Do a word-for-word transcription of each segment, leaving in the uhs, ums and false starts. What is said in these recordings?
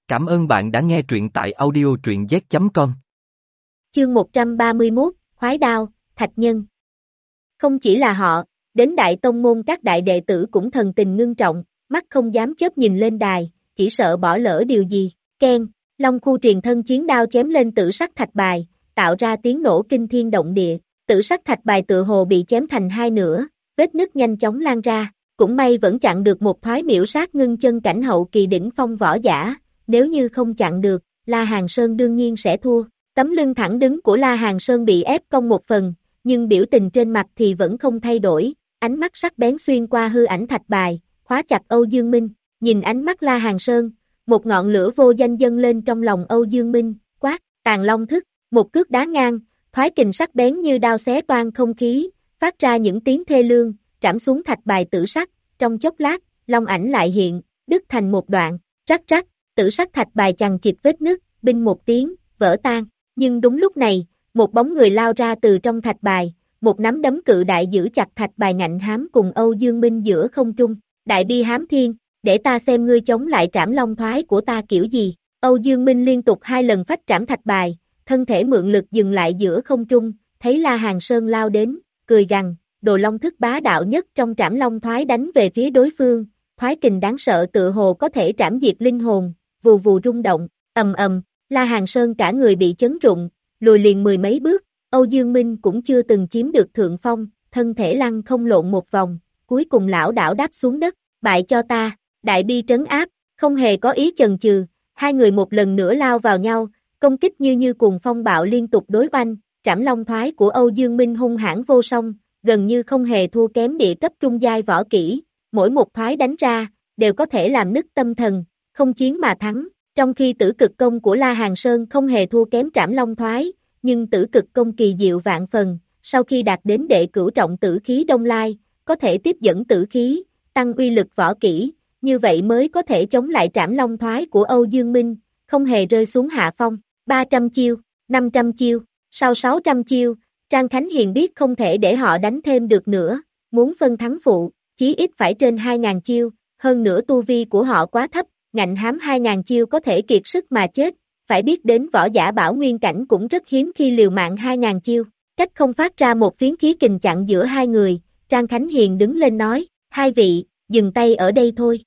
Cảm ơn bạn đã nghe truyện tại audio truyện z chấm com. Chương một trăm ba mươi mốt, Khoái đao, Thạch Nhân. Không chỉ là họ, đến đại tông môn các đại đệ tử cũng thần tình ngưng trọng, mắt không dám chớp nhìn lên đài, chỉ sợ bỏ lỡ điều gì. Keng, Long khu truyền thân chiến đao chém lên tử sắc thạch bài, tạo ra tiếng nổ kinh thiên động địa. Tử sắc thạch bài tựa hồ bị chém thành hai nửa, vết nứt nhanh chóng lan ra, cũng may vẫn chặn được một thoái miễu sát ngưng chân cảnh hậu kỳ đỉnh phong võ giả, nếu như không chặn được, La Hàn Sơn đương nhiên sẽ thua. Tấm lưng thẳng đứng của La Hàn Sơn bị ép cong một phần, nhưng biểu tình trên mặt thì vẫn không thay đổi, ánh mắt sắc bén xuyên qua hư ảnh thạch bài, khóa chặt Âu Dương Minh, nhìn ánh mắt La Hàn Sơn, một ngọn lửa vô danh dâng lên trong lòng Âu Dương Minh, quát, Tàn Long thức, một cước đá ngang, thoái kình sắc bén như đao xé toang không khí, phát ra những tiếng thê lương, trảm xuống thạch bài tử sắc, trong chốc lát, long ảnh lại hiện, đứt thành một đoạn, rắc rắc, tử sắc thạch bài chằng chịt vết nứt, binh một tiếng, vỡ tan, nhưng đúng lúc này, một bóng người lao ra từ trong thạch bài, một nắm đấm cự đại giữ chặt thạch bài ngạnh hám cùng Âu Dương Minh giữa không trung, đại bi hám thiên, để ta xem ngươi chống lại trảm long thoái của ta kiểu gì. Âu Dương Minh liên tục hai lần phách trảm thạch bài, thân thể mượn lực dừng lại giữa không trung, thấy La Hàn Sơn lao đến, cười gằn, đồ long thức bá đạo nhất trong trảm long thoái đánh về phía đối phương, thoái kình đáng sợ tựa hồ có thể trảm diệt linh hồn, vù vù rung động, ầm ầm, La Hàn Sơn cả người bị chấn rụng, lùi liền mười mấy bước, Âu Dương Minh cũng chưa từng chiếm được thượng phong, thân thể lăn không lộn một vòng, cuối cùng lão đảo đáp xuống đất, bại cho ta, đại bi trấn áp, không hề có ý chần chừ, hai người một lần nữa lao vào nhau, công kích như như cuồng phong bạo liên tục đối oanh, trảm long thoái của Âu Dương Minh hung hãn vô song, gần như không hề thua kém địa cấp trung giai võ kỹ, mỗi một thoái đánh ra, đều có thể làm nứt tâm thần, không chiến mà thắng, trong khi tử cực công của La Hàn Sơn không hề thua kém trảm long thoái, nhưng tử cực công kỳ diệu vạn phần, sau khi đạt đến đệ cửu trọng tử khí đông lai, có thể tiếp dẫn tử khí, tăng uy lực võ kỹ, như vậy mới có thể chống lại trảm long thoái của Âu Dương Minh, không hề rơi xuống hạ phong, ba trăm chiêu, năm trăm chiêu, sau sáu trăm chiêu, Trang Khánh Hiền biết không thể để họ đánh thêm được nữa, muốn phân thắng phụ, chí ít phải trên hai nghìn chiêu, hơn nữa tu vi của họ quá thấp, ngạnh hám hai nghìn chiêu có thể kiệt sức mà chết, phải biết đến võ giả bảo nguyên cảnh cũng rất hiếm khi liều mạng hai nghìn chiêu, cách không phát ra một phiến khí kình chặn giữa hai người, Trang Khánh Hiền đứng lên nói, hai vị, dừng tay ở đây thôi.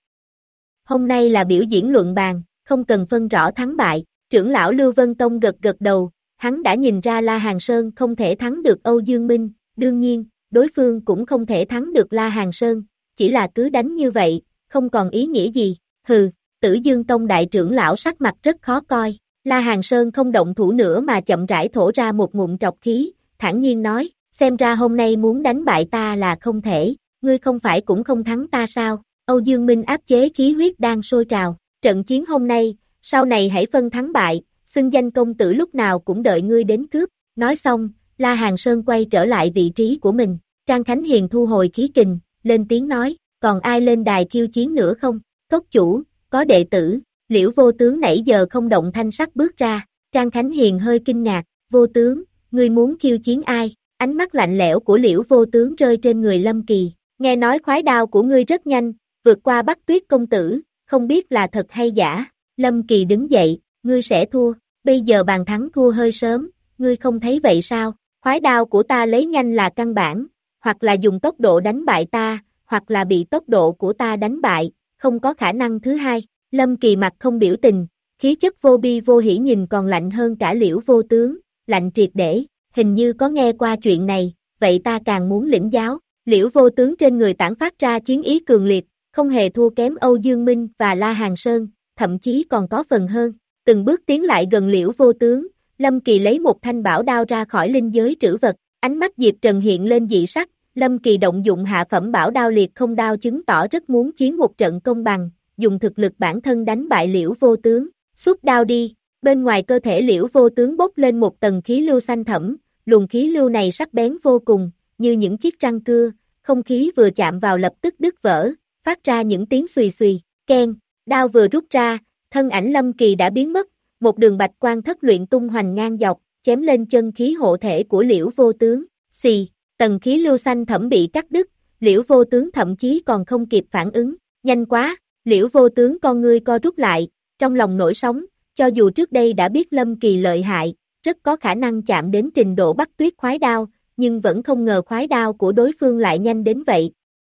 Hôm nay là biểu diễn luận bàn, không cần phân rõ thắng bại, trưởng lão Lưu Vân Tông gật gật đầu, hắn đã nhìn ra La Hàn Sơn không thể thắng được Âu Dương Minh, đương nhiên, đối phương cũng không thể thắng được La Hàn Sơn, chỉ là cứ đánh như vậy, không còn ý nghĩa gì, hừ, Tử Dương Tông đại trưởng lão sắc mặt rất khó coi, La Hàn Sơn không động thủ nữa mà chậm rãi thổ ra một ngụm trọc khí, thản nhiên nói, xem ra hôm nay muốn đánh bại ta là không thể, ngươi không phải cũng không thắng ta sao, Âu Dương Minh áp chế khí huyết đang sôi trào, trận chiến hôm nay, sau này hãy phân thắng bại, xưng danh công tử lúc nào cũng đợi ngươi đến cướp, nói xong, La Hàn Sơn quay trở lại vị trí của mình, Trang Khánh Hiền thu hồi khí kình, lên tiếng nói, còn ai lên đài khiêu chiến nữa không, cốc chủ, có đệ tử, Liễu Vô Tướng nãy giờ không động thanh sắc bước ra, Trang Khánh Hiền hơi kinh ngạc, Vô Tướng, ngươi muốn khiêu chiến ai, ánh mắt lạnh lẽo của Liễu Vô Tướng rơi trên người Lâm Kỳ, nghe nói khoái đao của ngươi rất nhanh, vượt qua Bắc Tuyết công tử, không biết là thật hay giả, Lâm Kỳ đứng dậy, ngươi sẽ thua, bây giờ bàn thắng thua hơi sớm, ngươi không thấy vậy sao, khoái đao của ta lấy nhanh là căn bản, hoặc là dùng tốc độ đánh bại ta, hoặc là bị tốc độ của ta đánh bại, không có khả năng thứ hai, Lâm Kỳ mặt không biểu tình, khí chất vô bi vô hỉ nhìn còn lạnh hơn cả Liễu Vô Tướng, lạnh triệt để, hình như có nghe qua chuyện này, vậy ta càng muốn lĩnh giáo, Liễu Vô Tướng trên người tản phát ra chiến ý cường liệt, không hề thua kém Âu Dương Minh và La Hàn Sơn, thậm chí còn có phần hơn, từng bước tiến lại gần Liễu Vô Tướng, Lâm Kỳ lấy một thanh bảo đao ra khỏi linh giới trữ vật, ánh mắt Diệp Trần hiện lên dị sắc, Lâm Kỳ động dụng hạ phẩm bảo đao liệt không đao chứng tỏ rất muốn chiến một trận công bằng, dùng thực lực bản thân đánh bại Liễu Vô Tướng, xuất đao đi, bên ngoài cơ thể Liễu Vô Tướng bốc lên một tầng khí lưu xanh thẫm, luồng khí lưu này sắc bén vô cùng, như những chiếc răng cưa, không khí vừa chạm vào lập tức đứt vỡ, phát ra những tiếng xùy xùy, keng, đao vừa rút ra, thân ảnh Lâm Kỳ đã biến mất, một đường bạch quang thất luyện tung hoành ngang dọc, chém lên chân khí hộ thể của Liễu Vô Tướng, xì, tầng khí lưu xanh thẫm bị cắt đứt, Liễu Vô Tướng thậm chí còn không kịp phản ứng, nhanh quá, Liễu Vô Tướng con ngươi co rút lại, trong lòng nổi sóng, cho dù trước đây đã biết Lâm Kỳ lợi hại, rất có khả năng chạm đến trình độ Bắc Tuyết khoái đao, nhưng vẫn không ngờ khoái đao của đối phương lại nhanh đến vậy.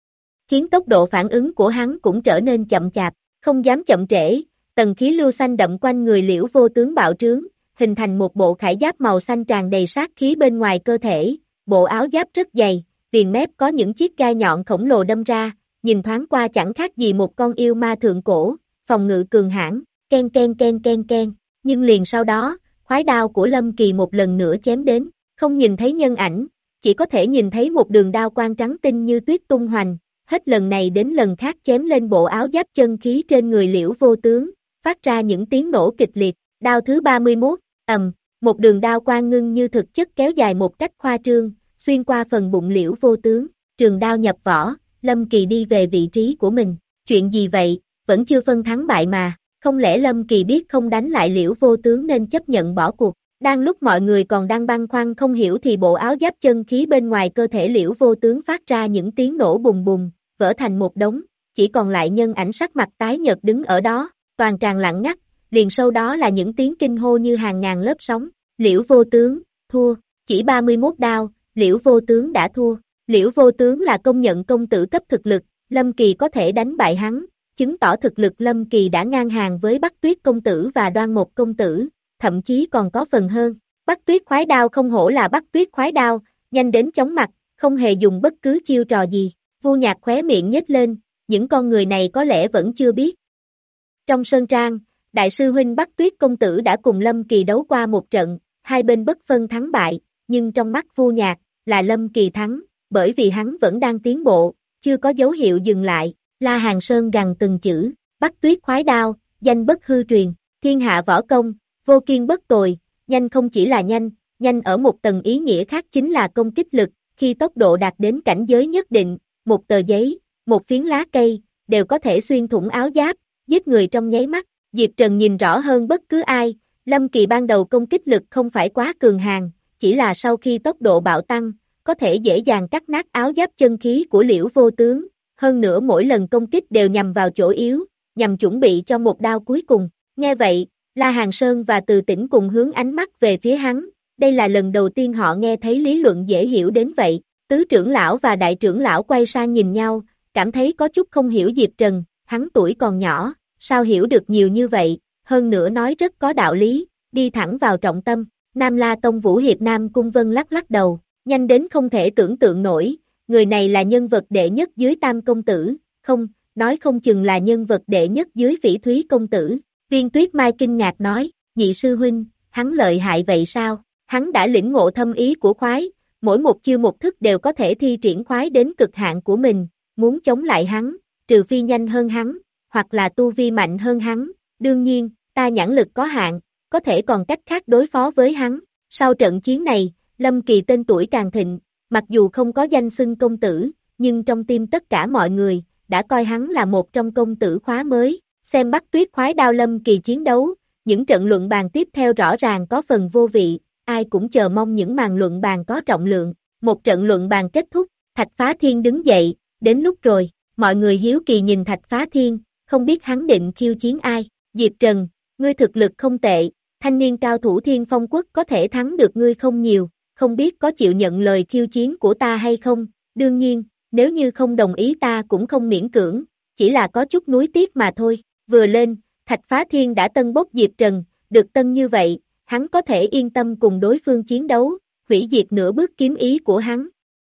Khiến tốc độ phản ứng của hắn cũng trở nên chậm chạp, không dám chậm trễ, tầng khí lưu xanh đậm quanh người Liễu Vô Tướng bạo trướng, hình thành một bộ khải giáp màu xanh tràn đầy sát khí bên ngoài cơ thể, bộ áo giáp rất dày, viền mép có những chiếc gai nhọn khổng lồ đâm ra, nhìn thoáng qua chẳng khác gì một con yêu ma thượng cổ, phòng ngự cường hãn, ken ken ken ken ken, nhưng liền sau đó, khoái đao của Lâm Kỳ một lần nữa chém đến, không nhìn thấy nhân ảnh, chỉ có thể nhìn thấy một đường đao quang trắng tinh như tuyết tung hoành, hết lần này đến lần khác chém lên bộ áo giáp chân khí trên người Liễu Vô Tướng, phát ra những tiếng nổ kịch liệt, đao thứ ba mươi mốt, ầm, một đường đao quang ngưng như thực chất kéo dài một cách khoa trương, xuyên qua phần bụng Liễu Vô Tướng, trường đao nhập vỏ, Lâm Kỳ đi về vị trí của mình, chuyện gì vậy, vẫn chưa phân thắng bại mà, không lẽ Lâm Kỳ biết không đánh lại Liễu Vô Tướng nên chấp nhận bỏ cuộc, đang lúc mọi người còn đang băn khoăn không hiểu thì bộ áo giáp chân khí bên ngoài cơ thể Liễu Vô Tướng phát ra những tiếng nổ bùng bùng, vỡ thành một đống, chỉ còn lại nhân ảnh sắc mặt tái nhợt đứng ở đó, toàn tràng lặng ngắt, liền sau đó là những tiếng kinh hô như hàng ngàn lớp sóng, Liễu Vô Tướng, thua, chỉ ba mươi mốt đao, Liễu Vô Tướng đã thua, Liễu Vô Tướng là công nhận công tử cấp thực lực, Lâm Kỳ có thể đánh bại hắn, chứng tỏ thực lực Lâm Kỳ đã ngang hàng với Bắc Tuyết công tử và Đoan Mộc công tử, thậm chí còn có phần hơn, Bắc Tuyết khoái đao không hổ là Bắc Tuyết khoái đao, nhanh đến chóng mặt, không hề dùng bất cứ chiêu trò gì, Vu Nhạc khóe miệng nhếch lên, những con người này có lẽ vẫn chưa biết. Trong sơn trang, đại sư huynh Bắc Tuyết công tử đã cùng Lâm Kỳ đấu qua một trận, hai bên bất phân thắng bại, nhưng trong mắt Vu Nhạc, là Lâm Kỳ thắng, bởi vì hắn vẫn đang tiến bộ, chưa có dấu hiệu dừng lại, La Hàng Sơn gằn từng chữ, Bắc Tuyết khoái đao, danh bất hư truyền, thiên hạ võ công, vô kiên bất tồi, nhanh không chỉ là nhanh, nhanh ở một tầng ý nghĩa khác chính là công kích lực, khi tốc độ đạt đến cảnh giới nhất định, một tờ giấy, một phiến lá cây, đều có thể xuyên thủng áo giáp, giết người trong nháy mắt, Diệp Trần nhìn rõ hơn bất cứ ai, Lâm Kỳ ban đầu công kích lực không phải quá cường hàn, chỉ là sau khi tốc độ bạo tăng, có thể dễ dàng cắt nát áo giáp chân khí của Liễu Vô Tướng, hơn nữa mỗi lần công kích đều nhằm vào chỗ yếu, nhằm chuẩn bị cho một đao cuối cùng, nghe vậy, La Hàng Sơn và Từ Tĩnh cùng hướng ánh mắt về phía hắn, đây là lần đầu tiên họ nghe thấy lý luận dễ hiểu đến vậy, tứ trưởng lão và đại trưởng lão quay sang nhìn nhau, cảm thấy có chút không hiểu Diệp Trần, hắn tuổi còn nhỏ, sao hiểu được nhiều như vậy, hơn nữa nói rất có đạo lý, đi thẳng vào trọng tâm, Nam La Tông Vũ Hiệp Nam Cung Vân lắc lắc đầu, nhanh đến không thể tưởng tượng nổi, người này là nhân vật đệ nhất dưới Tam công tử, không, nói không chừng là nhân vật đệ nhất dưới Phỉ Thúy công tử, Viên Tuyết Mai kinh ngạc nói, nhị sư huynh, hắn lợi hại vậy sao, hắn đã lĩnh ngộ thâm ý của khoái, mỗi một chiêu một thức đều có thể thi triển khoái đến cực hạn của mình, muốn chống lại hắn, trừ phi nhanh hơn hắn, hoặc là tu vi mạnh hơn hắn, đương nhiên, ta nhãn lực có hạn, có thể còn cách khác đối phó với hắn. Sau trận chiến này, Lâm Kỳ tên tuổi càng thịnh, mặc dù không có danh xưng công tử, nhưng trong tim tất cả mọi người, đã coi hắn là một trong công tử khóa mới, xem Bắc Tuyết khoái đao Lâm Kỳ chiến đấu, những trận luận bàn tiếp theo rõ ràng có phần vô vị, ai cũng chờ mong những màn luận bàn có trọng lượng, một trận luận bàn kết thúc, Thạch Phá Thiên đứng dậy, đến lúc rồi, mọi người hiếu kỳ nhìn Thạch Phá Thiên, không biết hắn định khiêu chiến ai, Diệp Trần, ngươi thực lực không tệ, thanh niên cao thủ Thiên Phong Quốc có thể thắng được ngươi không nhiều, không biết có chịu nhận lời khiêu chiến của ta hay không, đương nhiên, nếu như không đồng ý ta cũng không miễn cưỡng, chỉ là có chút nuối tiếc mà thôi, vừa lên, Thạch Phá Thiên đã tân bốc Diệp Trần, được tân như vậy, hắn có thể yên tâm cùng đối phương chiến đấu, hủy diệt nửa bước kiếm ý của hắn.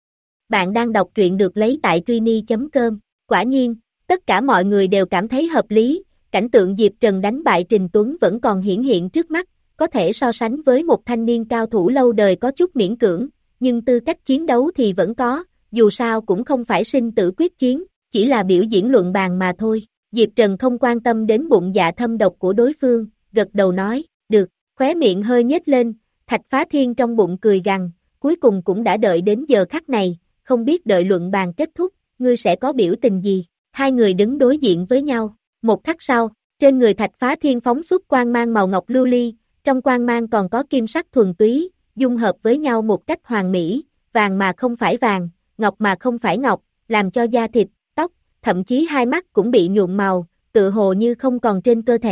Bạn đang đọc truyện được lấy tại truy chấm com, quả nhiên, tất cả mọi người đều cảm thấy hợp lý, cảnh tượng Diệp Trần đánh bại Trình Tuấn vẫn còn hiển hiện trước mắt, có thể so sánh với một thanh niên cao thủ lâu đời có chút miễn cưỡng, nhưng tư cách chiến đấu thì vẫn có, dù sao cũng không phải sinh tử quyết chiến, chỉ là biểu diễn luận bàn mà thôi. Diệp Trần không quan tâm đến bụng dạ thâm độc của đối phương, gật đầu nói, được, khóe miệng hơi nhếch lên, Thạch Phá Thiên trong bụng cười gằn, cuối cùng cũng đã đợi đến giờ khắc này, không biết đợi luận bàn kết thúc, ngươi sẽ có biểu tình gì, hai người đứng đối diện với nhau, một khắc sau, trên người Thạch Phá Thiên phóng xuất quang mang màu ngọc lưu ly, trong quang mang còn có kim sắc thuần túy, dung hợp với nhau một cách hoàn mỹ, vàng mà không phải vàng, ngọc mà không phải ngọc, làm cho da thịt, tóc, thậm chí hai mắt cũng bị nhuộm màu, tự hồ như không còn trên cơ thể,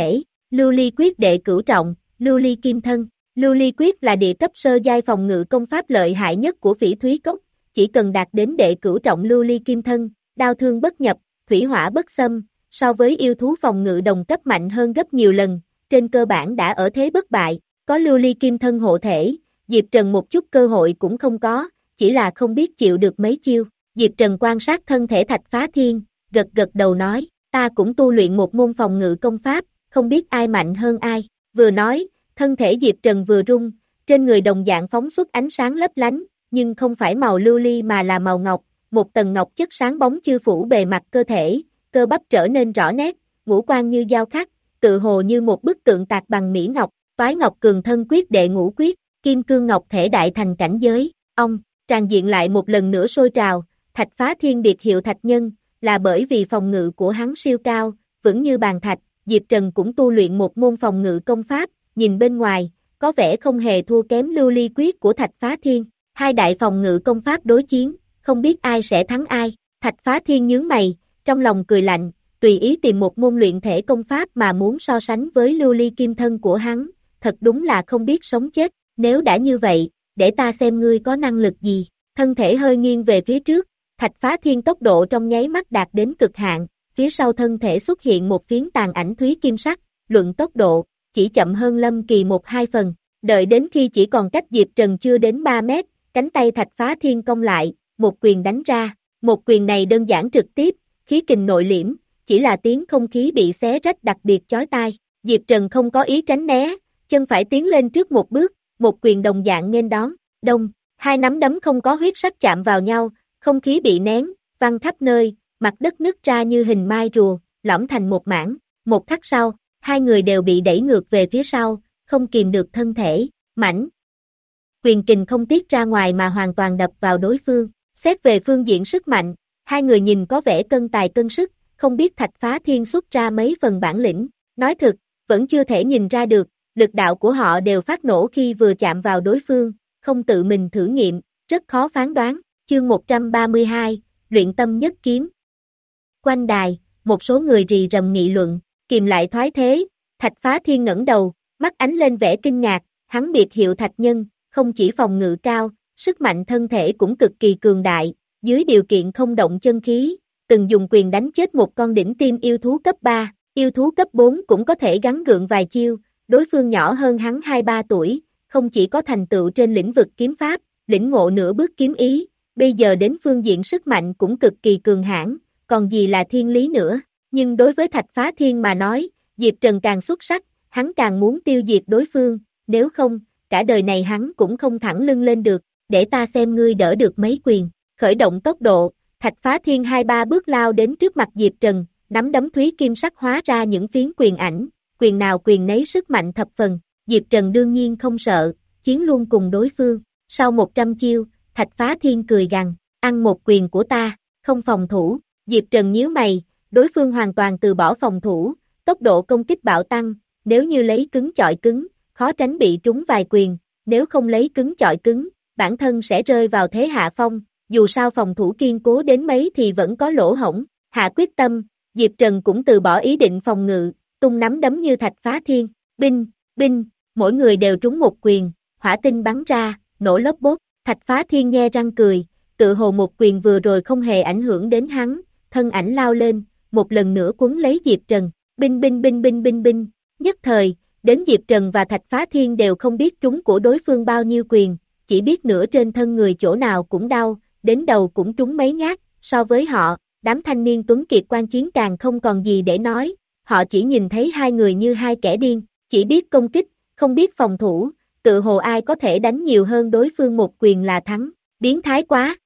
Lưu ly quyết đệ cửu trọng, lưu ly kim thân. Lưu ly quyết là địa cấp sơ giai phòng ngự công pháp lợi hại nhất của Phỉ Thúy Cốc, chỉ cần đạt đến đệ cửu trọng lưu ly kim thân, đao thương bất nhập, thủy hỏa bất xâm, so với yêu thú phòng ngự đồng cấp mạnh hơn gấp nhiều lần, trên cơ bản đã ở thế bất bại, có lưu ly kim thân hộ thể, Diệp Trần một chút cơ hội cũng không có, chỉ là không biết chịu được mấy chiêu. Diệp Trần quan sát thân thể Thạch Phá Thiên, gật gật đầu nói, ta cũng tu luyện một môn phòng ngự công pháp, không biết ai mạnh hơn ai, vừa nói, thân thể Diệp Trần vừa rung, trên người đồng dạng phóng xuất ánh sáng lấp lánh, nhưng không phải màu lưu ly mà là màu ngọc, một tầng ngọc chất sáng bóng chư phủ bề mặt cơ thể, cơ bắp trở nên rõ nét, ngũ quan như dao khắc, tự hồ như một bức tượng tạc bằng mỹ ngọc, toái ngọc cường thân quyết đệ ngũ quyết, kim cương ngọc thể đại thành cảnh giới, ông, tràn diện lại một lần nữa sôi trào, Thạch Phá Thiên biệt hiệu Thạch Nhân, là bởi vì phòng ngự của hắn siêu cao, vững như bàn thạch, Diệp Trần cũng tu luyện một môn phòng ngự công pháp, nhìn bên ngoài, có vẻ không hề thua kém lưu ly quyết của Thạch Phá Thiên, hai đại phòng ngự công pháp đối chiến, không biết ai sẽ thắng ai, Thạch Phá Thiên nhướng mày, trong lòng cười lạnh, tùy ý tìm một môn luyện thể công pháp mà muốn so sánh với lưu ly kim thân của hắn, thật đúng là không biết sống chết, nếu đã như vậy, để ta xem ngươi có năng lực gì, thân thể hơi nghiêng về phía trước, Thạch Phá Thiên tốc độ trong nháy mắt đạt đến cực hạn, phía sau thân thể xuất hiện một phiến tàn ảnh thúy kim sắc, luận tốc độ, chỉ chậm hơn Lâm Kỳ một hai phần, đợi đến khi chỉ còn cách Diệp Trần chưa đến ba mét, cánh tay Thạch Phá Thiên cong lại, một quyền đánh ra, một quyền này đơn giản trực tiếp, khí kình nội liễm, chỉ là tiếng không khí bị xé rách đặc biệt chói tai, Diệp Trần không có ý tránh né, chân phải tiến lên trước một bước, một quyền đồng dạng nghênh đón, đông, hai nắm đấm không có huyết sắc chạm vào nhau, không khí bị nén, văng khắp nơi, mặt đất nứt ra như hình mai rùa, lõm thành một mảng, một khắc sau, hai người đều bị đẩy ngược về phía sau, không kìm được thân thể, mảnh. Quyền kình không tiết ra ngoài mà hoàn toàn đập vào đối phương, xét về phương diện sức mạnh, hai người nhìn có vẻ cân tài cân sức, không biết Thạch Phá Thiên xuất ra mấy phần bản lĩnh, nói thực, vẫn chưa thể nhìn ra được, lực đạo của họ đều phát nổ khi vừa chạm vào đối phương, không tự mình thử nghiệm, rất khó phán đoán, chương một trăm ba mươi hai, luyện tâm nhất kiếm. Quanh đài, một số người rì rầm nghị luận, kìm lại thoái thế, Thạch Phá Thiên ngẩng đầu, mắt ánh lên vẻ kinh ngạc, hắn biệt hiệu Thạch Nhân, không chỉ phòng ngự cao, sức mạnh thân thể cũng cực kỳ cường đại, dưới điều kiện không động chân khí, từng dùng quyền đánh chết một con đỉnh tim yêu thú cấp ba, yêu thú cấp bốn cũng có thể gắng gượng vài chiêu, đối phương nhỏ hơn hắn hai ba tuổi, không chỉ có thành tựu trên lĩnh vực kiếm pháp, lĩnh ngộ nửa bước kiếm ý, bây giờ đến phương diện sức mạnh cũng cực kỳ cường hãn, còn gì là thiên lý nữa, nhưng đối với Thạch Phá Thiên mà nói, Diệp Trần càng xuất sắc, hắn càng muốn tiêu diệt đối phương, nếu không, cả đời này hắn cũng không thẳng lưng lên được, để ta xem ngươi đỡ được mấy quyền, khởi động tốc độ, Thạch Phá Thiên hai ba bước lao đến trước mặt Diệp Trần, nắm đấm thúy kim sắc hóa ra những phiến quyền ảnh, quyền nào quyền nấy sức mạnh thập phần, Diệp Trần đương nhiên không sợ, chiến luôn cùng đối phương, sau một trăm chiêu, Thạch Phá Thiên cười gằn, ăn một quyền của ta, không phòng thủ, Diệp Trần nhíu mày, đối phương hoàn toàn từ bỏ phòng thủ, tốc độ công kích bạo tăng, nếu như lấy cứng chọi cứng, khó tránh bị trúng vài quyền, nếu không lấy cứng chọi cứng, bản thân sẽ rơi vào thế hạ phong, dù sao phòng thủ kiên cố đến mấy thì vẫn có lỗ hổng, hạ quyết tâm, Diệp Trần cũng từ bỏ ý định phòng ngự, tung nắm đấm như Thạch Phá Thiên, binh, binh, mỗi người đều trúng một quyền, hỏa tinh bắn ra, nổ lốp bốt, Thạch Phá Thiên nhe răng cười, tự hồ một quyền vừa rồi không hề ảnh hưởng đến hắn, thân ảnh lao lên, một lần nữa quấn lấy Diệp Trần, binh binh binh binh binh binh, nhất thời, đến Diệp Trần và Thạch Phá Thiên đều không biết trúng của đối phương bao nhiêu quyền, chỉ biết nửa trên thân người chỗ nào cũng đau, đến đầu cũng trúng mấy nhát, so với họ, đám thanh niên tuấn kiệt quan chiến càng không còn gì để nói, họ chỉ nhìn thấy hai người như hai kẻ điên, chỉ biết công kích, không biết phòng thủ, tự hồ ai có thể đánh nhiều hơn đối phương một quyền là thắng, biến thái quá.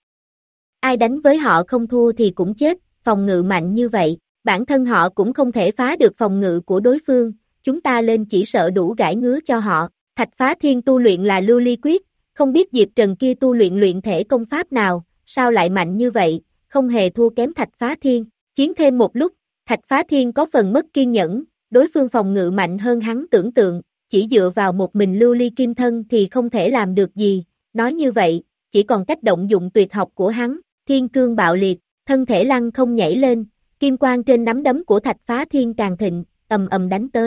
Ai đánh với họ không thua thì cũng chết, phòng ngự mạnh như vậy, bản thân họ cũng không thể phá được phòng ngự của đối phương, chúng ta lên chỉ sợ đủ gãi ngứa cho họ, Thạch Phá Thiên tu luyện là lưu ly quyết, không biết Diệp Trần kia tu luyện luyện thể công pháp nào, sao lại mạnh như vậy, không hề thua kém Thạch Phá Thiên, chiến thêm một lúc, Thạch Phá Thiên có phần mất kiên nhẫn, đối phương phòng ngự mạnh hơn hắn tưởng tượng, chỉ dựa vào một mình lưu ly kim thân thì không thể làm được gì, nói như vậy, chỉ còn cách động dụng tuyệt học của hắn, thiên cương bạo liệt, thân thể lăng không nhảy lên, kim quang trên nắm đấm của Thạch Phá Thiên càng thịnh, ầm ầm đánh tới,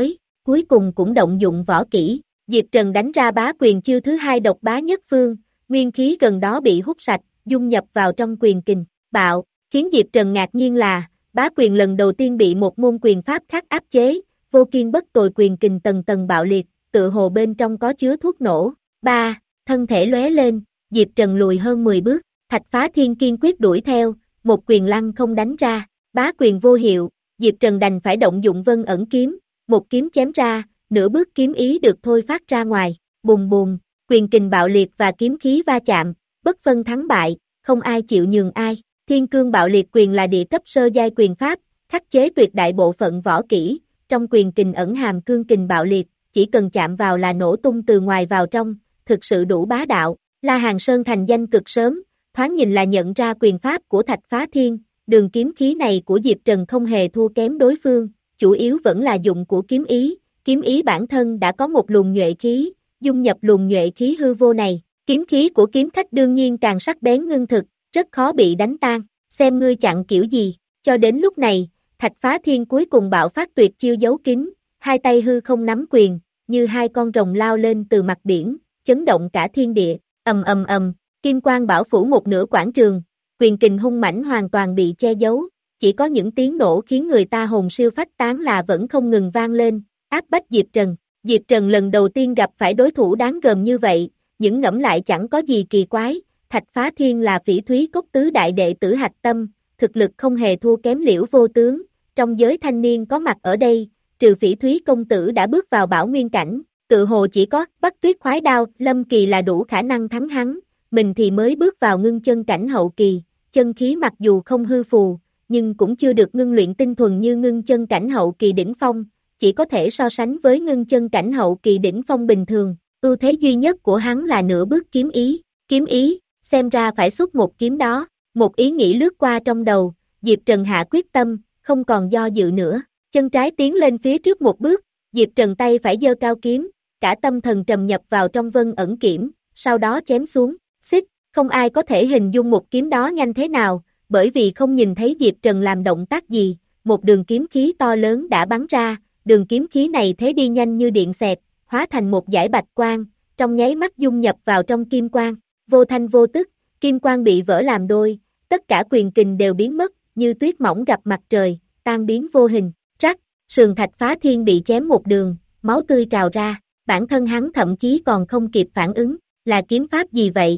cuối cùng cũng động dụng võ kỹ. Diệp Trần đánh ra bá quyền chiêu thứ hai độc bá nhất phương, nguyên khí gần đó bị hút sạch, dung nhập vào trong quyền kình, bạo, khiến Diệp Trần ngạc nhiên là, bá quyền lần đầu tiên bị một môn quyền pháp khác áp chế, vô kiên bất tồi quyền kình tầng tầng bạo liệt, tựa hồ bên trong có chứa thuốc nổ. ba. Thân thể lóe lên, Diệp Trần lùi hơn mười bước, Thạch Phá Thiên kiên quyết đuổi theo, một quyền lăng không đánh ra, bá quyền vô hiệu, Diệp Trần đành phải động dụng Vân Ẩn kiếm, một kiếm chém ra, nửa bước kiếm ý được thôi phát ra ngoài, bùng bùng, quyền kình bạo liệt và kiếm khí va chạm, bất phân thắng bại, không ai chịu nhường ai. Thiên Cương Bạo Liệt quyền là địa cấp sơ giai quyền pháp, khắc chế tuyệt đại bộ phận võ kỹ, trong quyền kình ẩn hàm cương kình bạo liệt, chỉ cần chạm vào là nổ tung từ ngoài vào trong, thực sự đủ bá đạo. La Hàn Sơn thành danh cực sớm, thoáng nhìn là nhận ra quyền pháp của Thạch Phá Thiên, đường kiếm khí này của Diệp Trần không hề thua kém đối phương, chủ yếu vẫn là dụng của kiếm ý, kiếm ý bản thân đã có một luồng nhuệ khí, dung nhập luồng nhuệ khí hư vô này, kiếm khí của kiếm khách đương nhiên càng sắc bén ngưng thực, rất khó bị đánh tan, xem ngươi chặn kiểu gì. Cho đến lúc này, Thạch Phá Thiên cuối cùng bạo phát tuyệt chiêu giấu kín, hai tay hư không nắm quyền, như hai con rồng lao lên từ mặt biển, chấn động cả thiên địa, ầm ầm ầm, kim quang bảo phủ một nửa quảng trường, quyền kình hung mãnh hoàn toàn bị che giấu, chỉ có những tiếng nổ khiến người ta hồn siêu phách tán là vẫn không ngừng vang lên, áp bách Diệp Trần. Diệp Trần lần đầu tiên gặp phải đối thủ đáng gờm như vậy, những ngẫm lại chẳng có gì kỳ quái. Thạch Phá Thiên là Phỉ Thúy Cốc tứ đại đệ tử hạch tâm, thực lực không hề thua kém Liễu Vô Tướng, trong giới thanh niên có mặt ở đây, trừ Phỉ Thúy công tử đã bước vào bảo nguyên cảnh, tự hồ chỉ có Bắc Tuyết khoái đao, Lâm Kỳ là đủ khả năng thắng hắn, mình thì mới bước vào ngưng chân cảnh hậu kỳ, chân khí mặc dù không hư phù, nhưng cũng chưa được ngưng luyện tinh thuần như ngưng chân cảnh hậu kỳ đỉnh phong, chỉ có thể so sánh với ngưng chân cảnh hậu kỳ đỉnh phong bình thường, ưu thế duy nhất của hắn là nửa bước kiếm ý, kiếm ý. Xem ra phải xuất một kiếm đó, một ý nghĩ lướt qua trong đầu, Diệp Trần hạ quyết tâm, không còn do dự nữa, chân trái tiến lên phía trước một bước, Diệp Trần tay phải giơ cao kiếm, cả tâm thần trầm nhập vào trong Vân Ẩn kiếm, sau đó chém xuống, xích, không ai có thể hình dung một kiếm đó nhanh thế nào, bởi vì không nhìn thấy Diệp Trần làm động tác gì, một đường kiếm khí to lớn đã bắn ra, đường kiếm khí này thế đi nhanh như điện xẹt, hóa thành một dải bạch quang, trong nháy mắt dung nhập vào trong kim quang. Vô thanh vô tức, kim quang bị vỡ làm đôi, tất cả quyền kình đều biến mất, như tuyết mỏng gặp mặt trời, tan biến vô hình, rắc, sườn Thạch Phá Thiên bị chém một đường, máu tươi trào ra, bản thân hắn thậm chí còn không kịp phản ứng, là kiếm pháp gì vậy?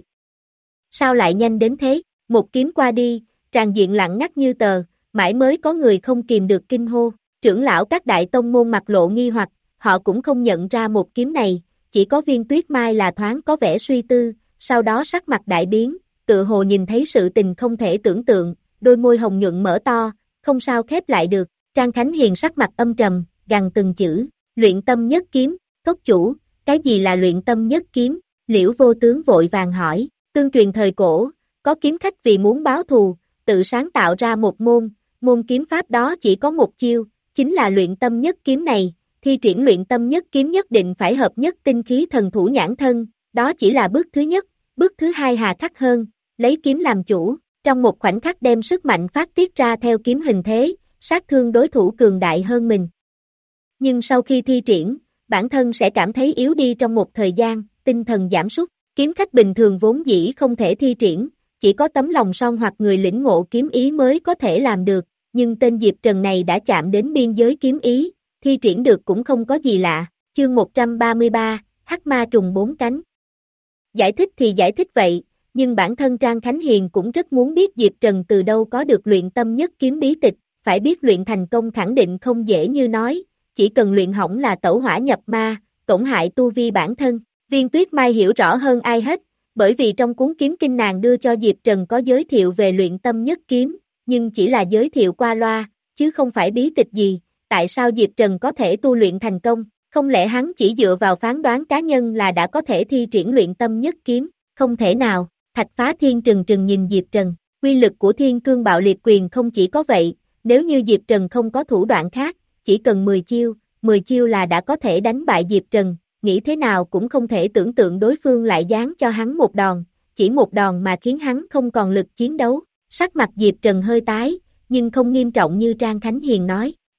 Sao lại nhanh đến thế? Một kiếm qua đi, tràn diện lặng ngắt như tờ, mãi mới có người không kìm được kinh hô, trưởng lão các đại tông môn mặt lộ nghi hoặc, họ cũng không nhận ra một kiếm này, chỉ có Viên Tuyết Mai là thoáng có vẻ suy tư. Sau đó sắc mặt đại biến, tự hồ nhìn thấy sự tình không thể tưởng tượng, đôi môi hồng nhuận mở to, không sao khép lại được, Trang Khánh Hiền sắc mặt âm trầm, gằn từng chữ, luyện tâm nhất kiếm, cốc chủ, cái gì là luyện tâm nhất kiếm, Liễu Vô Tướng vội vàng hỏi, tương truyền thời cổ, có kiếm khách vì muốn báo thù, tự sáng tạo ra một môn, môn kiếm pháp đó chỉ có một chiêu, chính là luyện tâm nhất kiếm này, thi triển luyện tâm nhất kiếm nhất định phải hợp nhất tinh khí thần thủ nhãn thân, đó chỉ là bước thứ nhất. Bước thứ hai hà khắc hơn, lấy kiếm làm chủ, trong một khoảnh khắc đem sức mạnh phát tiết ra theo kiếm hình thế, sát thương đối thủ cường đại hơn mình. Nhưng sau khi thi triển, bản thân sẽ cảm thấy yếu đi trong một thời gian, tinh thần giảm sút. Kiếm khách bình thường vốn dĩ không thể thi triển, chỉ có tấm lòng son hoặc người lĩnh ngộ kiếm ý mới có thể làm được, nhưng tên Diệp Trần này đã chạm đến biên giới kiếm ý, thi triển được cũng không có gì lạ. Chương một trăm ba mươi ba, Hắc Ma Trùng bốn cánh. Giải thích thì giải thích vậy, nhưng bản thân Trang Khánh Hiền cũng rất muốn biết Diệp Trần từ đâu có được luyện tâm nhất kiếm bí tịch, phải biết luyện thành công khẳng định không dễ như nói, chỉ cần luyện hỏng là tẩu hỏa nhập ma, tổn hại tu vi bản thân. Viên Tuyết Mai hiểu rõ hơn ai hết, bởi vì trong cuốn kiếm kinh nàng đưa cho Diệp Trần có giới thiệu về luyện tâm nhất kiếm, nhưng chỉ là giới thiệu qua loa, chứ không phải bí tịch gì, tại sao Diệp Trần có thể tu luyện thành công? Không lẽ hắn chỉ dựa vào phán đoán cá nhân là đã có thể thi triển luyện tâm nhất kiếm? Không thể nào, Thạch Phá Thiên trừng trừng nhìn Diệp Trần, quy lực của Thiên Cương Bạo Liệt quyền không chỉ có vậy, nếu như Diệp Trần không có thủ đoạn khác, chỉ cần mười chiêu, mười chiêu là đã có thể đánh bại Diệp Trần, nghĩ thế nào cũng không thể tưởng tượng đối phương lại giáng cho hắn một đòn, chỉ một đòn mà khiến hắn không còn lực chiến đấu. Sắc mặt Diệp Trần hơi tái, nhưng không nghiêm trọng như Trang Khánh Hiền nói,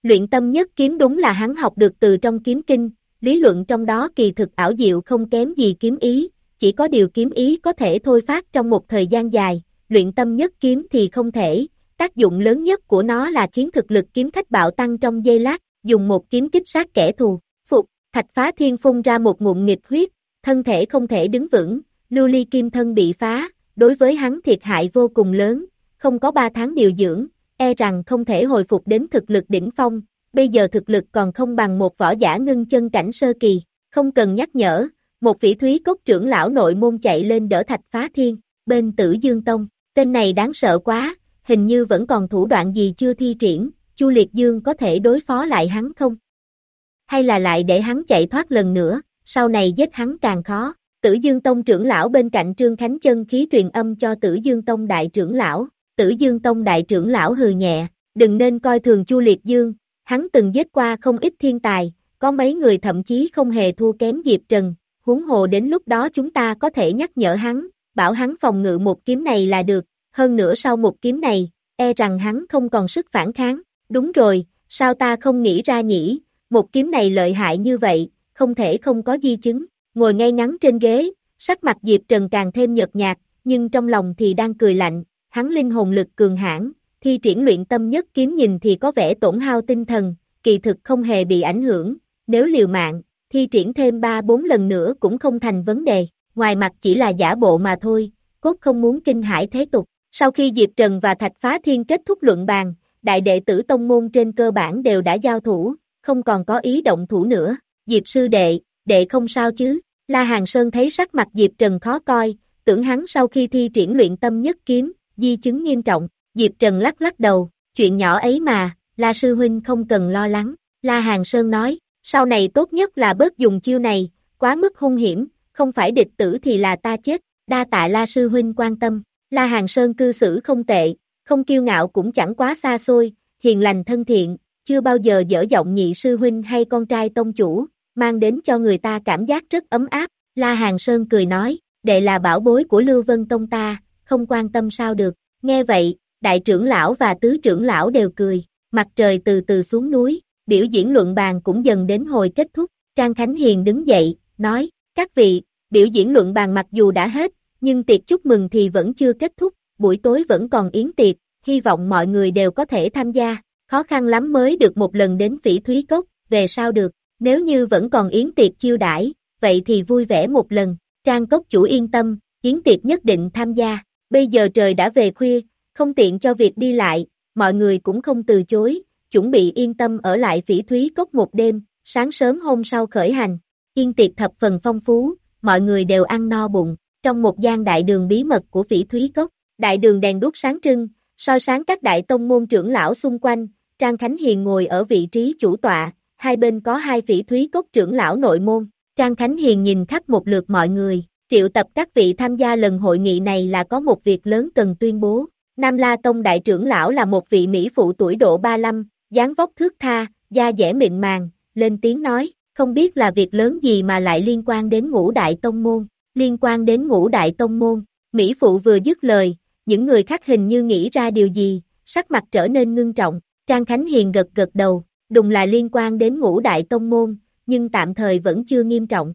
Luyện tâm nhất kiếm đúng là hắn học được từ trong kiếm kinh, lý luận trong đó kỳ thực ảo diệu không kém gì kiếm ý, chỉ có điều kiếm ý có thể thôi phát trong một thời gian dài, luyện tâm nhất kiếm thì không thể, tác dụng lớn nhất của nó là khiến thực lực kiếm khách bạo tăng trong giây lát, dùng một kiếm kích sát kẻ thù. Phục, Thạch Phá Thiên phun ra một ngụm nghịch huyết, thân thể không thể đứng vững, lưu ly kim thân bị phá, đối với hắn thiệt hại vô cùng lớn, không có ba tháng điều dưỡng, e rằng không thể hồi phục đến thực lực đỉnh phong, bây giờ thực lực còn không bằng một võ giả ngưng chân cảnh sơ kỳ, không cần nhắc nhở, một phỉ thúy cốc trưởng lão nội môn chạy lên đỡ Thạch Phá Thiên, bên Tử Dương Tông, tên này đáng sợ quá, hình như vẫn còn thủ đoạn gì chưa thi triển, Chu Liệt Dương có thể đối phó lại hắn không? Hay là lại để hắn chạy thoát lần nữa, sau này giết hắn càng khó. Tử Dương Tông trưởng lão bên cạnh Trương Khánh chân khí truyền âm cho Tử Dương Tông đại trưởng lão, Tử Dương Tông đại trưởng lão hừ nhẹ, đừng nên coi thường Chu Liệt Dương, hắn từng giết qua không ít thiên tài, có mấy người thậm chí không hề thua kém Diệp Trần, huống hồ đến lúc đó chúng ta có thể nhắc nhở hắn, bảo hắn phòng ngự một kiếm này là được, hơn nữa sau một kiếm này, e rằng hắn không còn sức phản kháng, đúng rồi, sao ta không nghĩ ra nhỉ, một kiếm này lợi hại như vậy, không thể không có di chứng. Ngồi ngay ngắn trên ghế, sắc mặt Diệp Trần càng thêm nhợt nhạt, nhưng trong lòng thì đang cười lạnh, hắn linh hồn lực cường hãn, thi triển luyện tâm nhất kiếm nhìn thì có vẻ tổn hao tinh thần, kỳ thực không hề bị ảnh hưởng, nếu liều mạng, thi triển thêm ba bốn lần nữa cũng không thành vấn đề, ngoài mặt chỉ là giả bộ mà thôi, cốt không muốn kinh hãi thế tục. Sau khi Diệp Trần và Thạch Phá Thiên kết thúc luận bàn, đại đệ tử tông môn trên cơ bản đều đã giao thủ, không còn có ý động thủ nữa, Diệp sư đệ, đệ không sao chứ? La Hàn Sơn thấy sắc mặt Diệp Trần khó coi, tưởng hắn sau khi thi triển luyện tâm nhất kiếm, di chứng nghiêm trọng, Diệp Trần lắc lắc đầu, chuyện nhỏ ấy mà, La sư huynh không cần lo lắng, La Hàn Sơn nói, sau này tốt nhất là bớt dùng chiêu này, quá mức hung hiểm, không phải địch tử thì là ta chết, đa tạ La sư huynh quan tâm, La Hàn Sơn cư xử không tệ, không kiêu ngạo cũng chẳng quá xa xôi, hiền lành thân thiện, chưa bao giờ dở giọng nhị sư huynh hay con trai tông chủ, mang đến cho người ta cảm giác rất ấm áp, La Hàn Sơn cười nói, đệ là bảo bối của Lưu Vân Tông ta, không quan tâm sao được, nghe vậy, đại trưởng lão và tứ trưởng lão đều cười, mặt trời từ từ xuống núi, biểu diễn luận bàn cũng dần đến hồi kết thúc, Trang Khánh Hiền đứng dậy, nói, các vị, biểu diễn luận bàn mặc dù đã hết, nhưng tiệc chúc mừng thì vẫn chưa kết thúc, buổi tối vẫn còn yến tiệc, hy vọng mọi người đều có thể tham gia, khó khăn lắm mới được một lần đến Phỉ Thúy Cốc, về sao được. Nếu như vẫn còn yến tiệc chiêu đãi, vậy thì vui vẻ một lần, Trang cốc chủ yên tâm, yến tiệc nhất định tham gia, bây giờ trời đã về khuya, không tiện cho việc đi lại, mọi người cũng không từ chối, chuẩn bị yên tâm ở lại Phỉ Thúy Cốc một đêm, sáng sớm hôm sau khởi hành, yến tiệc thập phần phong phú, mọi người đều ăn no bụng, trong một gian đại đường bí mật của Phỉ Thúy Cốc, đại đường đèn đuốc sáng trưng, soi sáng các đại tông môn trưởng lão xung quanh, Trang Khánh Hiền ngồi ở vị trí chủ tọa. Hai bên có hai Phỉ Thúy Cốc trưởng lão nội môn, Trang Khánh Hiền nhìn khắp một lượt mọi người, triệu tập các vị tham gia lần hội nghị này là có một việc lớn cần tuyên bố. Nam La Tông đại trưởng lão là một vị mỹ phụ tuổi độ ba mươi lăm, dáng vóc thướt tha, da dẻ mịn màng, lên tiếng nói, không biết là việc lớn gì mà lại liên quan đến Ngũ Đại Tông môn, liên quan đến Ngũ Đại Tông môn, mỹ phụ vừa dứt lời, những người khác hình như nghĩ ra điều gì, sắc mặt trở nên ngưng trọng, Trang Khánh Hiền gật gật đầu. Đùng là liên quan đến Ngũ Đại Tông môn, nhưng tạm thời vẫn chưa nghiêm trọng.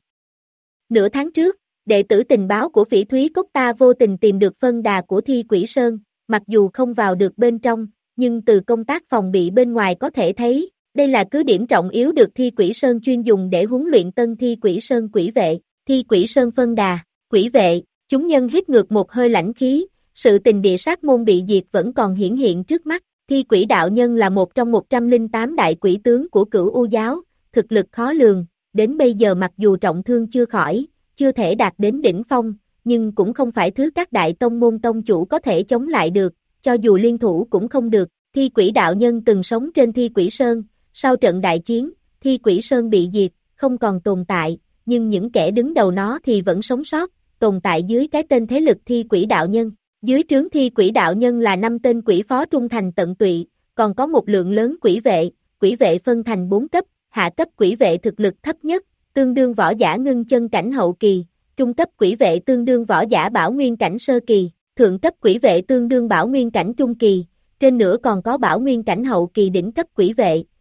Nửa tháng trước, đệ tử tình báo của Phỉ Thúy Cốc ta vô tình tìm được phân đà của Thi Quỷ Sơn, mặc dù không vào được bên trong, nhưng từ công tác phòng bị bên ngoài có thể thấy, đây là cứ điểm trọng yếu được Thi Quỷ Sơn chuyên dùng để huấn luyện tân Thi Quỷ Sơn quỷ vệ, Thi Quỷ Sơn phân đà, quỷ vệ, chúng nhân hít ngược một hơi lãnh khí, sự tình địa sát môn bị diệt vẫn còn hiển hiện trước mắt. Thi Quỷ đạo nhân là một trong một trăm lẻ tám đại quỷ tướng của Cửu U giáo, thực lực khó lường, đến bây giờ mặc dù trọng thương chưa khỏi, chưa thể đạt đến đỉnh phong, nhưng cũng không phải thứ các đại tông môn tông chủ có thể chống lại được, cho dù liên thủ cũng không được. Thi Quỷ đạo nhân từng sống trên Thi Quỷ Sơn, sau trận đại chiến, Thi Quỷ Sơn bị diệt, không còn tồn tại, nhưng những kẻ đứng đầu nó thì vẫn sống sót, tồn tại dưới cái tên thế lực Thi Quỷ đạo nhân. Dưới trướng Thi Quỷ đạo nhân là năm tên quỷ phó trung thành tận tụy, còn có một lượng lớn quỷ vệ, quỷ vệ phân thành bốn cấp, hạ cấp quỷ vệ thực lực thấp nhất, tương đương võ giả ngưng chân cảnh hậu kỳ, trung cấp quỷ vệ tương đương võ giả bảo nguyên cảnh sơ kỳ, thượng cấp quỷ vệ tương đương bảo nguyên cảnh trung kỳ, trên nữa còn có bảo nguyên cảnh hậu kỳ đỉnh cấp quỷ vệ,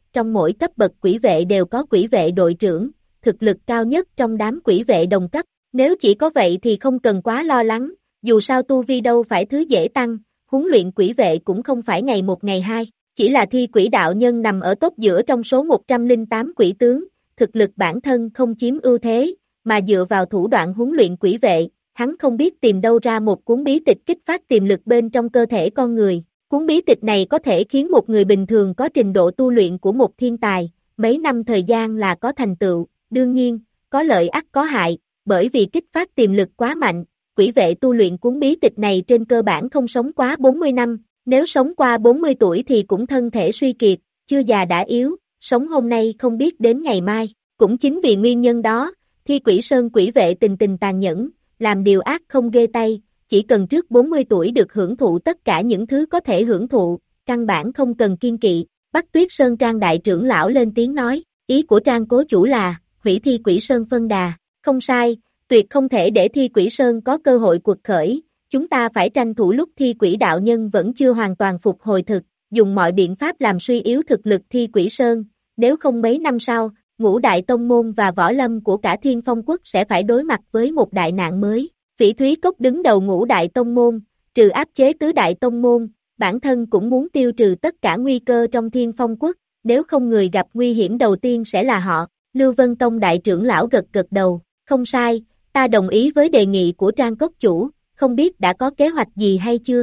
trong mỗi cấp bậc quỷ vệ đều có quỷ vệ đội trưởng, thực lực cao nhất trong đám quỷ vệ đồng cấp. Nếu chỉ có vậy thì không cần quá lo lắng, dù sao tu vi đâu phải thứ dễ tăng, huấn luyện quỷ vệ cũng không phải ngày một ngày hai, chỉ là thi quỷ đạo nhân nằm ở top giữa trong số một trăm lẻ tám quỷ tướng, thực lực bản thân không chiếm ưu thế, mà dựa vào thủ đoạn huấn luyện quỷ vệ, hắn không biết tìm đâu ra một cuốn bí tịch kích phát tiềm lực bên trong cơ thể con người. Cuốn bí tịch này có thể khiến một người bình thường có trình độ tu luyện của một thiên tài, mấy năm thời gian là có thành tựu, đương nhiên, có lợi ắt có hại, bởi vì kích phát tiềm lực quá mạnh, quỷ vệ tu luyện cuốn bí tịch này trên cơ bản không sống quá bốn mươi năm, nếu sống qua bốn mươi tuổi thì cũng thân thể suy kiệt, chưa già đã yếu, sống hôm nay không biết đến ngày mai, cũng chính vì nguyên nhân đó, Thi Quỷ Sơn quỷ vệ tình tình tàn nhẫn, làm điều ác không ghê tay, chỉ cần trước bốn mươi tuổi được hưởng thụ tất cả những thứ có thể hưởng thụ, căn bản không cần kiên kỵ. Bắc Tuyết Sơn Trang đại trưởng lão lên tiếng nói, ý của Trang cố chủ là, hủy Thi Quỷ Sơn phân đà, không sai, tuyệt không thể để Thi Quỷ Sơn có cơ hội cuộc khởi, chúng ta phải tranh thủ lúc Thi Quỷ đạo nhân vẫn chưa hoàn toàn phục hồi thực, dùng mọi biện pháp làm suy yếu thực lực Thi Quỷ Sơn, nếu không mấy năm sau, ngũ đại tông môn và võ lâm của cả Thiên Phong quốc sẽ phải đối mặt với một đại nạn mới. Phỉ Thúy Cốc đứng đầu ngũ đại tông môn, trừ áp chế tứ đại tông môn, bản thân cũng muốn tiêu trừ tất cả nguy cơ trong Thiên Phong quốc, nếu không người gặp nguy hiểm đầu tiên sẽ là họ. Lưu Vân Tông đại trưởng lão gật gật đầu, không sai, ta đồng ý với đề nghị của Trang cốc chủ, không biết đã có kế hoạch gì hay chưa.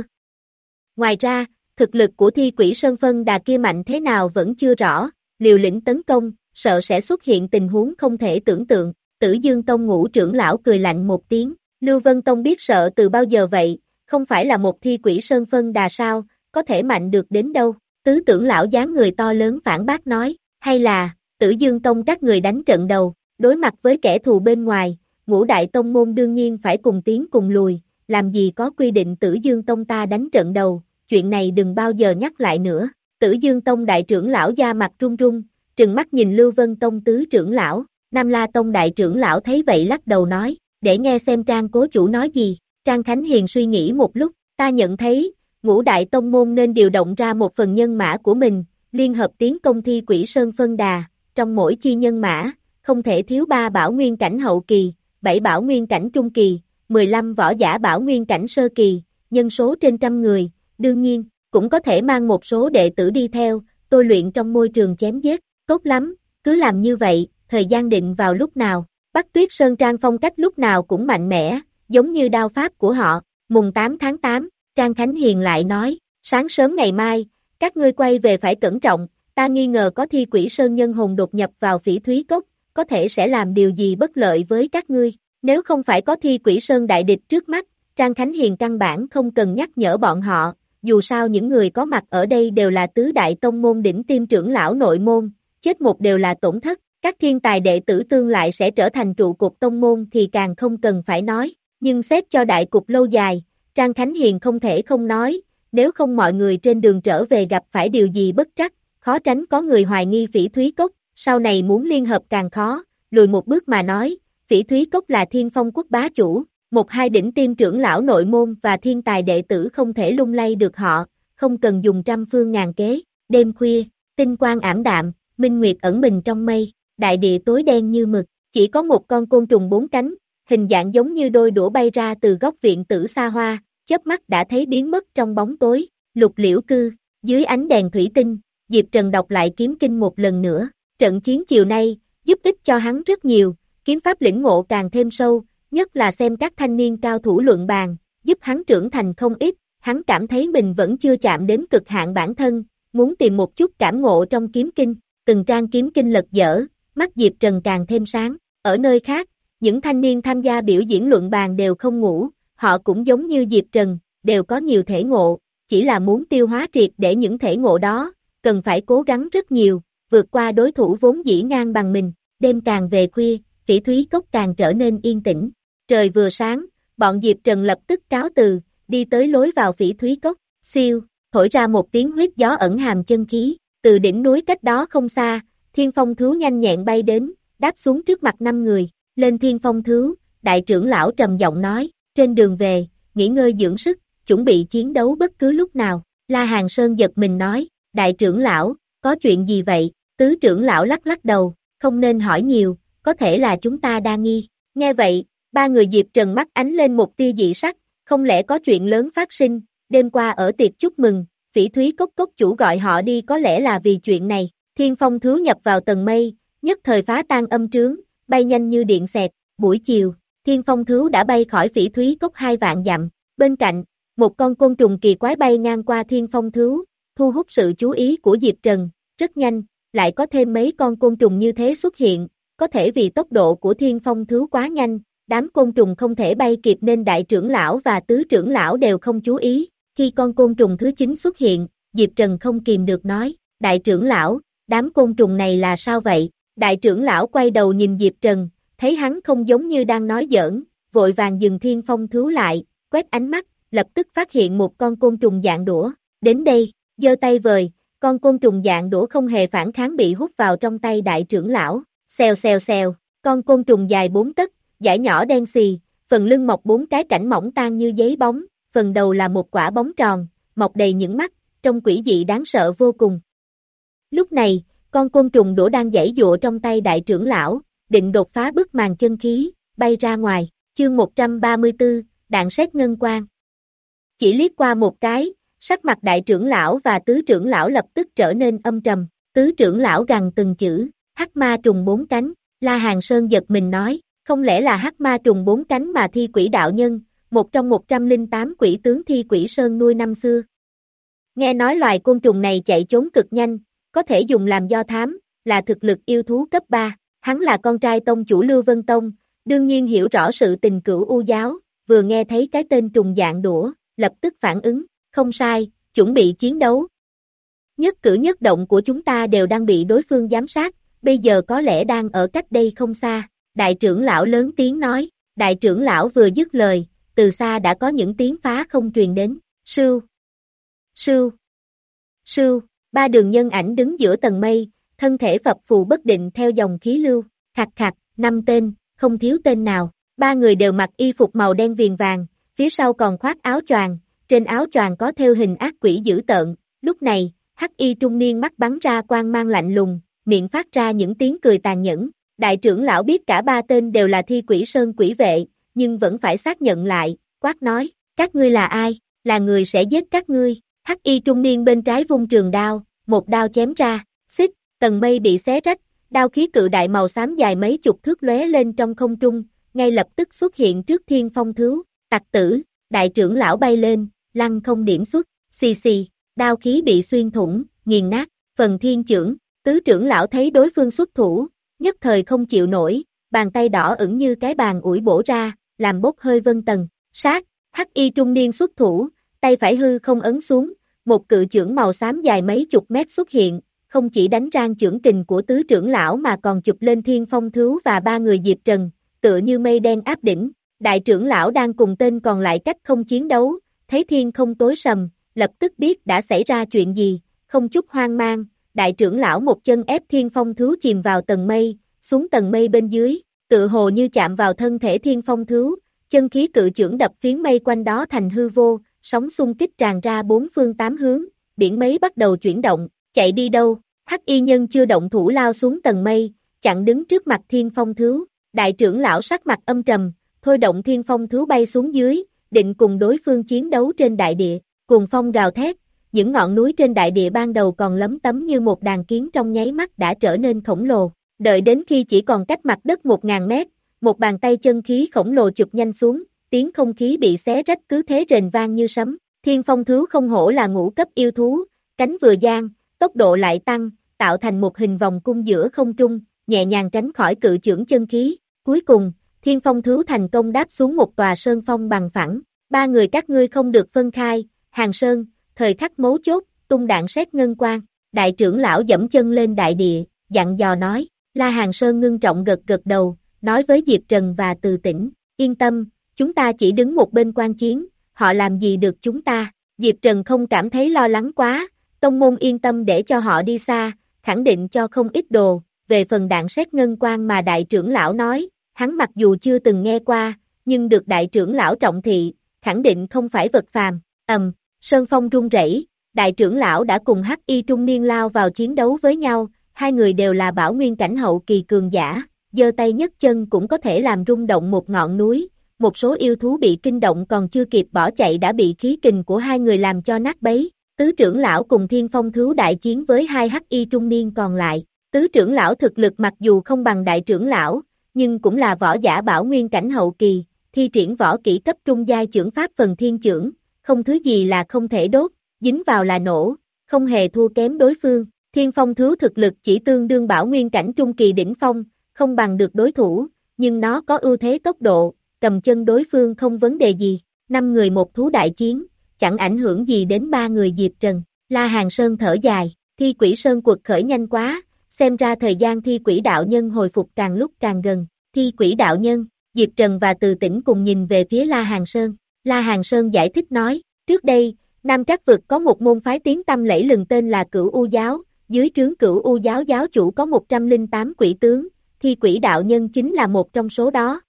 Ngoài ra, thực lực của Thi Quỷ Sơn phân đà kia mạnh thế nào vẫn chưa rõ, liều lĩnh tấn công, sợ sẽ xuất hiện tình huống không thể tưởng tượng. Tử Dương Tông ngũ trưởng lão cười lạnh một tiếng, Lưu Vân Tông biết sợ từ bao giờ vậy, không phải là một Thi Quỷ Sơn phân đà sao, có thể mạnh được đến đâu. Tứ trưởng lão dáng người to lớn phản bác nói, hay là, Tử Dương Tông các người đánh trận đầu, đối mặt với kẻ thù bên ngoài, ngũ đại tông môn đương nhiên phải cùng tiến cùng lùi, làm gì có quy định Tử Dương Tông ta đánh trận đầu, chuyện này đừng bao giờ nhắc lại nữa. Tử Dương Tông đại trưởng lão da mặt run run, trừng mắt nhìn Lưu Vân Tông tứ trưởng lão, Nam La Tông đại trưởng lão thấy vậy lắc đầu nói, để nghe xem Trang cố chủ nói gì. Trang Khánh Hiền suy nghĩ một lúc, ta nhận thấy, ngũ đại tông môn nên điều động ra một phần nhân mã của mình, liên hợp tiến công Thi Quỷ Sơn phân đà, trong mỗi chi nhân mã, không thể thiếu ba bảo nguyên cảnh hậu kỳ, bảy bảo nguyên cảnh trung kỳ, mười lăm võ giả bảo nguyên cảnh sơ kỳ, nhân số trên trăm người, đương nhiên, cũng có thể mang một số đệ tử đi theo, tôi luyện trong môi trường chém giết, tốt lắm, cứ làm như vậy, thời gian định vào lúc nào. Bắc Tuyết Sơn Trang phong cách lúc nào cũng mạnh mẽ, giống như đao pháp của họ, mùng tám tháng tám, Trang Khánh Hiền lại nói, sáng sớm ngày mai, các ngươi quay về phải cẩn trọng, ta nghi ngờ có Thi Quỷ Sơn nhân hồn đột nhập vào Phỉ Thúy Cốc, có thể sẽ làm điều gì bất lợi với các ngươi, nếu không phải có Thi Quỷ Sơn đại địch trước mắt, Trang Khánh Hiền căn bản không cần nhắc nhở bọn họ, dù sao những người có mặt ở đây đều là tứ đại tông môn đỉnh tiêm trưởng lão nội môn, chết một đều là tổn thất, các thiên tài đệ tử tương lại sẽ trở thành trụ cột tông môn thì càng không cần phải nói, nhưng xét cho đại cục lâu dài, Trang Khánh Hiền không thể không nói, nếu không mọi người trên đường trở về gặp phải điều gì bất trắc, khó tránh có người hoài nghi Phỉ Thúy Cốc, sau này muốn liên hợp càng khó, lùi một bước mà nói, Phỉ Thúy Cốc là Thiên Phong quốc bá chủ, một hai đỉnh tiêm trưởng lão nội môn và thiên tài đệ tử không thể lung lay được họ, không cần dùng trăm phương ngàn kế. Đêm khuya, tinh quang ảm đạm, minh nguyệt ẩn mình trong mây, đại địa tối đen như mực, chỉ có một con côn trùng bốn cánh, hình dạng giống như đôi đũa bay ra từ góc viện tử xa hoa, chớp mắt đã thấy biến mất trong bóng tối. Lục Liễu Cư, dưới ánh đèn thủy tinh, Diệp Trần đọc lại kiếm kinh một lần nữa, trận chiến chiều nay, giúp ích cho hắn rất nhiều, kiếm pháp lĩnh ngộ càng thêm sâu, nhất là xem các thanh niên cao thủ luận bàn, giúp hắn trưởng thành không ít, hắn cảm thấy mình vẫn chưa chạm đến cực hạn bản thân, muốn tìm một chút cảm ngộ trong kiếm kinh, từng trang kiếm kinh lật dở, mắt Diệp Trần càng thêm sáng, ở nơi khác, những thanh niên tham gia biểu diễn luận bàn đều không ngủ, họ cũng giống như Diệp Trần, đều có nhiều thể ngộ, chỉ là muốn tiêu hóa triệt để những thể ngộ đó, cần phải cố gắng rất nhiều, vượt qua đối thủ vốn dĩ ngang bằng mình, đêm càng về khuya, Phỉ Thúy Cốc càng trở nên yên tĩnh, trời vừa sáng, bọn Diệp Trần lập tức cáo từ, đi tới lối vào Phỉ Thúy Cốc, siêu, thổi ra một tiếng huyết gió ẩn hàm chân khí, từ đỉnh núi cách đó không xa, Thiên Phong Thú nhanh nhẹn bay đến, đáp xuống trước mặt năm người, lên Thiên Phong Thú, đại trưởng lão trầm giọng nói, trên đường về, nghỉ ngơi dưỡng sức, chuẩn bị chiến đấu bất cứ lúc nào, La Hàn Sơn giật mình nói, đại trưởng lão, có chuyện gì vậy, Tứ trưởng lão lắc lắc đầu, không nên hỏi nhiều, có thể là chúng ta đa nghi. Nghe vậy, ba người Diệp Trần mắt ánh lên một tia dị sắc, không lẽ có chuyện lớn phát sinh, đêm qua ở tiệc chúc mừng, Phỉ Thúy Cốc cốc chủ gọi họ đi có lẽ là vì chuyện này. Thiên phong thú nhập vào tầng mây, nhất thời phá tan âm trướng, bay nhanh như điện xẹt. Buổi chiều, thiên phong thú đã bay khỏi Phỉ Thúy Cốc hai vạn dặm. Bên cạnh, một con côn trùng kỳ quái bay ngang qua thiên phong thú, thu hút sự chú ý của Diệp Trần. Rất nhanh, lại có thêm mấy con côn trùng như thế xuất hiện, có thể vì tốc độ của thiên phong thú quá nhanh, đám côn trùng không thể bay kịp nên đại trưởng lão và tứ trưởng lão đều không chú ý. Khi con côn trùng thứ chín xuất hiện, Diệp Trần không kìm được nói, đại trưởng lão, đám côn trùng này là sao vậy? Đại trưởng lão quay đầu nhìn Diệp Trần, thấy hắn không giống như đang nói giỡn, vội vàng dừng thiên phong thú lại, quét ánh mắt, lập tức phát hiện một con côn trùng dạng đũa, đến đây, giơ tay vời, con côn trùng dạng đũa không hề phản kháng bị hút vào trong tay đại trưởng lão, xèo xèo xèo, con côn trùng dài bốn tấc, dải nhỏ đen xì, phần lưng mọc bốn cái cảnh mỏng tan như giấy bóng, phần đầu là một quả bóng tròn, mọc đầy những mắt, trông quỷ dị đáng sợ vô cùng. Lúc này, con côn trùng đũa đang giãy giụa trong tay đại trưởng lão, định đột phá bức màn chân khí, bay ra ngoài, chương một trăm ba mươi tư, đạn sét ngân quang. Chỉ liếc qua một cái, sắc mặt đại trưởng lão và tứ trưởng lão lập tức trở nên âm trầm, tứ trưởng lão gằn từng chữ, hắc ma trùng bốn cánh, La Hàn Sơn giật mình nói, không lẽ là hắc ma trùng bốn cánh mà Thi Quỷ đạo nhân, một trong một trăm lẻ tám quỷ tướng Thi Quỷ Sơn nuôi năm xưa. Nghe nói loài côn trùng này chạy trốn cực nhanh, có thể dùng làm do thám, là thực lực yêu thú cấp ba, hắn là con trai tông chủ Lưu Vân Tông, đương nhiên hiểu rõ sự tình cửu u giáo, vừa nghe thấy cái tên trùng dạng đũa, lập tức phản ứng, không sai, chuẩn bị chiến đấu. Nhất cử nhất động của chúng ta đều đang bị đối phương giám sát, bây giờ có lẽ đang ở cách đây không xa, đại trưởng lão lớn tiếng nói, đại trưởng lão vừa dứt lời, từ xa đã có những tiếng phá không truyền đến, sưu, sưu, sưu, ba đường nhân ảnh đứng giữa tầng mây, thân thể phập phù bất định theo dòng khí lưu, khạc khạc, năm tên, không thiếu tên nào, ba người đều mặc y phục màu đen viền vàng, phía sau còn khoác áo choàng, trên áo choàng có thêu hình ác quỷ dữ tợn, lúc này, hắc y trung niên mắt bắn ra quang mang lạnh lùng, miệng phát ra những tiếng cười tàn nhẫn, đại trưởng lão biết cả ba tên đều là Thi Quỷ Sơn quỷ vệ, nhưng vẫn phải xác nhận lại, quát nói, các ngươi là ai, là người sẽ giết các ngươi, hắc y trung niên bên trái vung trường đao, một đao chém ra, xích, tầng mây bị xé rách, đao khí cự đại màu xám dài mấy chục thước lóe lên trong không trung, ngay lập tức xuất hiện trước thiên phong thú, tặc tử, đại trưởng lão bay lên, lăng không điểm xuất, xì xì, đao khí bị xuyên thủng, nghiền nát, phần thiên chưởng, tứ trưởng lão thấy đối phương xuất thủ, nhất thời không chịu nổi, bàn tay đỏ ửng như cái bàn ủi bổ ra, làm bốc hơi vân tầng, sát, hắc y trung niên xuất thủ, tay phải hư không ấn xuống, một cự chưởng màu xám dài mấy chục mét xuất hiện, không chỉ đánh rang chưởng kình của tứ trưởng lão mà còn chụp lên thiên phong thú và ba người Diệp Trần, tựa như mây đen áp đỉnh, đại trưởng lão đang cùng tên còn lại cách không chiến đấu, thấy thiên không tối sầm, lập tức biết đã xảy ra chuyện gì, không chút hoang mang, đại trưởng lão một chân ép thiên phong thú chìm vào tầng mây, xuống tầng mây bên dưới, tựa hồ như chạm vào thân thể thiên phong thú, chân khí cự chưởng đập phiến mây quanh đó thành hư vô, sóng xung kích tràn ra bốn phương tám hướng, biển mây bắt đầu chuyển động, chạy đi đâu, hắc y nhân chưa động thủ lao xuống tầng mây, chặn đứng trước mặt thiên phong thú, đại trưởng lão sắc mặt âm trầm, thôi động thiên phong thú bay xuống dưới, định cùng đối phương chiến đấu trên đại địa, cùng phong gào thét, những ngọn núi trên đại địa ban đầu còn lấm tấm như một đàn kiến trong nháy mắt đã trở nên khổng lồ, đợi đến khi chỉ còn cách mặt đất một ngàn mét, một bàn tay chân khí khổng lồ chụp nhanh xuống, tiếng không khí bị xé rách cứ thế rền vang như sấm, thiên phong thú không hổ là ngũ cấp yêu thú, cánh vừa giang, tốc độ lại tăng, tạo thành một hình vòng cung giữa không trung, nhẹ nhàng tránh khỏi cự chưởng chân khí, cuối cùng, thiên phong thú thành công đáp xuống một tòa sơn phong bằng phẳng, ba người các ngươi không được phân khai, Hàng Sơn, thời khắc mấu chốt, tung đạn sét ngân quang, đại trưởng lão dẫm chân lên đại địa, dặn dò nói, La Hàng Sơn ngưng trọng gật gật đầu, nói với Diệp Trần và Từ Tĩnh, yên tâm, chúng ta chỉ đứng một bên quan chiến, họ làm gì được chúng ta, Diệp Trần không cảm thấy lo lắng quá, tông môn yên tâm để cho họ đi xa, khẳng định cho không ít đồ, về phần đạn sét ngân quang mà đại trưởng lão nói, hắn mặc dù chưa từng nghe qua, nhưng được đại trưởng lão trọng thị, khẳng định không phải vật phàm, ầm, sơn phong rung rẩy, đại trưởng lão đã cùng hắc y trung niên lao vào chiến đấu với nhau, hai người đều là bảo nguyên cảnh hậu kỳ cường giả, giơ tay nhấc chân cũng có thể làm rung động một ngọn núi, một số yêu thú bị kinh động còn chưa kịp bỏ chạy đã bị khí kình của hai người làm cho nát bấy. Tứ trưởng lão cùng Thiên Phong Thú đại chiến với hai hắc y trung niên còn lại. Tứ trưởng lão thực lực mặc dù không bằng đại trưởng lão, nhưng cũng là võ giả bảo nguyên cảnh hậu kỳ, thi triển võ kỹ cấp trung giai chưởng pháp phần thiên chưởng, không thứ gì là không thể đốt, dính vào là nổ, không hề thua kém đối phương. Thiên Phong Thú thực lực chỉ tương đương bảo nguyên cảnh trung kỳ đỉnh phong, không bằng được đối thủ, nhưng nó có ưu thế tốc độ, cầm chân đối phương không vấn đề gì. Năm người một thú đại chiến, chẳng ảnh hưởng gì đến ba người Diệp Trần. La Hàn Sơn thở dài, Thi Quỷ Sơn quật khởi nhanh quá, xem ra thời gian Thi Quỷ đạo nhân hồi phục càng lúc càng gần. Thi Quỷ đạo nhân, Diệp Trần và Từ Tĩnh cùng nhìn về phía La Hàn Sơn. La Hàn Sơn giải thích nói, trước đây, Nam Trắc Vực có một môn phái tiếng tăm lẫy lừng tên là Cửu U Giáo, dưới trướng Cửu U Giáo giáo chủ có một trăm lẻ tám quỷ tướng, Thi Quỷ đạo nhân chính là một trong số đó.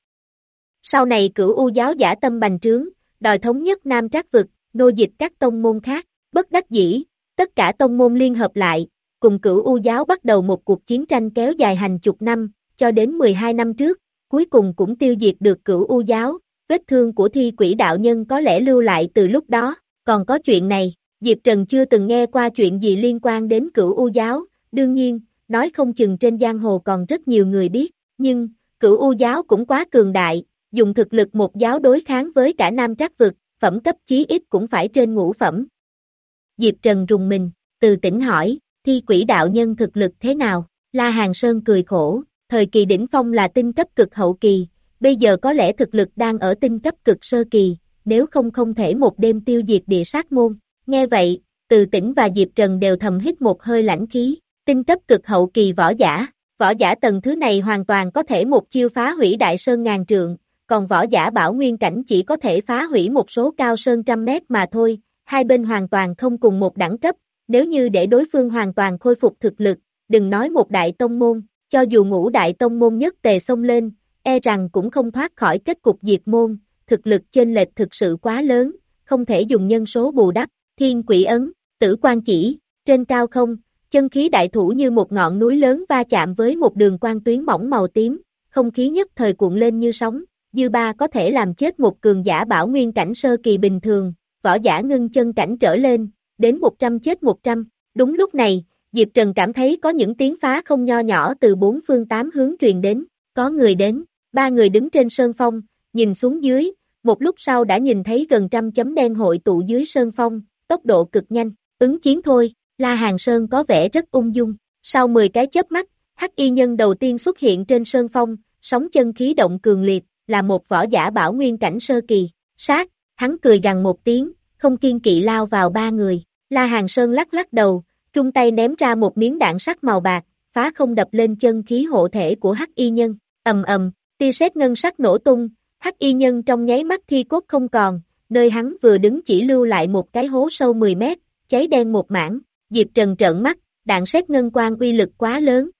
Sau này Cửu U Giáo dã tâm bành trướng, đòi thống nhất Nam Trắc Vực, nô dịch các tông môn khác, bất đắc dĩ, tất cả tông môn liên hợp lại, cùng Cửu U Giáo bắt đầu một cuộc chiến tranh kéo dài hành chục năm, cho đến mười hai năm trước, cuối cùng cũng tiêu diệt được Cửu U Giáo, vết thương của Thi Quỷ đạo nhân có lẽ lưu lại từ lúc đó. Còn có chuyện này, Diệp Trần chưa từng nghe qua chuyện gì liên quan đến Cửu U Giáo, đương nhiên, nói không chừng trên giang hồ còn rất nhiều người biết, nhưng, Cửu U Giáo cũng quá cường đại, dùng thực lực một giáo đối kháng với cả Nam Trắc Vực, phẩm cấp chí ít cũng phải trên ngũ phẩm. Diệp Trần rùng mình, Từ Tĩnh hỏi, Thi Quỷ đạo nhân thực lực thế nào? La Hàn Sơn cười khổ, thời kỳ đỉnh phong là tinh cấp cực hậu kỳ, bây giờ có lẽ thực lực đang ở tinh cấp cực sơ kỳ, nếu không không thể một đêm tiêu diệt địa sát môn. Nghe vậy, Từ Tĩnh và Diệp Trần đều thầm hít một hơi lãnh khí, tinh cấp cực hậu kỳ võ giả, võ giả tầng thứ này hoàn toàn có thể một chiêu phá hủy đại sơn ngàn trượng, còn võ giả bảo nguyên cảnh chỉ có thể phá hủy một số cao sơn trăm mét mà thôi, hai bên hoàn toàn không cùng một đẳng cấp, nếu như để đối phương hoàn toàn khôi phục thực lực, đừng nói một đại tông môn, cho dù ngũ đại tông môn nhất tề xông lên, e rằng cũng không thoát khỏi kết cục diệt môn, thực lực chênh lệch thực sự quá lớn, không thể dùng nhân số bù đắp. Thiên Quỷ ấn, Tử Quan chỉ, trên cao không, chân khí đại thủ như một ngọn núi lớn va chạm với một đường quang tuyến mỏng màu tím, không khí nhất thời cuộn lên như sóng, dư ba có thể làm chết một cường giả bảo nguyên cảnh sơ kỳ bình thường, võ giả ngưng chân cảnh trở lên, đến một trăm chết một trăm. Đúng lúc này, Diệp Trần cảm thấy có những tiếng phá không nho nhỏ từ bốn phương tám hướng truyền đến, có người đến, ba người đứng trên sơn phong, nhìn xuống dưới, một lúc sau đã nhìn thấy gần trăm chấm đen hội tụ dưới sơn phong, tốc độ cực nhanh, ứng chiến thôi. La Hàn Sơn có vẻ rất ung dung, sau mười cái chớp mắt, hắc y nhân đầu tiên xuất hiện trên sơn phong, sóng chân khí động cường liệt, là một võ giả bảo nguyên cảnh sơ kỳ, sát, hắn cười gằn một tiếng, không kiên kỵ lao vào ba người. La Hàn Sơn lắc lắc đầu, trung tay ném ra một miếng đạn sắt màu bạc, phá không đập lên chân khí hộ thể của hắc y nhân, ầm ầm, tia sét ngân sắc nổ tung, hắc y nhân trong nháy mắt thi cốt không còn, nơi hắn vừa đứng chỉ lưu lại một cái hố sâu mười mét, cháy đen một mảng. Diệp Trần trợn mắt, đạn sét ngân quang uy lực quá lớn.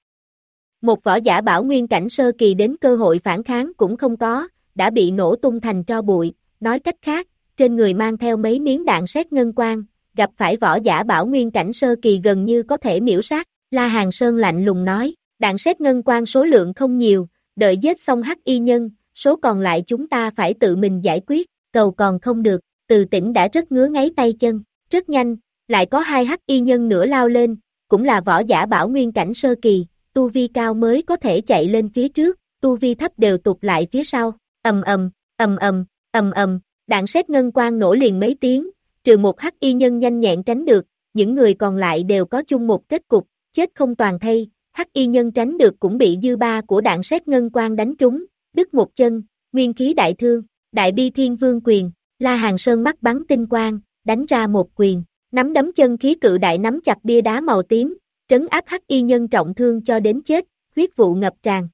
Một võ giả bảo nguyên cảnh sơ kỳ đến cơ hội phản kháng cũng không có, đã bị nổ tung thành tro bụi, nói cách khác, trên người mang theo mấy miếng đạn sét ngân quang, gặp phải võ giả bảo nguyên cảnh sơ kỳ gần như có thể miễu sát. La Hàn Sơn lạnh lùng nói, đạn sét ngân quang số lượng không nhiều, đợi giết xong hắc y nhân, số còn lại chúng ta phải tự mình giải quyết, cầu còn không được. Từ Tĩnh đã rất ngứa ngáy tay chân, rất nhanh, lại có hai hắc y nhân nữa lao lên, cũng là võ giả bảo nguyên cảnh sơ kỳ, tu vi cao mới có thể chạy lên phía trước, tu vi thấp đều tụt lại phía sau, ầm ầm, ầm ầm, ầm ầm, đạn sét ngân quang nổ liền mấy tiếng, trừ một hắc y nhân nhanh nhẹn tránh được, những người còn lại đều có chung một kết cục, chết không toàn thây, hắc y nhân tránh được cũng bị dư ba của đạn sét ngân quang đánh trúng, đứt một chân, nguyên khí đại thương, đại bi thiên vương quyền, La Hàn Sơn mắt bắn tinh quang, đánh ra một quyền. Nắm đấm chân khí cự đại nắm chặt bia đá màu tím, trấn áp hắc y nhân trọng thương cho đến chết, huyết vụ ngập tràn.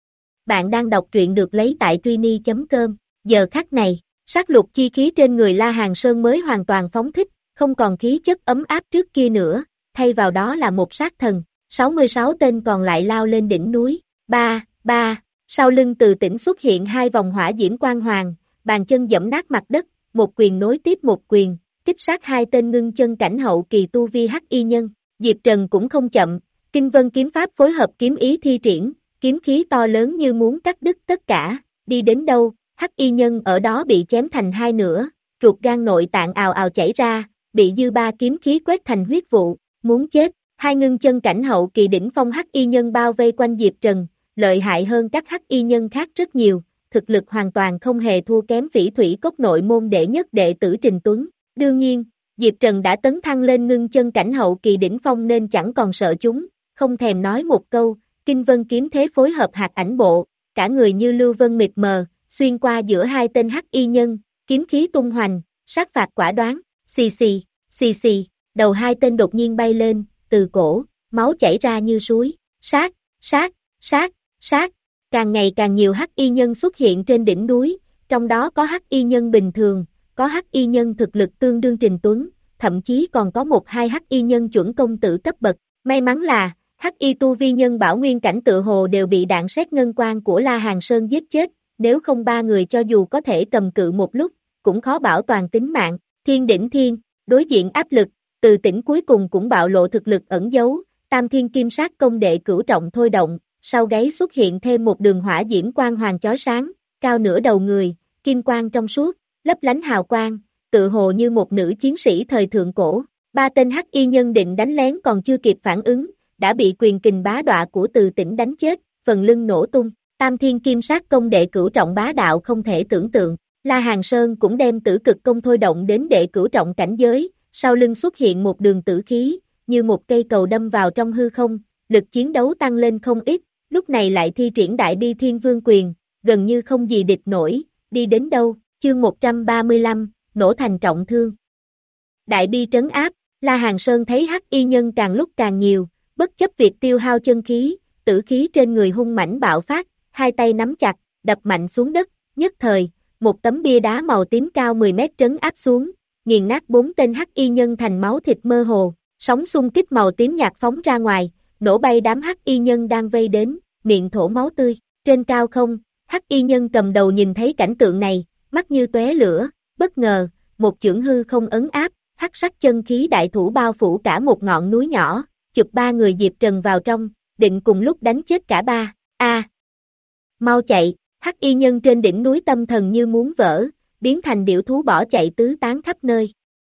Bạn đang đọc truyện được lấy tại truy chấm com, giờ khắc này, sát lục chi khí trên người La Hàn Sơn mới hoàn toàn phóng thích, không còn khí chất ấm áp trước kia nữa, thay vào đó là một sát thần, sáu mươi sáu tên còn lại lao lên đỉnh núi, ba, ba, sau lưng Từ Tĩnh xuất hiện hai vòng hỏa diễm quang hoàng, bàn chân dẫm nát mặt đất, một quyền nối tiếp một quyền. Kích sát hai tên ngưng chân cảnh hậu kỳ tu vi hắc y nhân, Diệp Trần cũng không chậm, Kinh vân kiếm pháp phối hợp kiếm ý thi triển, kiếm khí to lớn như muốn cắt đứt tất cả, đi đến đâu, hắc y nhân ở đó bị chém thành hai nửa, ruột gan nội tạng ào ào chảy ra, bị dư ba kiếm khí quét thành huyết vụ, muốn chết, hai ngưng chân cảnh hậu kỳ đỉnh phong hắc y nhân bao vây quanh Diệp Trần, lợi hại hơn các hắc y nhân khác rất nhiều, thực lực hoàn toàn không hề thua kém Phỉ Thủy Cốc nội môn đệ nhất đệ tử Trình Tuấn, đương nhiên, Diệp Trần đã tấn thăng lên ngưng chân cảnh hậu kỳ đỉnh phong nên chẳng còn sợ chúng, không thèm nói một câu, kinh vân kiếm thế phối hợp hạt ảnh bộ, cả người như lưu vân mịt mờ, xuyên qua giữa hai tên hắc y nhân, kiếm khí tung hoành, sát phạt quả đoán, xì xì, xì xì, đầu hai tên đột nhiên bay lên, từ cổ, máu chảy ra như suối, sát, sát, sát, sát, càng ngày càng nhiều hắc y nhân xuất hiện trên đỉnh núi, trong đó có hắc y nhân bình thường, có hắc y nhân thực lực tương đương Trình Tuấn, thậm chí còn có một hai hắc y nhân chuẩn công tử cấp bậc, may mắn là, hắc y tu vi nhân bảo nguyên cảnh tự hồ đều bị đạn sét ngân quang của La Hàn Sơn giết chết, nếu không ba người cho dù có thể cầm cự một lúc, cũng khó bảo toàn tính mạng, thiên đỉnh thiên, đối diện áp lực, từ tỉnh cuối cùng cũng bạo lộ thực lực ẩn giấu, tam thiên kim sát công đệ cửu trọng thôi động, sau gáy xuất hiện thêm một đường hỏa diễm quang hoàng chói sáng, cao nửa đầu người, kim quang trong suốt, lấp lánh hào quang, tự hồ như một nữ chiến sĩ thời thượng cổ, ba tên hắc y nhân định đánh lén còn chưa kịp phản ứng, đã bị quyền kình bá đọa của từ tỉnh đánh chết, phần lưng nổ tung, tam thiên kim sát công đệ cửu trọng bá đạo không thể tưởng tượng, La Hàn Sơn cũng đem tử cực công thôi động đến đệ cửu trọng cảnh giới, sau lưng xuất hiện một đường tử khí, như một cây cầu đâm vào trong hư không, lực chiến đấu tăng lên không ít, lúc này lại thi triển đại bi thiên vương quyền, gần như không gì địch nổi, đi đến đâu, chương một trăm ba mươi lăm, nổ thành trọng thương. Đại bi trấn áp, La Hàn Sơn thấy hắc y nhân càng lúc càng nhiều, bất chấp việc tiêu hao chân khí, tử khí trên người hung mãnh bạo phát, hai tay nắm chặt, đập mạnh xuống đất, nhất thời, một tấm bia đá màu tím cao mười mét trấn áp xuống, nghiền nát bốn tên hắc y nhân thành máu thịt mơ hồ, sóng xung kích màu tím nhạt phóng ra ngoài, nổ bay đám hắc y nhân đang vây đến, miệng thổ máu tươi, trên cao không, hắc y nhân cầm đầu nhìn thấy cảnh tượng này, mắt như tóe lửa, bất ngờ, một chưởng hư không ấn áp, hắc sắc chân khí đại thủ bao phủ cả một ngọn núi nhỏ, chụp ba người Diệp Trần vào trong, định cùng lúc đánh chết cả ba, a mau chạy, hắc y nhân trên đỉnh núi tâm thần như muốn vỡ, biến thành điểu thú bỏ chạy tứ tán khắp nơi.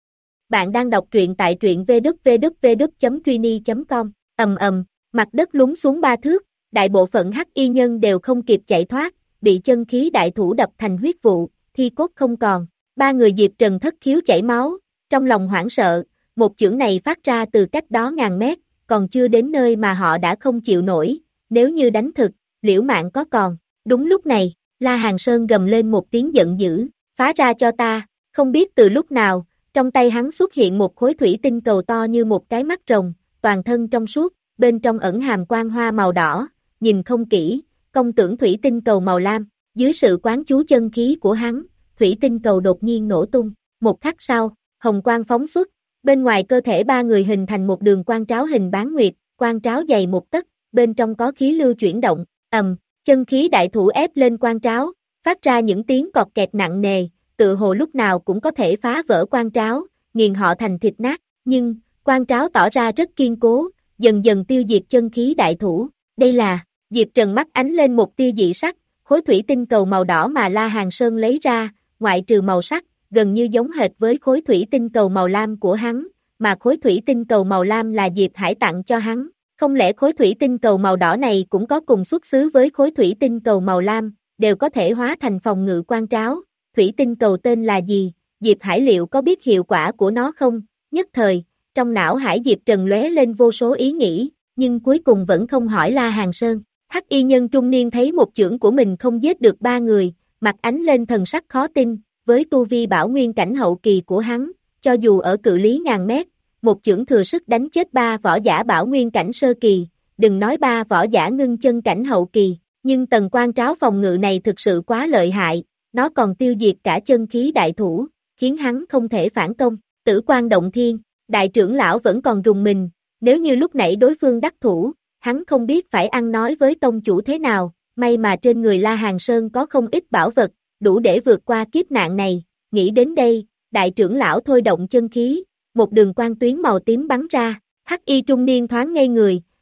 Bạn đang đọc truyện tại truyện vê kép vê kép vê kép chấm truy chấm com, ầm ầm, mặt đất lún xuống ba thước, đại bộ phận hắc y nhân đều không kịp chạy thoát, bị chân khí đại thủ đập thành huyết vụ, thi cốt không còn, ba người Diệp Trần thất khiếu chảy máu, trong lòng hoảng sợ, một chưởng này phát ra từ cách đó ngàn mét, còn chưa đến nơi mà họ đã không chịu nổi, nếu như đánh thực, liễu mạng có còn, đúng lúc này, La Hàn Sơn gầm lên một tiếng giận dữ, phá ra cho ta, không biết từ lúc nào, trong tay hắn xuất hiện một khối thủy tinh cầu to như một cái mắt rồng, toàn thân trong suốt, bên trong ẩn hàm quang hoa màu đỏ, nhìn không kỹ, công tưởng thủy tinh cầu màu lam, dưới sự quán chú chân khí của hắn, thủy tinh cầu đột nhiên nổ tung, một khắc sau, hồng quang phóng xuất, bên ngoài cơ thể ba người hình thành một đường quang tráo hình bán nguyệt, quang tráo dày một tấc, bên trong có khí lưu chuyển động, ầm, chân khí đại thủ ép lên quang tráo, phát ra những tiếng cọt kẹt nặng nề, tự hồ lúc nào cũng có thể phá vỡ quang tráo, nghiền họ thành thịt nát, nhưng, quang tráo tỏ ra rất kiên cố, dần dần tiêu diệt chân khí đại thủ, đây là, Diệp Trần mắt ánh lên một tia dị sắc, khối thủy tinh cầu màu đỏ mà La Hàn Sơn lấy ra, ngoại trừ màu sắc, gần như giống hệt với khối thủy tinh cầu màu lam của hắn, mà khối thủy tinh cầu màu lam là Diệp Hải tặng cho hắn, không lẽ khối thủy tinh cầu màu đỏ này cũng có cùng xuất xứ với khối thủy tinh cầu màu lam, đều có thể hóa thành phòng ngự quang tráo, thủy tinh cầu tên là gì, Diệp Hải liệu có biết hiệu quả của nó không, nhất thời, trong não Hải Diệp Trần lóe lên vô số ý nghĩ, nhưng cuối cùng vẫn không hỏi La Hàn Sơn, hắc y nhân trung niên thấy một chưởng của mình không giết được ba người, mặt ánh lên thần sắc khó tin, với tu vi bảo nguyên cảnh hậu kỳ của hắn, cho dù ở cự ly ngàn mét, một chưởng thừa sức đánh chết ba võ giả bảo nguyên cảnh sơ kỳ, đừng nói ba võ giả ngưng chân cảnh hậu kỳ, nhưng tầng quan tráo phòng ngự này thực sự quá lợi hại, nó còn tiêu diệt cả chân khí đại thủ, khiến hắn không thể phản công, tử quan động thiên, đại trưởng lão vẫn còn rùng mình, nếu như lúc nãy đối phương đắc thủ, hắn không biết phải ăn nói với tông chủ thế nào, may mà trên người La Hàn Sơn có không ít bảo vật, đủ để vượt qua kiếp nạn này, nghĩ đến đây, đại trưởng lão thôi động chân khí, một đường quang tuyến màu tím bắn ra, hắc y trung niên thoáng ngây người,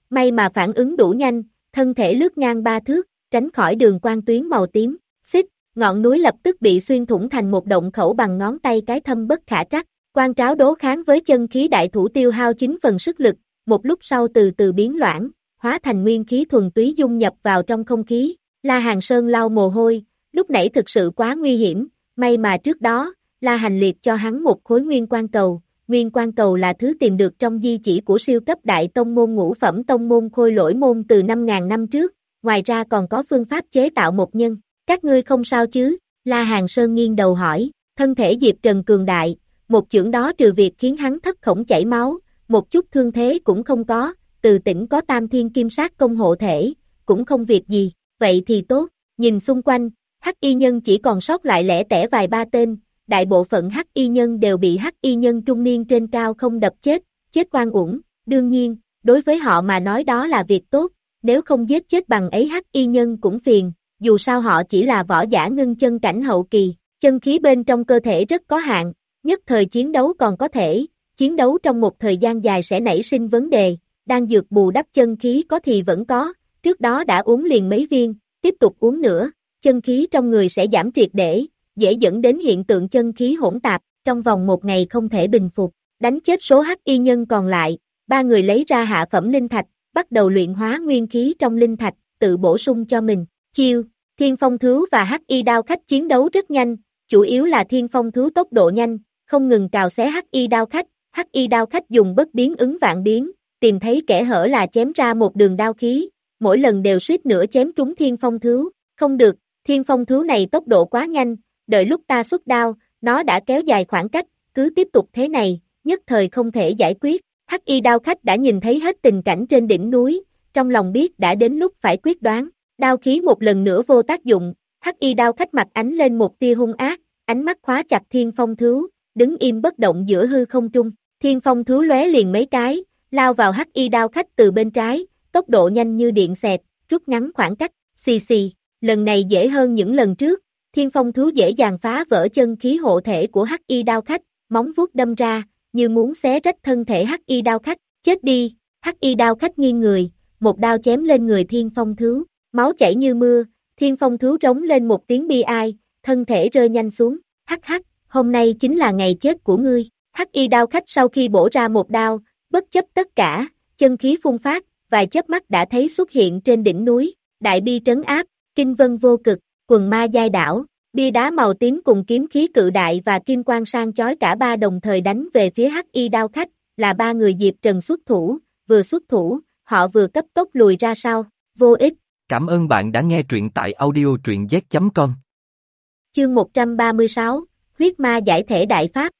may mà phản ứng đủ nhanh, thân thể lướt ngang ba thước, tránh khỏi đường quang tuyến màu tím, xích, ngọn núi lập tức bị xuyên thủng thành một động khẩu bằng ngón tay cái thâm bất khả trắc. Quan tráo đố kháng với chân khí đại thủ tiêu hao chín phần sức lực, một lúc sau từ từ biến loãng, hóa thành nguyên khí thuần túy dung nhập vào trong không khí. La Hàn Sơn lau mồ hôi, lúc nãy thực sự quá nguy hiểm, may mà trước đó, La Hành liệt cho hắn một khối nguyên quan cầu. Nguyên quan cầu là thứ tìm được trong di chỉ của siêu cấp đại tông môn ngũ phẩm tông môn Khôi Lỗi môn từ năm ngàn năm trước, ngoài ra còn có phương pháp chế tạo một nhân. Các ngươi không sao chứ? La Hàn Sơn nghiêng đầu hỏi, thân thể Diệp Trần cường đại, một chưởng đó trừ việc khiến hắn thất khổng chảy máu, một chút thương thế cũng không có, Từ Tĩnh có tam thiên kim sát công hộ thể, cũng không việc gì, vậy thì tốt. Nhìn xung quanh, hắc y nhân chỉ còn sót lại lẻ tẻ vài ba tên, đại bộ phận hắc y nhân đều bị hắc y nhân trung niên trên cao không đập chết, chết oan uổng. Đương nhiên, đối với họ mà nói đó là việc tốt, nếu không giết chết bằng ấy hắc y nhân cũng phiền, dù sao họ chỉ là võ giả ngưng chân cảnh hậu kỳ, chân khí bên trong cơ thể rất có hạn, nhất thời chiến đấu còn có thể, chiến đấu trong một thời gian dài sẽ nảy sinh vấn đề, đang dược bù đắp chân khí có thì vẫn có, trước đó đã uống liền mấy viên, tiếp tục uống nữa, chân khí trong người sẽ giảm triệt để, dễ dẫn đến hiện tượng chân khí hỗn tạp, trong vòng một ngày không thể bình phục, đánh chết số hắc y nhân còn lại, ba người lấy ra hạ phẩm linh thạch, bắt đầu luyện hóa nguyên khí trong linh thạch, tự bổ sung cho mình, chiêu, Thiên Phong Thứu và hắc y đao khách chiến đấu rất nhanh, chủ yếu là Thiên Phong Thứu tốc độ nhanh, không ngừng cào xé hắc y đao khách, hắc y đao khách dùng bất biến ứng vạn biến, tìm thấy kẽ hở là chém ra một đường đao khí, mỗi lần đều suýt nữa chém trúng Thiên Phong Thứu, không được, Thiên Phong Thứu này tốc độ quá nhanh, đợi lúc ta xuất đao, nó đã kéo dài khoảng cách, cứ tiếp tục thế này, nhất thời không thể giải quyết. Hắc y đao khách đã nhìn thấy hết tình cảnh trên đỉnh núi, trong lòng biết đã đến lúc phải quyết đoán, đao khí một lần nữa vô tác dụng, hắc y đao khách mặt ánh lên một tia hung ác, ánh mắt khóa chặt Thiên Phong Thứu, đứng im bất động giữa hư không trung, Thiên Phong Thứu lóe liền mấy cái, lao vào hắc y đao khách từ bên trái, tốc độ nhanh như điện xẹt, rút ngắn khoảng cách, xì xì, lần này dễ hơn những lần trước, Thiên Phong Thứu dễ dàng phá vỡ chân khí hộ thể của hắc y đao khách, móng vuốt đâm ra, như muốn xé rách thân thể hắc y đao khách, chết đi, hắc y đao khách nghiêng người, một đao chém lên người Thiên Phong Thứu, máu chảy như mưa, Thiên Phong Thứu rống lên một tiếng bi ai, thân thể rơi nhanh xuống, hắc hắc, hôm nay chính là ngày chết của ngươi, hắc y đao khách sau khi bổ ra một đao, bất chấp tất cả, chân khí phun phát, vài chớp mắt đã thấy xuất hiện trên đỉnh núi, đại bi trấn áp, kinh vân vô cực, quần ma giai đảo. Bia đá màu tím cùng kiếm khí cự đại và kim quang sang chói cả ba đồng thời đánh về phía hắc y đao khách, là ba người Diệp Trần xuất thủ, vừa xuất thủ, họ vừa cấp tốc lùi ra sau, vô ích. Cảm ơn bạn đã nghe truyện tại audio truyện z chấm com. Chương một trăm ba mươi sáu, huyết ma giải thể đại pháp.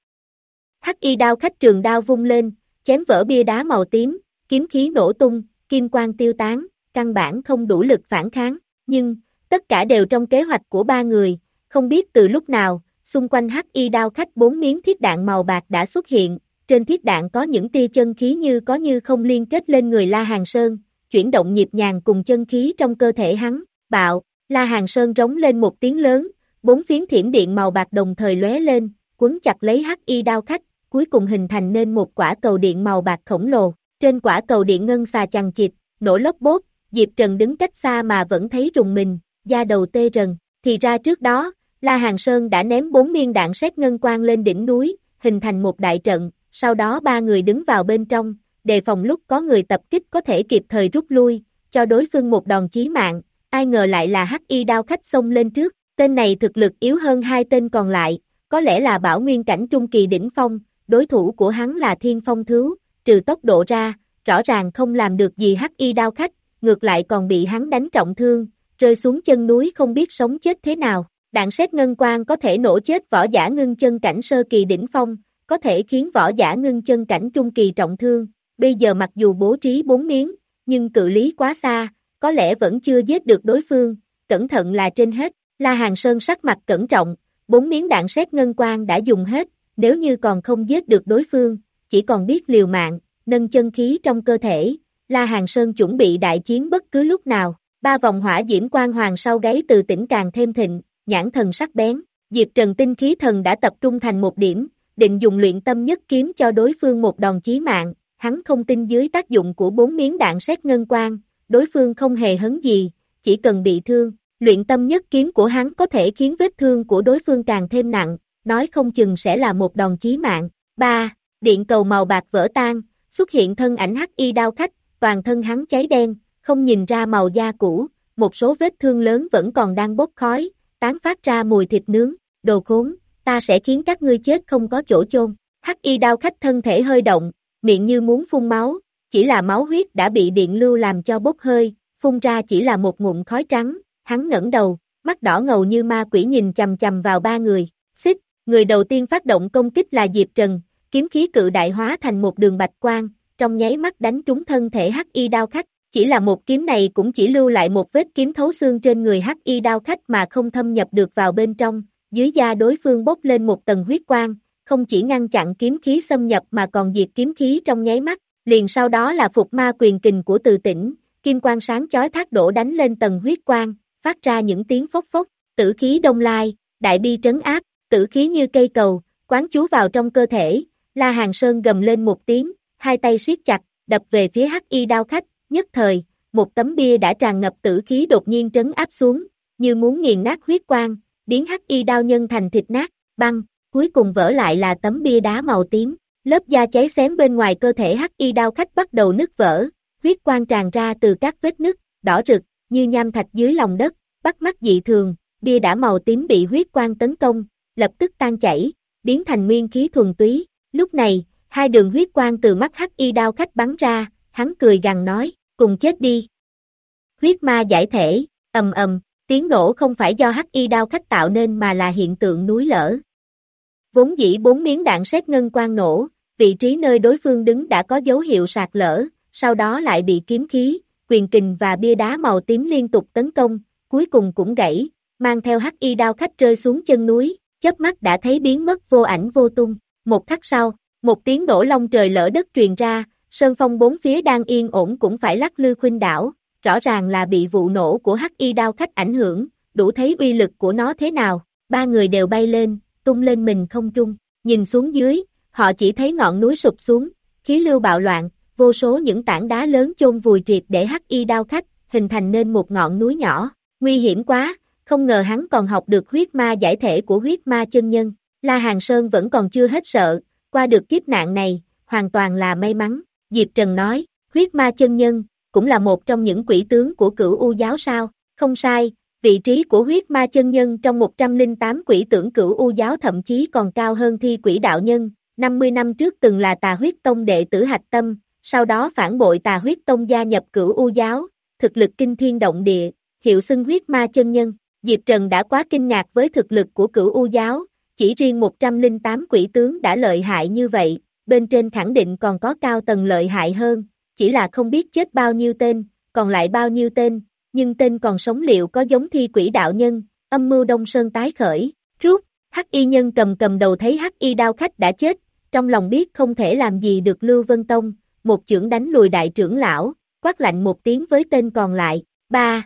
Hắc y đao khách trường đao vung lên, chém vỡ bia đá màu tím, kiếm khí nổ tung, kim quang tiêu tán, căn bản không đủ lực phản kháng, nhưng, tất cả đều trong kế hoạch của ba người. Không biết từ lúc nào, xung quanh hắc y đao khách bốn miếng thiết đạn màu bạc đã xuất hiện, trên thiết đạn có những tia chân khí như có như không liên kết lên người La Hàn Sơn, chuyển động nhịp nhàng cùng chân khí trong cơ thể hắn, bạo, La Hàn Sơn rống lên một tiếng lớn, bốn phiến thiểm điện màu bạc đồng thời lóe lên, quấn chặt lấy hắc y đao khách, cuối cùng hình thành nên một quả cầu điện màu bạc khổng lồ, trên quả cầu điện ngân xà chằng chịt, nổ lốc bốt, Diệp Trần đứng cách xa mà vẫn thấy rùng mình, da đầu tê rần, thì ra trước đó, La Hàn Sơn đã ném bốn viên đạn sét ngân quang lên đỉnh núi, hình thành một đại trận, sau đó ba người đứng vào bên trong, đề phòng lúc có người tập kích có thể kịp thời rút lui, cho đối phương một đòn chí mạng, ai ngờ lại là hắc y đao khách xông lên trước, tên này thực lực yếu hơn hai tên còn lại, có lẽ là bảo nguyên cảnh trung kỳ đỉnh phong, đối thủ của hắn là Thiên Phong Thứu, trừ tốc độ ra, rõ ràng không làm được gì hắc y đao khách, ngược lại còn bị hắn đánh trọng thương, rơi xuống chân núi không biết sống chết thế nào. Đạn sét ngân quang có thể nổ chết võ giả ngưng chân cảnh sơ kỳ đỉnh phong, có thể khiến võ giả ngưng chân cảnh trung kỳ trọng thương, bây giờ mặc dù bố trí bốn miếng, nhưng cự ly quá xa, có lẽ vẫn chưa giết được đối phương, cẩn thận là trên hết, La Hàn Sơn sắc mặt cẩn trọng, bốn miếng đạn sét ngân quang đã dùng hết, nếu như còn không giết được đối phương, chỉ còn biết liều mạng, nâng chân khí trong cơ thể, La Hàn Sơn chuẩn bị đại chiến bất cứ lúc nào, ba vòng hỏa diễm quang hoàng sau gáy Từ Tĩnh càng thêm thịnh. Nhãn thần sắc bén, Diệp Trần tinh khí thần đã tập trung thành một điểm, định dùng luyện tâm nhất kiếm cho đối phương một đòn chí mạng, hắn không tin dưới tác dụng của bốn miếng đạn sét ngân quang, đối phương không hề hấn gì, chỉ cần bị thương, luyện tâm nhất kiếm của hắn có thể khiến vết thương của đối phương càng thêm nặng, nói không chừng sẽ là một đòn chí mạng. ba. Điện cầu màu bạc vỡ tan, xuất hiện thân ảnh hắc y đao khách, toàn thân hắn cháy đen, không nhìn ra màu da cũ, một số vết thương lớn vẫn còn đang bốc khói, tán phát ra mùi thịt nướng, đồ khốn, ta sẽ khiến các ngươi chết không có chỗ chôn. Hắc y đao khách thân thể hơi động, miệng như muốn phun máu, chỉ là máu huyết đã bị điện lưu làm cho bốc hơi, phun ra chỉ là một ngụm khói trắng, hắn ngẩng đầu, mắt đỏ ngầu như ma quỷ nhìn chầm chầm vào ba người, xích, người đầu tiên phát động công kích là Diệp Trần, kiếm khí cự đại hóa thành một đường bạch quang, trong nháy mắt đánh trúng thân thể hắc y đao khách, chỉ là một kiếm này cũng chỉ lưu lại một vết kiếm thấu xương trên người hắc y đao khách mà không thâm nhập được vào bên trong, dưới da đối phương bốc lên một tầng huyết quang, không chỉ ngăn chặn kiếm khí xâm nhập mà còn diệt kiếm khí trong nháy mắt, liền sau đó là phục ma quyền kình của Từ Tĩnh, kim quang sáng chói thác đổ đánh lên tầng huyết quang, phát ra những tiếng phốc phốc, tử khí đông lai, đại bi trấn áp, tử khí như cây cầu, quán chú vào trong cơ thể, La Hàn Sơn gầm lên một tiếng, hai tay siết chặt, đập về phía hắc y đao khách, nhất thời, một tấm bia đã tràn ngập tử khí đột nhiên trấn áp xuống, như muốn nghiền nát huyết quang, biến hắc y đao nhân thành thịt nát, băng, cuối cùng vỡ lại là tấm bia đá màu tím, lớp da cháy xém bên ngoài cơ thể hắc y đao khách bắt đầu nứt vỡ, huyết quang tràn ra từ các vết nứt, đỏ rực, như nham thạch dưới lòng đất, bắt mắt dị thường, bia đá màu tím bị huyết quang tấn công, lập tức tan chảy, biến thành nguyên khí thuần túy, lúc này, hai đường huyết quang từ mắt hắc y đao khách bắn ra, hắn cười gằn nói, cùng chết đi. Huyết ma giải thể, ầm ầm, tiếng nổ không phải do hắc y đao khách tạo nên mà là hiện tượng núi lở. Vốn dĩ bốn miếng đạn sét ngân quang nổ, vị trí nơi đối phương đứng đã có dấu hiệu sạt lở, sau đó lại bị kiếm khí, quyền kình và bia đá màu tím liên tục tấn công, cuối cùng cũng gãy, mang theo hắc y đao khách rơi xuống chân núi, chớp mắt đã thấy biến mất vô ảnh vô tung. Một khắc sau, một tiếng nổ long trời lỡ đất truyền ra, sơn phong bốn phía đang yên ổn cũng phải lắc lư khuynh đảo, rõ ràng là bị vụ nổ của hắc y đao khách ảnh hưởng, đủ thấy uy lực của nó thế nào. Ba người đều bay lên, tung lên mình không trung, nhìn xuống dưới, họ chỉ thấy ngọn núi sụp xuống, khí lưu bạo loạn, vô số những tảng đá lớn chôn vùi triệt để hắc y đao khách, hình thành nên một ngọn núi nhỏ, nguy hiểm quá, không ngờ hắn còn học được huyết ma giải thể của huyết ma chân nhân. La Hàn Sơn vẫn còn chưa hết sợ, qua được kiếp nạn này, hoàn toàn là may mắn. Diệp Trần nói, huyết ma chân nhân, cũng là một trong những quỷ tướng của Cửu U giáo sao? Không sai, vị trí của huyết ma chân nhân trong một trăm lẻ tám quỷ tướng Cửu U giáo thậm chí còn cao hơn Thi Quỷ đạo nhân, năm mươi năm trước từng là Tà Huyết Tông đệ tử hạch tâm, sau đó phản bội Tà Huyết Tông gia nhập Cửu U giáo, thực lực kinh thiên động địa, hiệu xưng huyết ma chân nhân. Diệp Trần đã quá kinh ngạc với thực lực của Cửu U giáo, chỉ riêng một trăm lẻ tám quỷ tướng đã lợi hại như vậy, bên trên khẳng định còn có cao tầng lợi hại hơn, chỉ là không biết chết bao nhiêu tên, còn lại bao nhiêu tên, nhưng tên còn sống liệu có giống Thi Quỷ đạo nhân, âm mưu Đông Sơn tái khởi, rút, hắc y nhân cầm cầm đầu thấy hắc y đao khách đã chết, trong lòng biết không thể làm gì được Lưu Vân Tông, một chưởng đánh lùi đại trưởng lão, quát lạnh một tiếng với tên còn lại, ba,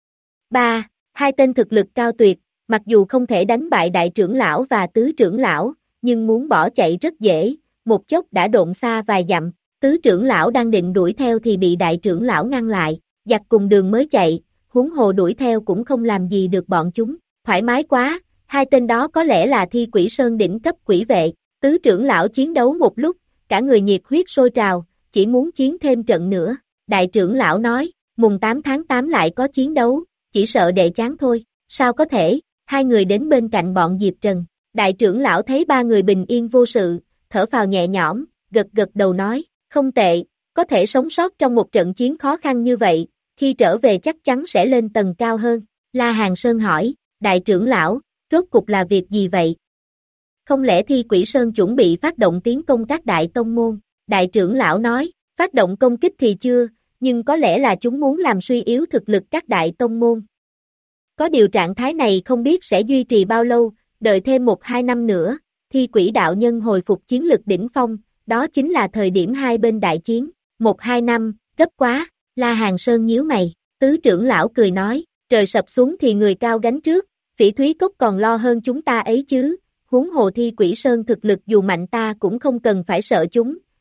ba, hai tên thực lực cao tuyệt, mặc dù không thể đánh bại đại trưởng lão và tứ trưởng lão, nhưng muốn bỏ chạy rất dễ, một chốc đã độn xa vài dặm, tứ trưởng lão đang định đuổi theo thì bị đại trưởng lão ngăn lại, giặc cùng đường mới chạy, huống hồ đuổi theo cũng không làm gì được bọn chúng, thoải mái quá, hai tên đó có lẽ là Thi Quỷ Sơn đỉnh cấp quỷ vệ, tứ trưởng lão chiến đấu một lúc, cả người nhiệt huyết sôi trào, chỉ muốn chiến thêm trận nữa, đại trưởng lão nói, mùng tám tháng tám lại có chiến đấu, chỉ sợ đệ chán thôi, sao có thể, hai người đến bên cạnh bọn Diệp Trần, đại trưởng lão thấy ba người bình yên vô sự, thở phào nhẹ nhõm, gật gật đầu nói, không tệ, có thể sống sót trong một trận chiến khó khăn như vậy, khi trở về chắc chắn sẽ lên tầng cao hơn. La Hàn Sơn hỏi, đại trưởng lão, rốt cục là việc gì vậy? Không lẽ Thi Quỷ Sơn chuẩn bị phát động tiến công các đại tông môn? Đại trưởng lão nói, phát động công kích thì chưa, nhưng có lẽ là chúng muốn làm suy yếu thực lực các đại tông môn. Có điều trạng thái này không biết sẽ duy trì bao lâu, đợi thêm một hai năm nữa, Thi Quỷ đạo nhân hồi phục chiến lực đỉnh phong, đó chính là thời điểm hai bên đại chiến, một hai năm, gấp quá, La Hàn Sơn nhíu mày, tứ trưởng lão cười nói, trời sập xuống thì người cao gánh trước, Phỉ Thúy Cốc còn lo hơn chúng ta ấy chứ, huống hồ Thi Quỷ Sơn thực lực dù mạnh ta cũng không cần phải sợ chúng,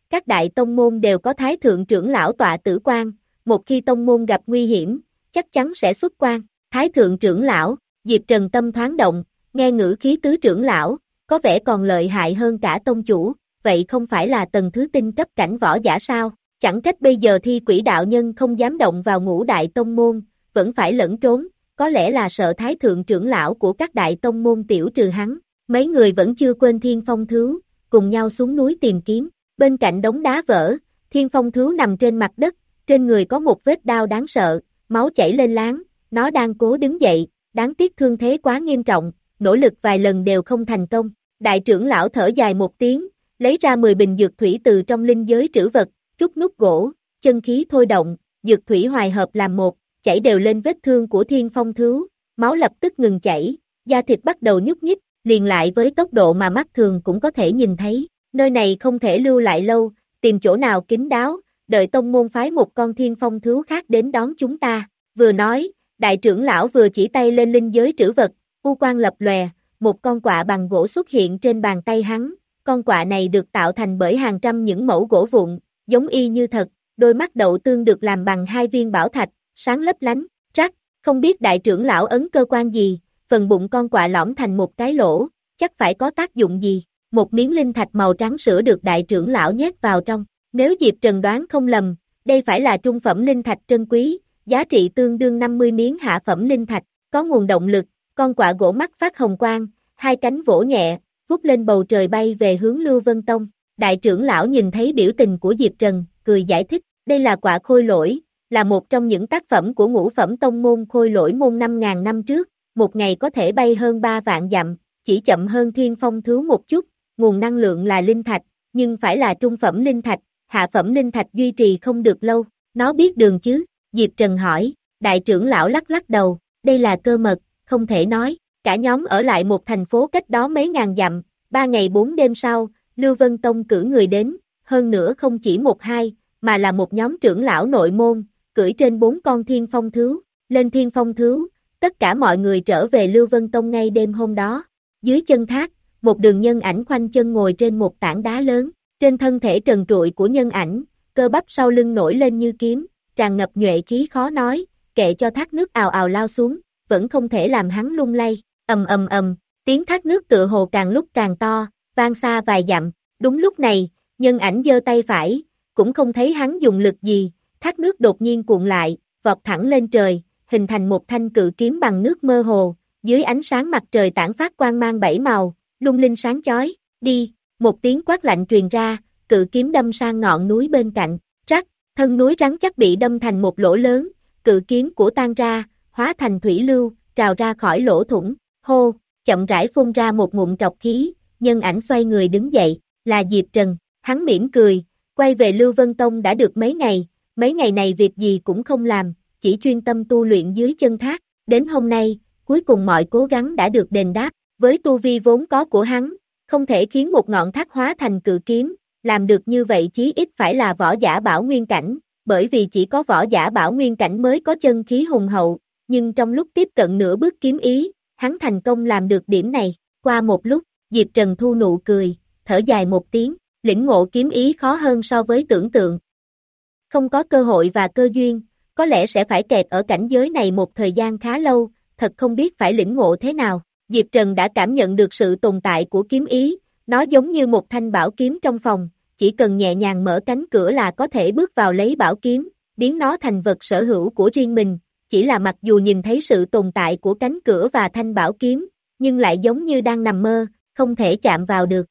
các đại tông môn đều có thái thượng trưởng lão tọa tử quan, một khi tông môn gặp nguy hiểm, chắc chắn sẽ xuất quan. Thái thượng trưởng lão, Diệp Trần tâm thoáng động, nghe ngữ khí tứ trưởng lão, có vẻ còn lợi hại hơn cả tông chủ, vậy không phải là tầng thứ tinh cấp cảnh võ giả sao? Chẳng trách bây giờ Thi Quỷ đạo nhân không dám động vào ngũ đại tông môn, vẫn phải lẫn trốn, có lẽ là sợ thái thượng trưởng lão của các đại tông môn tiểu trừ hắn. Mấy người vẫn chưa quên Thiên Phong Thứu, cùng nhau xuống núi tìm kiếm, bên cạnh đống đá vỡ, Thiên Phong Thứu nằm trên mặt đất, trên người có một vết đao đáng sợ, máu chảy lên láng, nó đang cố đứng dậy, đáng tiếc thương thế quá nghiêm trọng, nỗ lực vài lần đều không thành công. Đại trưởng lão thở dài một tiếng, lấy ra mười bình dược thủy từ trong linh giới trữ vật, rút nút gỗ, chân khí thôi động, dược thủy hòa hợp làm một, chảy đều lên vết thương của Thiên Phong Thứu, máu lập tức ngừng chảy, da thịt bắt đầu nhúc nhích, liền lại với tốc độ mà mắt thường cũng có thể nhìn thấy. Nơi này không thể lưu lại lâu, tìm chỗ nào kín đáo, đợi tông môn phái một con Thiên Phong Thứu khác đến đón chúng ta. Vừa nói, đại trưởng lão vừa chỉ tay lên linh giới trữ vật, u quang lập lòe, một con quạ bằng gỗ xuất hiện trên bàn tay hắn. Con quạ này được tạo thành bởi hàng trăm những mẩu gỗ vụn, giống y như thật, đôi mắt đậu tương được làm bằng hai viên bảo thạch, sáng lấp lánh, rắc, không biết đại trưởng lão ấn cơ quan gì, phần bụng con quạ lõm thành một cái lỗ, chắc phải có tác dụng gì. Một miếng linh thạch màu trắng sữa được đại trưởng lão nhét vào trong, nếu Diệp Trần đoán không lầm, đây phải là trung phẩm linh thạch trân quý, giá trị tương đương năm mươi miếng hạ phẩm linh thạch, có nguồn động lực, con quạ gỗ mắt phát hồng quang, hai cánh vỗ nhẹ, vút lên bầu trời bay về hướng Lưu Vân Tông. Đại trưởng lão nhìn thấy biểu tình của Diệp Trần, cười giải thích, đây là quạ khôi lỗi, là một trong những tác phẩm của ngũ phẩm tông môn khôi lỗi môn năm ngàn năm trước, một ngày có thể bay hơn ba vạn dặm, chỉ chậm hơn Thiên Phong Thứu một chút, nguồn năng lượng là linh thạch, nhưng phải là trung phẩm linh thạch, hạ phẩm linh thạch duy trì không được lâu, nó biết đường chứ? Diệp Trần hỏi, đại trưởng lão lắc lắc đầu, đây là cơ mật, không thể nói. Cả nhóm ở lại một thành phố cách đó mấy ngàn dặm, ba ngày bốn đêm sau, Lưu Vân Tông cử người đến, hơn nữa không chỉ một hai, mà là một nhóm trưởng lão nội môn, cưỡi trên bốn con Thiên Phong Thứu, lên Thiên Phong Thứu, tất cả mọi người trở về Lưu Vân Tông ngay đêm hôm đó. Dưới chân thác, một đường nhân ảnh khoanh chân ngồi trên một tảng đá lớn, trên thân thể trần trụi của nhân ảnh, cơ bắp sau lưng nổi lên như kiếm, tràn ngập nhuệ khí khó nói, kệ cho thác nước ào ào lao xuống, vẫn không thể làm hắn lung lay. Ầm ầm ầm, tiếng thác nước tựa hồ càng lúc càng to, vang xa vài dặm. Đúng lúc này, nhân ảnh giơ tay phải, cũng không thấy hắn dùng lực gì, thác nước đột nhiên cuộn lại, vọt thẳng lên trời, hình thành một thanh cự kiếm bằng nước mơ hồ, dưới ánh sáng mặt trời tản phát quang mang bảy màu, lung linh sáng chói. Đi, một tiếng quát lạnh truyền ra, cự kiếm đâm sang ngọn núi bên cạnh, rắc, thân núi rắn chắc bị đâm thành một lỗ lớn, cự kiếm của tan ra, hóa thành thủy lưu, trào ra khỏi lỗ thủng. Hô, chậm rãi phun ra một ngụm trọc khí, nhân ảnh xoay người đứng dậy, là Diệp Trần, hắn mỉm cười, quay về Lưu Vân Tông đã được mấy ngày, mấy ngày này việc gì cũng không làm, chỉ chuyên tâm tu luyện dưới chân thác, đến hôm nay, cuối cùng mọi cố gắng đã được đền đáp, với tu vi vốn có của hắn, không thể khiến một ngọn thác hóa thành cự kiếm, làm được như vậy chí ít phải là võ giả bảo nguyên cảnh, bởi vì chỉ có võ giả bảo nguyên cảnh mới có chân khí hùng hậu, nhưng trong lúc tiếp cận nửa bước kiếm ý, hắn thành công làm được điểm này. Qua một lúc, Diệp Trần thu nụ cười, thở dài một tiếng, lĩnh ngộ kiếm ý khó hơn so với tưởng tượng. Không có cơ hội và cơ duyên, có lẽ sẽ phải kẹt ở cảnh giới này một thời gian khá lâu, thật không biết phải lĩnh ngộ thế nào. Diệp Trần đã cảm nhận được sự tồn tại của kiếm ý, nó giống như một thanh bảo kiếm trong phòng, chỉ cần nhẹ nhàng mở cánh cửa là có thể bước vào lấy bảo kiếm, biến nó thành vật sở hữu của riêng mình. Chỉ là mặc dù nhìn thấy sự tồn tại của cánh cửa và thanh bảo kiếm, nhưng lại giống như đang nằm mơ, không thể chạm vào được.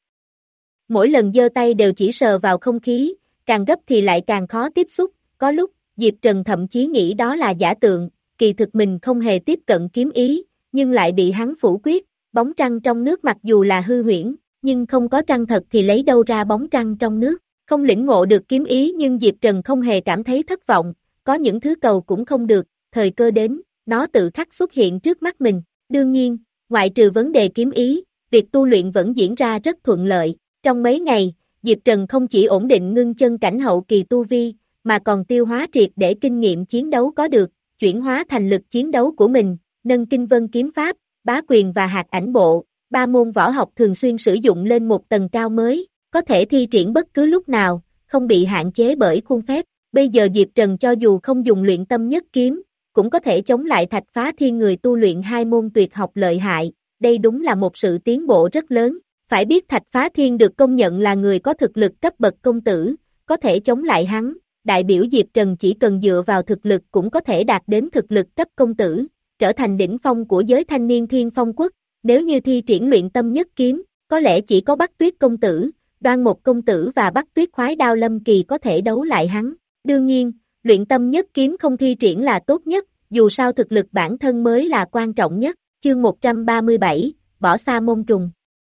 Mỗi lần giơ tay đều chỉ sờ vào không khí, càng gấp thì lại càng khó tiếp xúc, có lúc, Diệp Trần thậm chí nghĩ đó là giả tượng, kỳ thực mình không hề tiếp cận kiếm ý, nhưng lại bị hắn phủ quyết, bóng trăng trong nước mặc dù là hư huyễn, nhưng không có trăng thật thì lấy đâu ra bóng trăng trong nước, không lĩnh ngộ được kiếm ý nhưng Diệp Trần không hề cảm thấy thất vọng, có những thứ cầu cũng không được. Thời cơ đến, nó tự khắc xuất hiện trước mắt mình. Đương nhiên, ngoại trừ vấn đề kiếm ý, việc tu luyện vẫn diễn ra rất thuận lợi. Trong mấy ngày, Diệp Trần không chỉ ổn định ngưng chân cảnh hậu kỳ tu vi, mà còn tiêu hóa triệt để kinh nghiệm chiến đấu có được, chuyển hóa thành lực chiến đấu của mình, nâng kinh vân kiếm pháp, bá quyền và hạt ảnh bộ, ba môn võ học thường xuyên sử dụng lên một tầng cao mới, có thể thi triển bất cứ lúc nào, không bị hạn chế bởi khuôn phép. Bây giờ Diệp Trần cho dù không dùng luyện tâm nhất kiếm, cũng có thể chống lại Thạch Phá Thiên người tu luyện hai môn tuyệt học lợi hại, đây đúng là một sự tiến bộ rất lớn. Phải biết Thạch Phá Thiên được công nhận là người có thực lực cấp bậc công tử, có thể chống lại hắn, đại biểu Diệp Trần chỉ cần dựa vào thực lực cũng có thể đạt đến thực lực cấp công tử, trở thành đỉnh phong của giới thanh niên Thiên Phong Quốc. Nếu như thi triển luyện tâm nhất kiếm, có lẽ chỉ có Bắc Tuyết công tử, Đoan Mộc công tử và Bắc Tuyết khoái đao Lâm Kỳ có thể đấu lại hắn. Đương nhiên, luyện tâm nhất kiếm không thi triển là tốt nhất, dù sao thực lực bản thân mới là quan trọng nhất. Chương một trăm ba mươi bảy, bỏ xa môn trùng.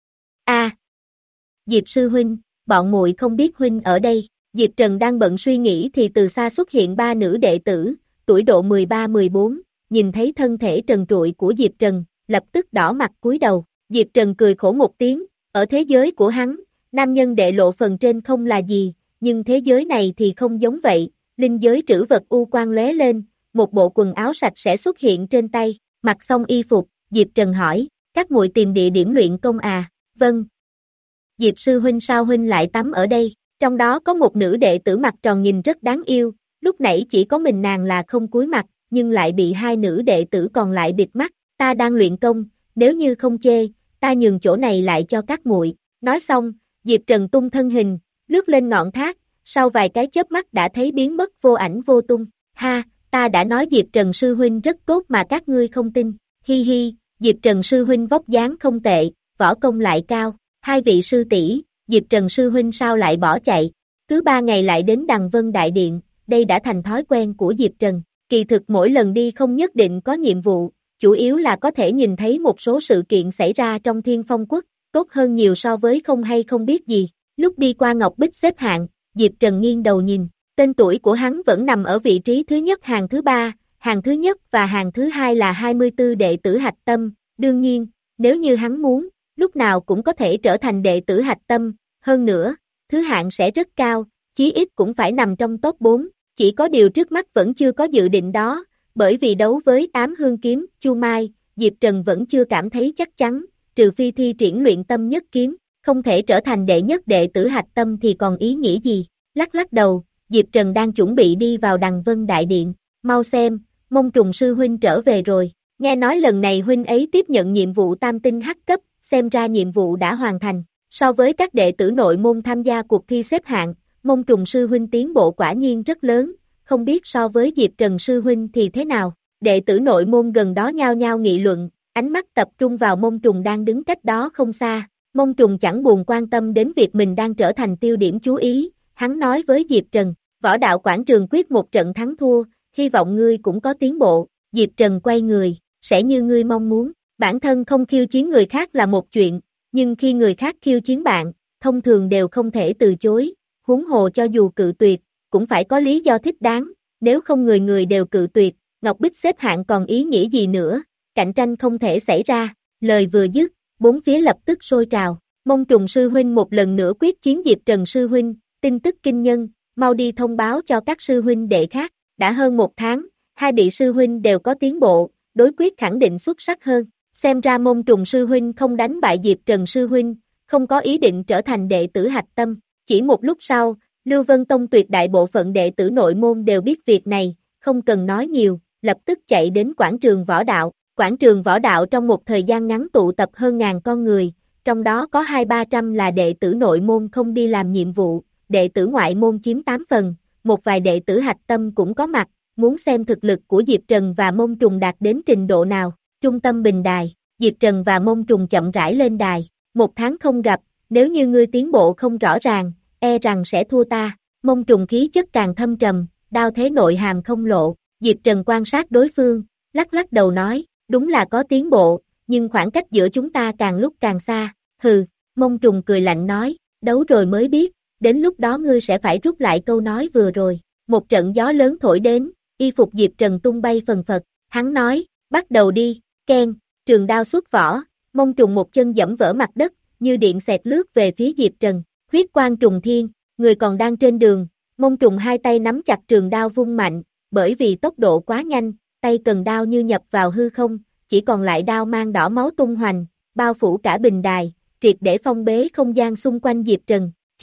A. À, Diệp sư huynh, bọn muội không biết huynh ở đây. Diệp Trần đang bận suy nghĩ thì từ xa xuất hiện ba nữ đệ tử, tuổi độ mười ba mười bốn, nhìn thấy thân thể trần trụi của Diệp Trần, lập tức đỏ mặt cúi đầu. Diệp Trần cười khổ một tiếng, ở thế giới của hắn, nam nhân đệ lộ phần trên không là gì, nhưng thế giới này thì không giống vậy. Linh giới trữ vật u quang lóe lên, một bộ quần áo sạch sẽ xuất hiện trên tay, mặc xong y phục, Diệp Trần hỏi, các muội tìm địa điểm luyện công à? Vâng. Diệp sư huynh sao huynh lại tắm ở đây? Trong đó có một nữ đệ tử mặt tròn nhìn rất đáng yêu, lúc nãy chỉ có mình nàng là không cúi mặt, nhưng lại bị hai nữ đệ tử còn lại bịt mắt. Ta đang luyện công, nếu như không chê, ta nhường chỗ này lại cho các muội. Nói xong, Diệp Trần tung thân hình, lướt lên ngọn thác, sau vài cái chớp mắt đã thấy biến mất vô ảnh vô tung. Ha, ta đã nói Diệp Trần sư huynh rất tốt mà các ngươi không tin. Hi hi, Diệp Trần sư huynh vóc dáng không tệ, võ công lại cao. Hai vị sư tỷ, Diệp Trần sư huynh sao lại bỏ chạy? Cứ ba ngày lại đến Đằng Vân Đại Điện, đây đã thành thói quen của Diệp Trần. Kỳ thực mỗi lần đi không nhất định có nhiệm vụ, chủ yếu là có thể nhìn thấy một số sự kiện xảy ra trong Thiên Phong Quốc, tốt hơn nhiều so với không hay không biết gì. Lúc đi qua Ngọc Bích xếp hạng, Diệp Trần nghiêng đầu nhìn, tên tuổi của hắn vẫn nằm ở vị trí thứ nhất hàng thứ ba, hàng thứ nhất và hàng thứ hai là hai mươi tư đệ tử hạch tâm. Đương nhiên, nếu như hắn muốn, lúc nào cũng có thể trở thành đệ tử hạch tâm, hơn nữa, thứ hạng sẽ rất cao, chí ít cũng phải nằm trong top bốn, chỉ có điều trước mắt vẫn chưa có dự định đó, bởi vì đấu với Ám Hương Kiếm, Chu Mai, Diệp Trần vẫn chưa cảm thấy chắc chắn, trừ phi thi triển luyện tâm nhất kiếm, không thể trở thành đệ nhất đệ tử hạch tâm thì còn ý nghĩa gì. Lắc lắc đầu, Diệp Trần đang chuẩn bị đi vào Đằng Vân Đại Điện, mau xem, Mông Trùng sư huynh trở về rồi, nghe nói lần này huynh ấy tiếp nhận nhiệm vụ tam tinh hắc cấp, xem ra nhiệm vụ đã hoàn thành. So với các đệ tử nội môn tham gia cuộc thi xếp hạng, Mông Trùng sư huynh tiến bộ quả nhiên rất lớn, không biết so với Diệp Trần sư huynh thì thế nào. Đệ tử nội môn gần đó nhao nhao nghị luận, ánh mắt tập trung vào Mông Trùng đang đứng cách đó không xa. Mông Trùng chẳng buồn quan tâm đến việc mình đang trở thành tiêu điểm chú ý, hắn nói với Diệp Trần, võ đạo quảng trường quyết một trận thắng thua, hy vọng ngươi cũng có tiến bộ. Diệp Trần quay người, sẽ như ngươi mong muốn, bản thân không khiêu chiến người khác là một chuyện, nhưng khi người khác khiêu chiến bạn, thông thường đều không thể từ chối, huống hồ cho dù cự tuyệt, cũng phải có lý do thích đáng, nếu không người người đều cự tuyệt, Ngọc Bích xếp hạng còn ý nghĩa gì nữa, cạnh tranh không thể xảy ra. Lời vừa dứt, bốn phía lập tức sôi trào, Mông Trùng sư huynh một lần nữa quyết chiến Diệp Trần sư huynh, tin tức kinh nhân, mau đi thông báo cho các sư huynh đệ khác, đã hơn một tháng, hai vị sư huynh đều có tiến bộ, đối quyết khẳng định xuất sắc hơn, xem ra Mông Trùng sư huynh không đánh bại Diệp Trần sư huynh, không có ý định trở thành đệ tử hạch tâm. Chỉ một lúc sau, Lưu Vân Tông tuyệt đại bộ phận đệ tử nội môn đều biết việc này, không cần nói nhiều, lập tức chạy đến quảng trường võ đạo. Quảng trường võ đạo trong một thời gian ngắn tụ tập hơn ngàn con người, trong đó có hai ba trăm là đệ tử nội môn không đi làm nhiệm vụ, đệ tử ngoại môn chiếm tám phần, một vài đệ tử hạch tâm cũng có mặt, muốn xem thực lực của Diệp Trần và Mông Trùng đạt đến trình độ nào. Trung tâm bình đài, Diệp Trần và Mông Trùng chậm rãi lên đài, một tháng không gặp, nếu như ngươi tiến bộ không rõ ràng, e rằng sẽ thua ta. Mông Trùng khí chất càng thâm trầm, đao thế nội hàm không lộ, Diệp Trần quan sát đối phương, lắc lắc đầu nói, đúng là có tiến bộ, nhưng khoảng cách giữa chúng ta càng lúc càng xa. Hừ, Mông Trùng cười lạnh nói, đấu rồi mới biết, đến lúc đó ngươi sẽ phải rút lại câu nói vừa rồi. Một trận gió lớn thổi đến, y phục Diệp Trần tung bay phần phật, hắn nói, bắt đầu đi, keng, trường đao xuất vỏ, Mông Trùng một chân dẫm vỡ mặt đất, như điện xẹt lướt về phía Diệp Trần, huyết quang trùng thiên, người còn đang trên đường, Mông Trùng hai tay nắm chặt trường đao vung mạnh, bởi vì tốc độ quá nhanh, tay cần đao như nhập vào hư không, chỉ còn lại đao mang đỏ máu tung hoành, bao phủ cả bình đài, triệt để phong bế không gian xung quanh Diệp Trần.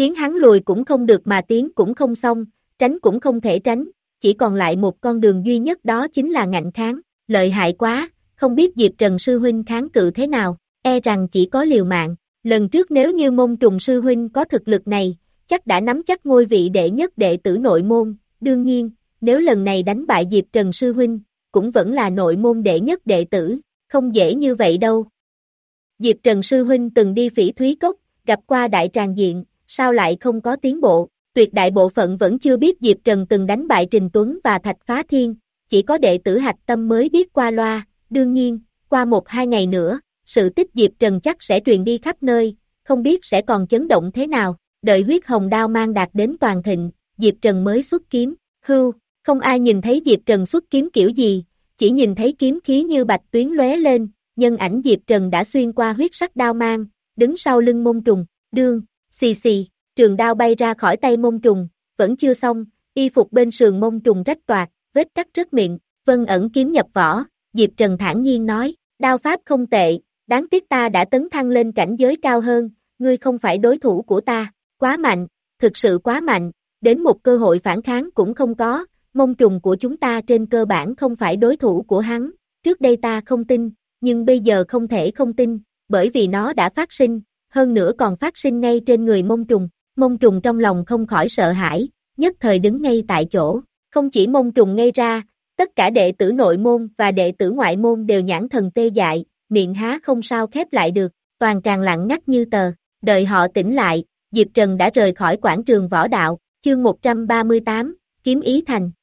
khiến hắn lùi cũng không được mà tiến cũng không xong, tránh cũng không thể tránh, chỉ còn lại một con đường duy nhất đó chính là ngạnh kháng, lợi hại quá, không biết Diệp Trần sư huynh kháng cự thế nào, e rằng chỉ có liều mạng, lần trước nếu như Môn Trùng sư huynh có thực lực này, chắc đã nắm chắc ngôi vị đệ nhất đệ tử nội môn, đương nhiên, nếu lần này đánh bại Diệp Trần sư huynh, cũng vẫn là nội môn đệ nhất đệ tử, không dễ như vậy đâu. Diệp Trần sư huynh từng đi Phỉ Thúy Cốc, gặp qua đại tràng diện, sao lại không có tiến bộ, tuyệt đại bộ phận vẫn chưa biết Diệp Trần từng đánh bại Trình Tuấn và Thạch Phá Thiên, chỉ có đệ tử Hạch Tâm mới biết qua loa, đương nhiên, qua một hai ngày nữa, sự tích Diệp Trần chắc sẽ truyền đi khắp nơi, không biết sẽ còn chấn động thế nào, đợi huyết hồng đao mang đạt đến toàn thịnh, Diệp Trần mới xuất kiếm, hưu, không ai nhìn thấy Diệp Trần xuất kiếm kiểu gì, chỉ nhìn thấy kiếm khí như bạch tuyến lóe lên, nhân ảnh Diệp Trần đã xuyên qua huyết sắc đao mang, đứng sau lưng Môn Trùng, đương, xì xì, trường đao bay ra khỏi tay Môn Trùng, vẫn chưa xong, y phục bên sườn Môn Trùng rách toạc, vết cắt rớt miệng, vân ẩn kiếm nhập vỏ, Diệp Trần thản nhiên nói, đao pháp không tệ, đáng tiếc ta đã tấn thăng lên cảnh giới cao hơn, ngươi không phải đối thủ của ta, quá mạnh, thực sự quá mạnh, đến một cơ hội phản kháng cũng không có, Môn Trùng của chúng ta trên cơ bản không phải đối thủ của hắn, trước đây ta không tin, nhưng bây giờ không thể không tin, bởi vì nó đã phát sinh, hơn nữa còn phát sinh ngay trên người Môn Trùng, Môn Trùng trong lòng không khỏi sợ hãi, nhất thời đứng ngay tại chỗ, không chỉ Môn Trùng ngây ra, tất cả đệ tử nội môn và đệ tử ngoại môn đều nhãn thần tê dại, miệng há không sao khép lại được, toàn tràng lặng ngắt như tờ, đợi họ tỉnh lại, Diệp Trần đã rời khỏi quảng trường võ đạo, chương một trăm ba mươi tám, kiếm ý thành.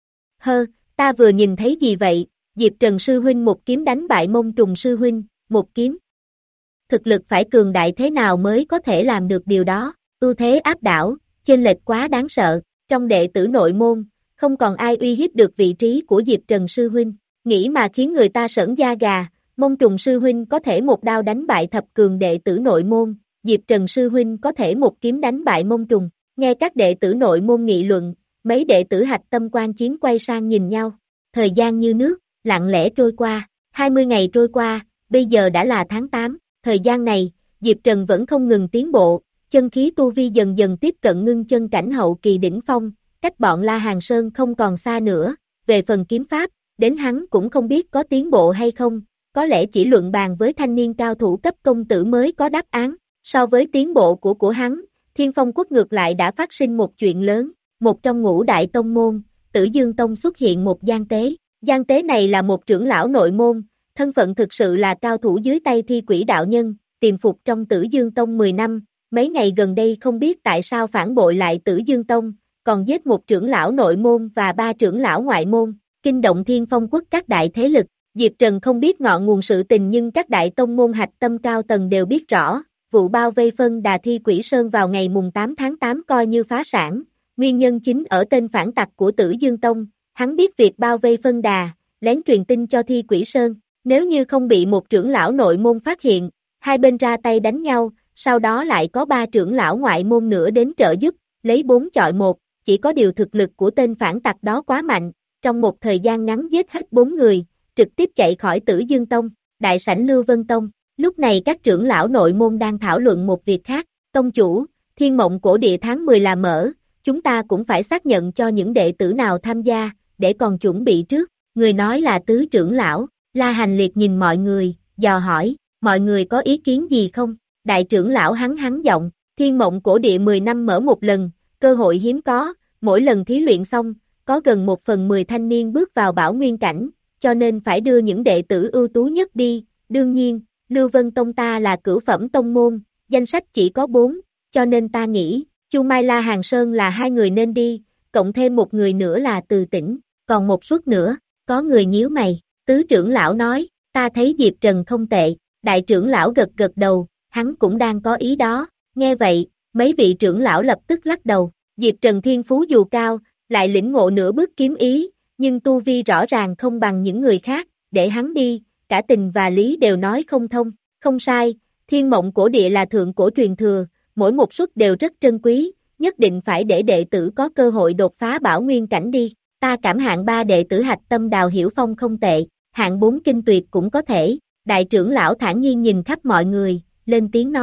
Hơ, ta vừa nhìn thấy gì vậy, Diệp Trần sư huynh một kiếm đánh bại Môn Trùng sư huynh, một kiếm. Thực lực phải cường đại thế nào mới có thể làm được điều đó, ưu thế áp đảo, chênh lệch quá đáng sợ, trong đệ tử nội môn, không còn ai uy hiếp được vị trí của Diệp Trần sư huynh, nghĩ mà khiến người ta sởn da gà, Môn Trùng sư huynh có thể một đao đánh bại thập cường đệ tử nội môn, Diệp Trần sư huynh có thể một kiếm đánh bại Môn Trùng, nghe các đệ tử nội môn nghị luận, mấy đệ tử Hạch Tâm quan chiến quay sang nhìn nhau, thời gian như nước, lặng lẽ trôi qua, hai mươi ngày trôi qua, bây giờ đã là tháng tám, thời gian này, Diệp Trần vẫn không ngừng tiến bộ, chân khí tu vi dần dần tiếp cận ngưng chân cảnh hậu kỳ đỉnh phong, cách bọn La Hàn Sơn không còn xa nữa, về phần kiếm pháp, đến hắn cũng không biết có tiến bộ hay không, có lẽ chỉ luận bàn với thanh niên cao thủ cấp công tử mới có đáp án, so với tiến bộ của của hắn, Thiên Phong Quốc ngược lại đã phát sinh một chuyện lớn, một trong ngũ đại tông môn, Tử Dương Tông xuất hiện một gian tế, gian tế này là một trưởng lão nội môn, thân phận thực sự là cao thủ dưới tay Thi Quỷ đạo nhân, tiềm phục trong Tử Dương Tông mười năm, mấy ngày gần đây không biết tại sao phản bội lại Tử Dương Tông, còn giết một trưởng lão nội môn và ba trưởng lão ngoại môn, kinh động Thiên Phong Quốc các đại thế lực. Diệp Trần không biết ngọn nguồn sự tình nhưng các đại tông môn Hạch Tâm cao tầng đều biết rõ, vụ bao vây phân đà Thi Quỷ Sơn vào ngày mùng tám tháng tám coi như phá sản, nguyên nhân chính ở tên phản tặc của Tử Dương Tông, hắn biết việc bao vây phân đà, lén truyền tin cho Thi Quỷ Sơn, nếu như không bị một trưởng lão nội môn phát hiện, hai bên ra tay đánh nhau, sau đó lại có ba trưởng lão ngoại môn nữa đến trợ giúp, lấy bốn chọi một, chỉ có điều thực lực của tên phản tặc đó quá mạnh, trong một thời gian ngắn giết hết bốn người, trực tiếp chạy khỏi Tử Dương Tông, đại sảnh Lưu Vân Tông, lúc này các trưởng lão nội môn đang thảo luận một việc khác, tông chủ, Thiên Mộng Cổ Địa tháng mười là mở, chúng ta cũng phải xác nhận cho những đệ tử nào tham gia, để còn chuẩn bị trước, người nói là tứ trưởng lão, La Hành Liệt nhìn mọi người, dò hỏi, mọi người có ý kiến gì không, đại trưởng lão hắn hắn giọng, Thiên Mộng Cổ Địa mười năm mở một lần, cơ hội hiếm có, mỗi lần thí luyện xong, có gần một phần mười thanh niên bước vào bảo nguyên cảnh, cho nên phải đưa những đệ tử ưu tú nhất đi, đương nhiên, Lưu Vân Tông ta là cửu phẩm tông môn, danh sách chỉ có bốn, cho nên ta nghĩ, Chu Mai La Hàn Sơn là hai người nên đi, cộng thêm một người nữa là Từ Tĩnh, còn một suất nữa, có người nhíu mày, tứ trưởng lão nói, ta thấy Diệp Trần không tệ, đại trưởng lão gật gật đầu, hắn cũng đang có ý đó, nghe vậy, mấy vị trưởng lão lập tức lắc đầu, Diệp Trần thiên phú dù cao, lại lĩnh ngộ nửa bước kiếm ý, nhưng tu vi rõ ràng không bằng những người khác, để hắn đi, cả tình và lý đều nói không thông, không sai, Thiên Mộng Cổ Địa là thượng cổ truyền thừa, mỗi một suất đều rất trân quý, nhất định phải để đệ tử có cơ hội đột phá bảo nguyên cảnh đi, ta cảm hạng ba đệ tử Hạch Tâm Đào Hiểu Phong không tệ, hạng bốn Kinh Tuyệt cũng có thể, đại trưởng lão thản nhiên nhìn khắp mọi người, lên tiếng nói,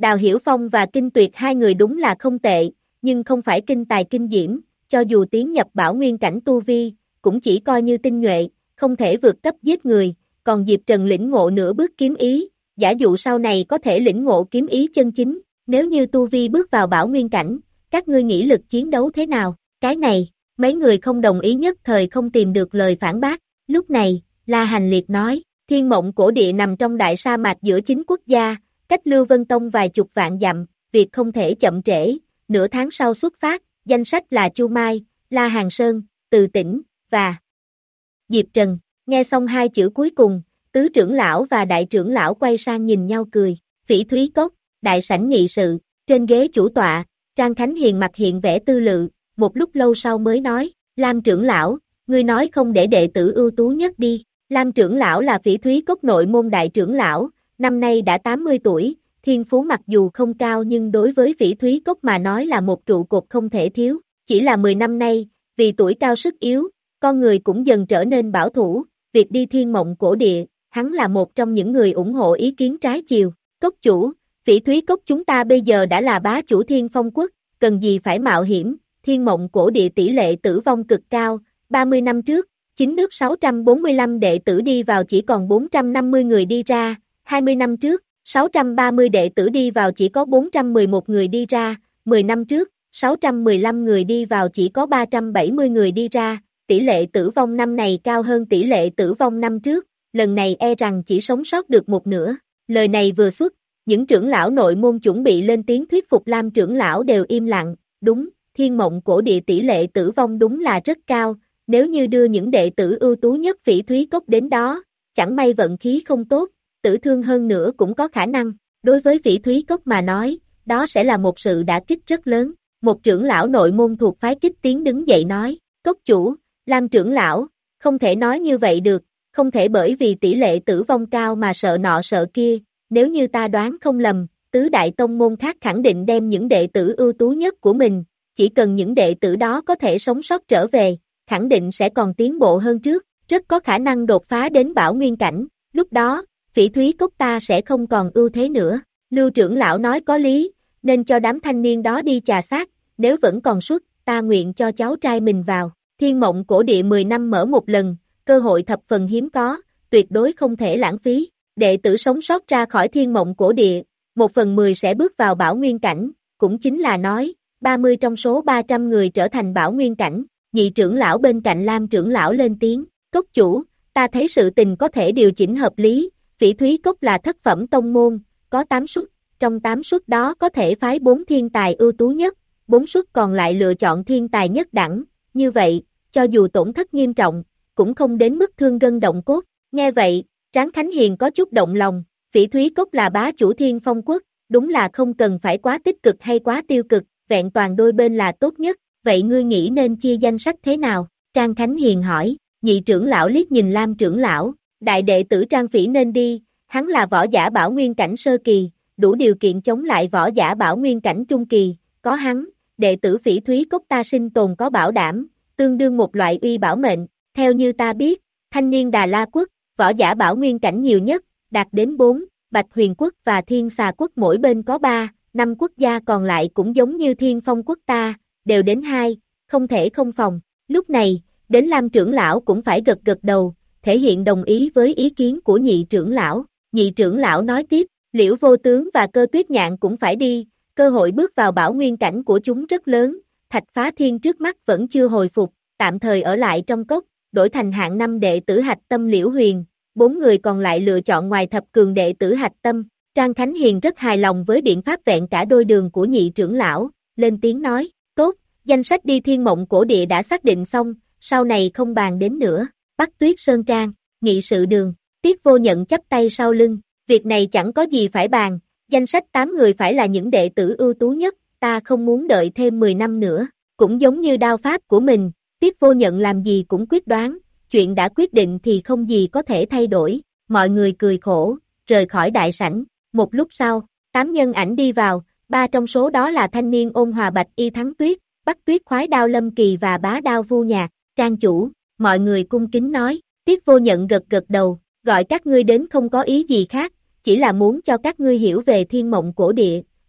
Đào Hiểu Phong và Kinh Tuyệt hai người đúng là không tệ, nhưng không phải kinh tài kinh diễm, cho dù tiến nhập bảo nguyên cảnh tu vi, cũng chỉ coi như tinh nhuệ, không thể vượt cấp giết người, còn Diệp Trần lĩnh ngộ nửa bước kiếm ý, giả dụ sau này có thể lĩnh ngộ kiếm ý chân chính, nếu như tu vi bước vào bảo nguyên cảnh, các ngươi nghĩ lực chiến đấu thế nào? Cái này, mấy người không đồng ý nhất thời không tìm được lời phản bác, lúc này, La Hành Liệt nói, Thiên Mộng Cổ Địa nằm trong đại sa mạc giữa chính quốc gia, cách Lưu Vân Tông vài chục vạn dặm, việc không thể chậm trễ, nửa tháng sau xuất phát, danh sách là Chu Mai, La Hàng Sơn, Từ Tĩnh, và Diệp Trần, nghe xong hai chữ cuối cùng, tứ trưởng lão và đại trưởng lão quay sang nhìn nhau cười, Phỉ Thúy Cốc, đại sảnh nghị sự, trên ghế chủ tọa, Trang Khánh Hiền mặt hiện vẻ tư lự, một lúc lâu sau mới nói, Lam trưởng lão, ngươi nói không để đệ tử ưu tú nhất đi, Lam trưởng lão là Phỉ Thúy Cốc nội môn đại trưởng lão, năm nay đã tám mươi tuổi, thiên phú mặc dù không cao nhưng đối với Phỉ Thúy Cốc mà nói là một trụ cột không thể thiếu, chỉ là mười năm nay, vì tuổi cao sức yếu, con người cũng dần trở nên bảo thủ, việc đi Thiên Mộng Cổ Địa, hắn là một trong những người ủng hộ ý kiến trái chiều, cốc chủ, Phỉ Thúy Cốc chúng ta bây giờ đã là bá chủ Thiên Phong Quốc, cần gì phải mạo hiểm, Thiên Mộng Cổ Địa tỷ lệ tử vong cực cao, ba mươi năm trước, chính nước sáu trăm bốn mươi lăm đệ tử đi vào chỉ còn bốn trăm năm mươi người đi ra, hai mươi năm trước, sáu trăm ba mươi đệ tử đi vào chỉ có bốn trăm mười một người đi ra, mười năm trước, sáu trăm mười lăm người đi vào chỉ có ba trăm bảy mươi người đi ra, tỷ lệ tử vong năm này cao hơn tỷ lệ tử vong năm trước, lần này e rằng chỉ sống sót được một nửa. Lời này vừa xuất, những trưởng lão nội môn chuẩn bị lên tiếng thuyết phục Lam trưởng lão đều im lặng, đúng, Thiên Mộng Cổ Địa tỷ lệ tử vong đúng là rất cao, nếu như đưa những đệ tử ưu tú nhất Phỉ Thúy Cốc đến đó, chẳng may vận khí không tốt, tử thương hơn nữa cũng có khả năng, đối với Phỉ Thúy Cốc mà nói, đó sẽ là một sự đả kích rất lớn, một trưởng lão nội môn thuộc phái Kích Tiến đứng dậy nói, cốc chủ, Lam trưởng lão, không thể nói như vậy được, không thể bởi vì tỷ lệ tử vong cao mà sợ nọ sợ kia, nếu như ta đoán không lầm, tứ đại tông môn khác khẳng định đem những đệ tử ưu tú nhất của mình, chỉ cần những đệ tử đó có thể sống sót trở về, khẳng định sẽ còn tiến bộ hơn trước, rất có khả năng đột phá đến bảo nguyên cảnh, lúc đó, Phỉ Thúy Cốc ta sẽ không còn ưu thế nữa, Lưu trưởng lão nói có lý, nên cho đám thanh niên đó đi chà xác, nếu vẫn còn suất, ta nguyện cho cháu trai mình vào, Thiên Mộng Cổ Địa mười năm mở một lần, cơ hội thập phần hiếm có, tuyệt đối không thể lãng phí, đệ tử sống sót ra khỏi Thiên Mộng Cổ Địa, một phần mười sẽ bước vào bảo nguyên cảnh, cũng chính là nói, ba mươi trong số ba trăm người trở thành bảo nguyên cảnh, nhị trưởng lão bên cạnh Lam trưởng lão lên tiếng, cốc chủ, ta thấy sự tình có thể điều chỉnh hợp lý, Phỉ Thúy Cốc là thất phẩm tông môn, có tám suất, trong tám suất đó có thể phái bốn thiên tài ưu tú nhất, bốn suất còn lại lựa chọn thiên tài nhất đẳng, như vậy, cho dù tổn thất nghiêm trọng, cũng không đến mức thương gân động cốt, nghe vậy, Tráng Khánh Hiền có chút động lòng, Phỉ Thúy Cốc là bá chủ Thiên Phong Quốc, đúng là không cần phải quá tích cực hay quá tiêu cực, vẹn toàn đôi bên là tốt nhất, vậy ngươi nghĩ nên chia danh sách thế nào? Trang Khánh Hiền hỏi, nhị trưởng lão liếc nhìn Lam trưởng lão, đại đệ tử Trang Phỉ nên đi, hắn là võ giả bảo nguyên cảnh sơ kỳ, đủ điều kiện chống lại võ giả bảo nguyên cảnh trung kỳ, có hắn, đệ tử Phỉ Thúy Cốc ta sinh tồn có bảo đảm, tương đương một loại uy bảo mệnh, theo như ta biết, thanh niên Đà La Quốc, võ giả bảo nguyên cảnh nhiều nhất, đạt đến bốn, Bạch Huyền Quốc và Thiên Xà Quốc mỗi bên có ba, năm quốc gia còn lại cũng giống như Thiên Phong Quốc ta, đều đến hai, không thể không phòng, lúc này, đến Lam trưởng lão cũng phải gật gật đầu, thể hiện đồng ý với ý kiến của nhị trưởng lão, nhị trưởng lão nói tiếp, Liễu Vô Tướng và Cơ Tuyết Nhạn cũng phải đi, cơ hội bước vào bảo nguyên cảnh của chúng rất lớn, Thạch Phá Thiên trước mắt vẫn chưa hồi phục, tạm thời ở lại trong cốc, đổi thành hạng năm đệ tử Hạch Tâm Liễu Huyền, bốn người còn lại lựa chọn ngoài thập cường đệ tử Hạch Tâm, Trang Khánh Hiền rất hài lòng với biện pháp vẹn cả đôi đường của nhị trưởng lão, lên tiếng nói, tốt, danh sách đi Thiên Mộng Cổ Địa đã xác định xong, sau này không bàn đến nữa, Bắc Tuyết Sơn Trang, nghị sự đường, Tiết Vô Nhận chắp tay sau lưng, việc này chẳng có gì phải bàn, danh sách tám người phải là những đệ tử ưu tú nhất, ta không muốn đợi thêm mười năm nữa, cũng giống như đao pháp của mình, Tiết Vô Nhận làm gì cũng quyết đoán, chuyện đã quyết định thì không gì có thể thay đổi, mọi người cười khổ, rời khỏi đại sảnh, một lúc sau, tám nhân ảnh đi vào, ba trong số đó là thanh niên Ôn Hòa Bạch Y Thắng Tuyết, Bắc Tuyết Khoái Đao Lâm Kỳ và Bá Đao Vu Nhạc, Trang chủ, mọi người cung kính nói, Tiết Vô Nhận gật gật đầu, gọi các ngươi đến không có ý gì khác, chỉ là muốn cho các ngươi hiểu về Thiên Mộng Cổ Địa,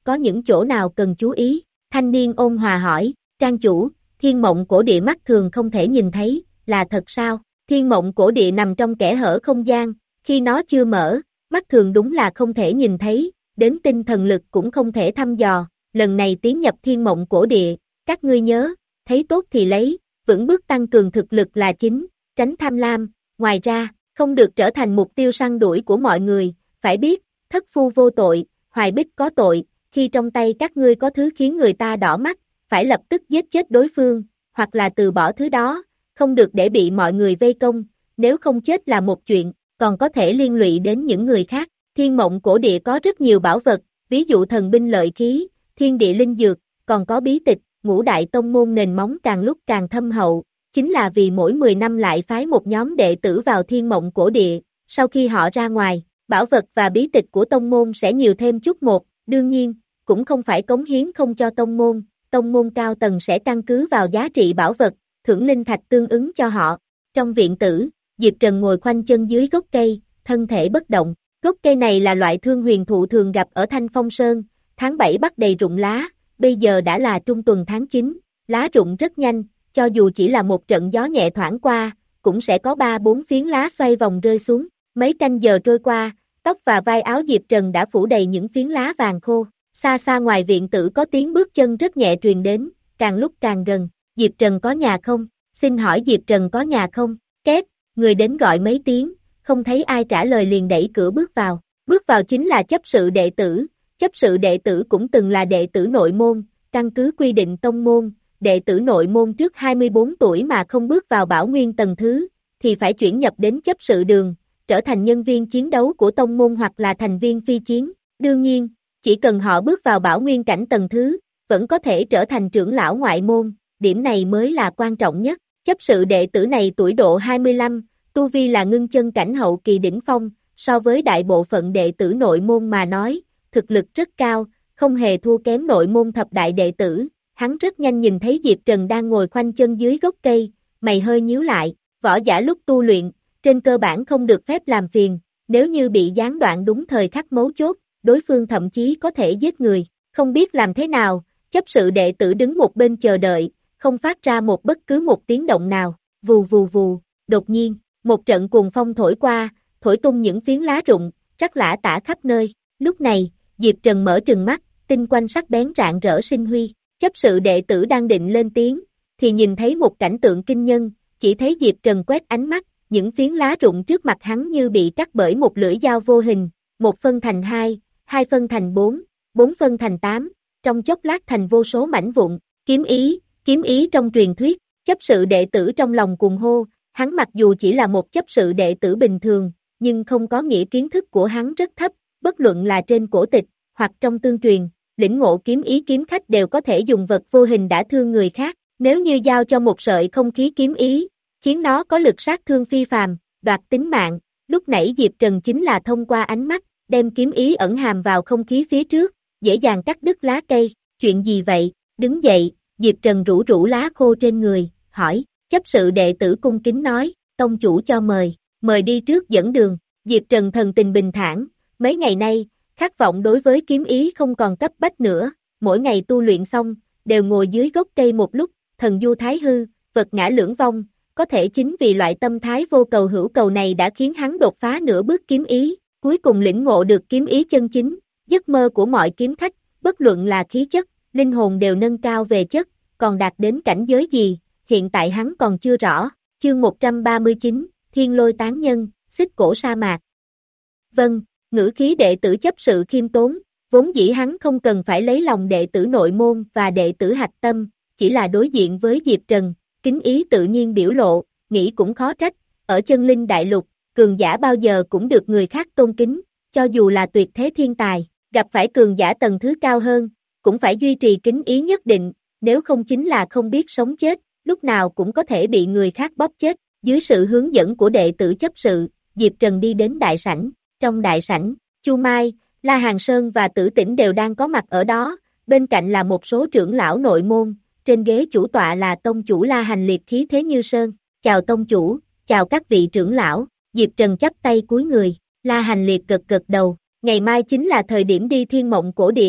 có những chỗ nào cần chú ý? Thanh niên ôn hòa hỏi, trang chủ, thiên mộng cổ địa mắt thường không thể nhìn thấy, là thật sao? Thiên mộng cổ địa nằm trong kẽ hở không gian, khi nó chưa mở, mắt thường đúng là không thể nhìn thấy, đến tinh thần lực cũng không thể thăm dò, lần này tiến nhập thiên mộng cổ địa, các ngươi nhớ, thấy tốt thì lấy, vững bước tăng cường thực lực là chính, tránh tham lam, ngoài ra, không được trở thành mục tiêu săn đuổi của mọi người, phải biết, thất phu vô tội, hoài bích có tội, khi trong tay các ngươi có thứ khiến người ta đỏ mắt, phải lập tức giết chết đối phương, hoặc là từ bỏ thứ đó, không được để bị mọi người vây công, nếu không chết là một chuyện, còn có thể liên lụy đến những người khác. Thiên mộng cổ địa có rất nhiều bảo vật, ví dụ thần binh lợi khí, thiên địa linh dược, còn có bí tịch, ngũ đại tông môn nền móng càng lúc càng thâm hậu, chính là vì mỗi mười năm lại phái một nhóm đệ tử vào thiên mộng cổ địa, sau khi họ ra ngoài, bảo vật và bí tịch của tông môn sẽ nhiều thêm chút một, đương nhiên, cũng không phải cống hiến không cho tông môn, tông môn cao tầng sẽ căn cứ vào giá trị bảo vật, thưởng linh thạch tương ứng cho họ. Trong viện tử, Diệp Trần ngồi khoanh chân dưới gốc cây, thân thể bất động. Gốc cây này là loại thương huyền thụ thường gặp ở Thanh Phong Sơn, tháng bảy bắt đầy rụng lá, bây giờ đã là trung tuần tháng chín, lá rụng rất nhanh, cho dù chỉ là một trận gió nhẹ thoảng qua, cũng sẽ có ba bốn phiến lá xoay vòng rơi xuống. Mấy canh giờ trôi qua, tóc và vai áo Diệp Trần đã phủ đầy những phiến lá vàng khô. Xa xa ngoài viện tử có tiếng bước chân rất nhẹ truyền đến, càng lúc càng gần. Diệp Trần có nhà không? Xin hỏi Diệp Trần có nhà không? Két, người đến gọi mấy tiếng, không thấy ai trả lời liền đẩy cửa bước vào. Bước vào chính là chấp sự đệ tử, chấp sự đệ tử cũng từng là đệ tử nội môn, căn cứ quy định tông môn, đệ tử nội môn trước hai mươi bốn tuổi mà không bước vào bảo nguyên tầng thứ, thì phải chuyển nhập đến chấp sự đường, trở thành nhân viên chiến đấu của tông môn hoặc là thành viên phi chiến. Đương nhiên, chỉ cần họ bước vào bảo nguyên cảnh tầng thứ, vẫn có thể trở thành trưởng lão ngoại môn, điểm này mới là quan trọng nhất. Chấp sự đệ tử này tuổi độ hai mươi lăm, tu vi là ngưng chân cảnh hậu kỳ đỉnh phong, so với đại bộ phận đệ tử nội môn mà nói, thực lực rất cao, không hề thua kém nội môn thập đại đệ tử. Hắn rất nhanh nhìn thấy Diệp Trần đang ngồi khoanh chân dưới gốc cây, mày hơi nhíu lại, võ giả lúc tu luyện, trên cơ bản không được phép làm phiền, nếu như bị gián đoạn đúng thời khắc mấu chốt, đối phương thậm chí có thể giết người, không biết làm thế nào, chấp sự đệ tử đứng một bên chờ đợi, không phát ra một bất cứ một tiếng động nào, vù vù vù, đột nhiên, một trận cuồng phong thổi qua, thổi tung những phiến lá rụng, rắc lả tả khắp nơi, lúc này, Diệp Trần mở trừng mắt, tinh quanh sắc bén rạng rỡ sinh huy, chấp sự đệ tử đang định lên tiếng, thì nhìn thấy một cảnh tượng kinh nhân, chỉ thấy Diệp Trần quét ánh mắt, những phiến lá rụng trước mặt hắn như bị cắt bởi một lưỡi dao vô hình, một phân thành hai, hai phân thành bốn, bốn phân thành tám, trong chốc lát thành vô số mảnh vụn, kiếm ý, kiếm ý trong truyền thuyết, chấp sự đệ tử trong lòng cuồng hô, hắn mặc dù chỉ là một chấp sự đệ tử bình thường, nhưng không có nghĩa kiến thức của hắn rất thấp, bất luận là trên cổ tịch, hoặc trong tương truyền, lĩnh ngộ kiếm ý kiếm khách đều có thể dùng vật vô hình đã thương người khác, nếu như giao cho một sợi không khí kiếm ý, khiến nó có lực sát thương phi phàm, đoạt tính mạng, lúc nãy Diệp Trần chính là thông qua ánh mắt, đem kiếm ý ẩn hàm vào không khí phía trước, dễ dàng cắt đứt lá cây, chuyện gì vậy, đứng dậy, Diệp Trần rủ rủ lá khô trên người, hỏi, chấp sự đệ tử cung kính nói, tông chủ cho mời, mời đi trước dẫn đường, Diệp Trần thần tình bình thản, mấy ngày nay, khát vọng đối với kiếm ý không còn cấp bách nữa, mỗi ngày tu luyện xong, đều ngồi dưới gốc cây một lúc, thần du thái hư, vật ngã lưỡng vong, có thể chính vì loại tâm thái vô cầu hữu cầu này đã khiến hắn đột phá nửa bước kiếm ý, cuối cùng lĩnh ngộ được kiếm ý chân chính, giấc mơ của mọi kiếm khách, bất luận là khí chất, linh hồn đều nâng cao về chất, còn đạt đến cảnh giới gì, hiện tại hắn còn chưa rõ. Chương một trăm ba mươi chín, Thiên Lôi Tán Nhân, Xích Cổ Sa Mạc. Vâng, ngữ khí đệ tử chấp sự khiêm tốn, vốn dĩ hắn không cần phải lấy lòng đệ tử nội môn và đệ tử hạch tâm, chỉ là đối diện với Diệp Trần, kính ý tự nhiên biểu lộ, nghĩ cũng khó trách, ở chân linh đại lục, cường giả bao giờ cũng được người khác tôn kính, cho dù là tuyệt thế thiên tài, gặp phải cường giả tầng thứ cao hơn, cũng phải duy trì kính ý nhất định, nếu không chính là không biết sống chết, lúc nào cũng có thể bị người khác bóp chết. Dưới sự hướng dẫn của đệ tử chấp sự, Diệp Trần đi đến đại sảnh, trong đại sảnh, Chu Mai, La Hàng Sơn và Tử Tĩnh đều đang có mặt ở đó, bên cạnh là một số trưởng lão nội môn, trên ghế chủ tọa là tông chủ La Hành Liệt khí thế như sơn, chào tông chủ, chào các vị trưởng lão, Diệp Trần chắp tay cúi người, La Hành Liệt gật gật đầu, ngày mai chính là thời điểm đi Thiên Mộng Cổ Địa,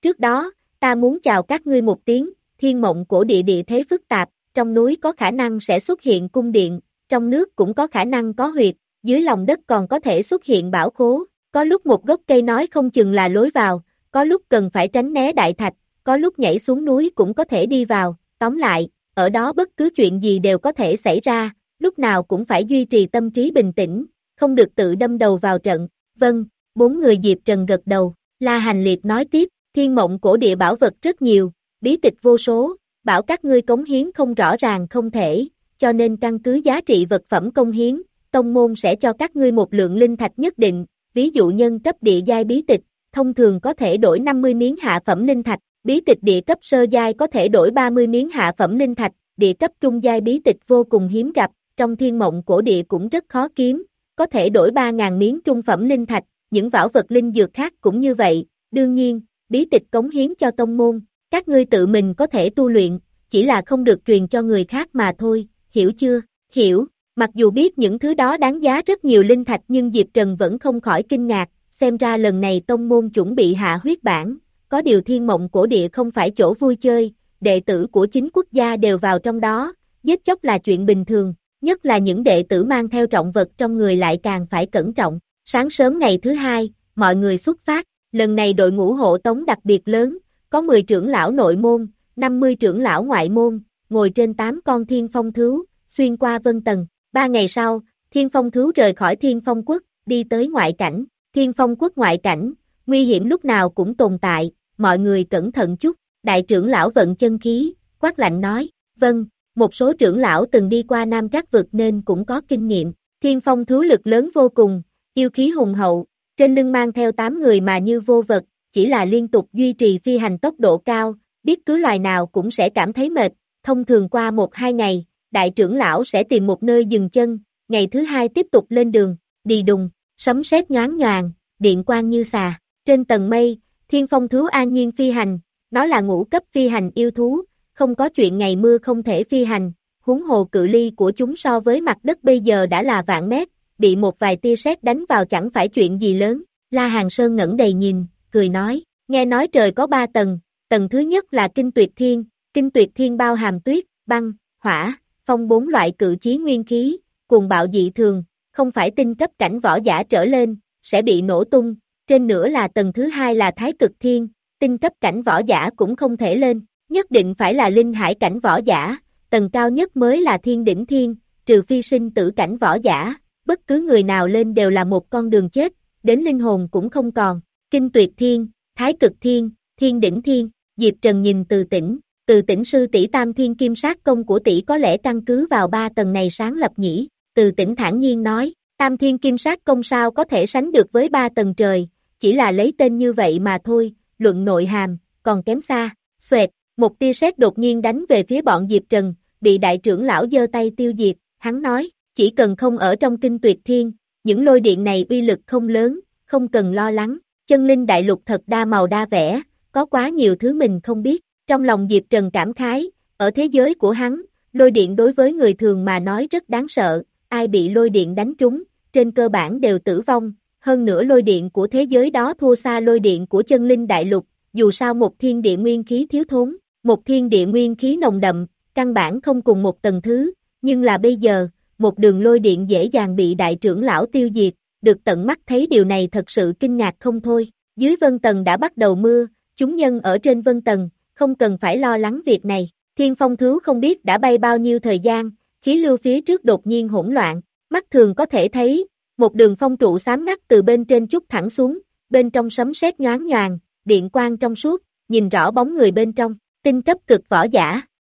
trước đó, ta muốn chào các ngươi một tiếng, Thiên Mộng Cổ Địa địa thế phức tạp, trong núi có khả năng sẽ xuất hiện cung điện, trong nước cũng có khả năng có huyệt, dưới lòng đất còn có thể xuất hiện bảo khố, có lúc một gốc cây nói không chừng là lối vào, có lúc cần phải tránh né đại thạch, có lúc nhảy xuống núi cũng có thể đi vào, tóm lại, ở đó bất cứ chuyện gì đều có thể xảy ra, lúc nào cũng phải duy trì tâm trí bình tĩnh, không được tự đâm đầu vào trận. Vâng, bốn người Diệp Trần gật đầu, La Hành Liệt nói tiếp, Thiên Mộng Cổ Địa bảo vật rất nhiều, bí tịch vô số, bảo các ngươi cống hiến không rõ ràng không thể, cho nên căn cứ giá trị vật phẩm công hiến, tông môn sẽ cho các ngươi một lượng linh thạch nhất định, ví dụ nhân cấp địa giai bí tịch, thông thường có thể đổi năm mươi miếng hạ phẩm linh thạch, bí tịch địa cấp sơ giai có thể đổi ba mươi miếng hạ phẩm linh thạch, địa cấp trung giai bí tịch vô cùng hiếm gặp, trong Thiên Mộng Cổ Địa cũng rất khó kiếm, có thể đổi ba nghìn miếng trung phẩm linh thạch, những bảo vật linh dược khác cũng như vậy, đương nhiên, bí tịch cống hiến cho tông môn, các ngươi tự mình có thể tu luyện, chỉ là không được truyền cho người khác mà thôi, hiểu chưa? Hiểu, mặc dù biết những thứ đó đáng giá rất nhiều linh thạch nhưng Diệp Trần vẫn không khỏi kinh ngạc, xem ra lần này tông môn chuẩn bị hạ huyết bản, có điều Thiên Mộng Cổ Địa không phải chỗ vui chơi, đệ tử của chính quốc gia đều vào trong đó, giết chóc là chuyện bình thường, nhất là những đệ tử mang theo trọng vật trong người lại càng phải cẩn trọng. Sáng sớm ngày thứ hai, mọi người xuất phát, lần này đội ngũ hộ tống đặc biệt lớn, có mười trưởng lão nội môn, năm mươi trưởng lão ngoại môn, ngồi trên tám con thiên phong thứu, xuyên qua vân tầng. Ba ngày sau, thiên phong thứu rời khỏi thiên phong quốc, đi tới ngoại cảnh, thiên phong quốc ngoại cảnh, nguy hiểm lúc nào cũng tồn tại, mọi người cẩn thận chút, đại trưởng lão vận chân khí, quát lạnh nói, vâng, một số trưởng lão từng đi qua Nam Trác vực nên cũng có kinh nghiệm, thiên phong thứu lực lớn vô cùng, yêu khí hùng hậu, trên lưng mang theo tám người mà như vô vật, chỉ là liên tục duy trì phi hành tốc độ cao, biết cứ loài nào cũng sẽ cảm thấy mệt, thông thường qua một hai ngày, đại trưởng lão sẽ tìm một nơi dừng chân, ngày thứ hai tiếp tục lên đường, đi đùng, sấm sét nhoáng nhoàng, điện quang như xà, trên tầng mây, thiên phong thứu an nhiên phi hành, nó là ngũ cấp phi hành yêu thú, không có chuyện ngày mưa không thể phi hành, huống hồ cự ly của chúng so với mặt đất bây giờ đã là vạn mét, bị một vài tia sét đánh vào chẳng phải chuyện gì lớn, La Hàng Sơn ngẩng đầy nhìn, cười nói, nghe nói trời có ba tầng, tầng thứ nhất là Kinh Tuyệt Thiên, Kinh Tuyệt Thiên bao hàm tuyết, băng, hỏa, phong bốn loại cự chí nguyên khí, cuồng bạo dị thường, không phải tinh cấp cảnh võ giả trở lên, sẽ bị nổ tung, trên nữa là tầng thứ hai là Thái Cực Thiên, tinh cấp cảnh võ giả cũng không thể lên, nhất định phải là linh hải cảnh võ giả, tầng cao nhất mới là Thiên Đỉnh Thiên, trừ phi sinh tử cảnh võ giả, bất cứ người nào lên đều là một con đường chết, đến linh hồn cũng không còn, Kinh Tuyệt Thiên, Thái Cực Thiên, Thiên Đỉnh Thiên, Diệp Trần nhìn Từ Tĩnh, Từ Tĩnh sư tỷ Tam Thiên Kim Sát Công của tỷ có lẽ căn cứ vào ba tầng này sáng lập nhỉ, Từ Tĩnh thản nhiên nói, Tam Thiên Kim Sát Công sao có thể sánh được với ba tầng trời, chỉ là lấy tên như vậy mà thôi, luận nội hàm, còn kém xa, xoẹt, một tia sét đột nhiên đánh về phía bọn Diệp Trần, bị đại trưởng lão giơ tay tiêu diệt, hắn nói, chỉ cần không ở trong Kinh Tuyệt Thiên, những lôi điện này uy lực không lớn, không cần lo lắng, chân linh đại lục thật đa màu đa vẻ, có quá nhiều thứ mình không biết, trong lòng Diệp Trần cảm khái, ở thế giới của hắn, lôi điện đối với người thường mà nói rất đáng sợ, ai bị lôi điện đánh trúng, trên cơ bản đều tử vong, hơn nữa lôi điện của thế giới đó thua xa lôi điện của chân linh đại lục, dù sao một thiên địa nguyên khí thiếu thốn, một thiên địa nguyên khí nồng đậm, căn bản không cùng một tầng thứ, nhưng là bây giờ, một đường lôi điện dễ dàng bị đại trưởng lão tiêu diệt, được tận mắt thấy điều này thật sự kinh ngạc không thôi, dưới vân tầng đã bắt đầu mưa, chúng nhân ở trên vân tầng, không cần phải lo lắng việc này, thiên phong thứu không biết đã bay bao nhiêu thời gian, khí lưu phía trước đột nhiên hỗn loạn, mắt thường có thể thấy, một đường phong trụ xám ngắt từ bên trên chút thẳng xuống, bên trong sấm sét nhoáng nhoàng, điện quang trong suốt, nhìn rõ bóng người bên trong, tinh cấp cực võ giả.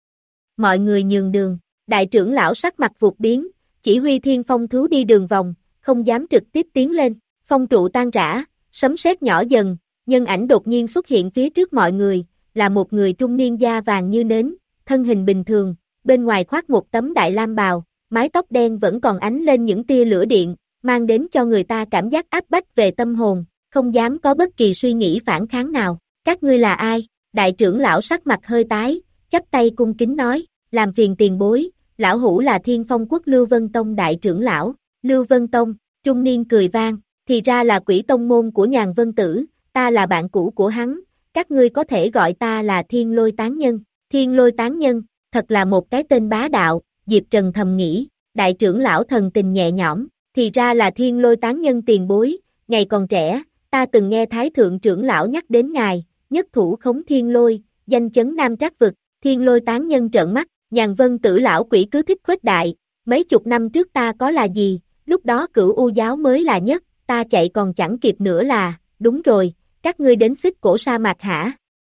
Mọi người nhường đường, đại trưởng lão sắc mặt vụt biến, chỉ huy thiên phong thứu đi đường vòng, không dám trực tiếp tiến lên, phong trụ tan rã, sấm sét nhỏ dần, nhân ảnh đột nhiên xuất hiện phía trước mọi người, là một người trung niên da vàng như nến, thân hình bình thường, bên ngoài khoác một tấm đại lam bào, mái tóc đen vẫn còn ánh lên những tia lửa điện, mang đến cho người ta cảm giác áp bách về tâm hồn, không dám có bất kỳ suy nghĩ phản kháng nào. Các ngươi là ai? Đại trưởng lão sắc mặt hơi tái, chắp tay cung kính nói, làm phiền tiền bối, lão hữu là Thiên Phong Quốc Lưu Vân Tông đại trưởng lão, Lưu Vân Tông, trung niên cười vang, thì ra là Quỷ Tông môn của Nhàn Vân Tử, ta là bạn cũ của hắn, các ngươi có thể gọi ta là Thiên Lôi Tán Nhân. Thiên Lôi Tán Nhân, thật là một cái tên bá đạo, Diệp Trần thầm nghĩ, đại trưởng lão thần tình nhẹ nhõm, thì ra là Thiên Lôi Tán Nhân tiền bối, ngày còn trẻ, ta từng nghe Thái Thượng trưởng lão nhắc đến ngài, nhất thủ khống Thiên Lôi, danh chấn Nam Trác vực. Thiên Lôi Tán Nhân trợn mắt, Nhàn Vân Tử lão quỷ cứ thích khuếch đại, mấy chục năm trước ta có là gì, lúc đó Cửu U giáo mới là nhất, ta chạy còn chẳng kịp nữa là, đúng rồi, các ngươi đến Xích Cổ sa mạc hả?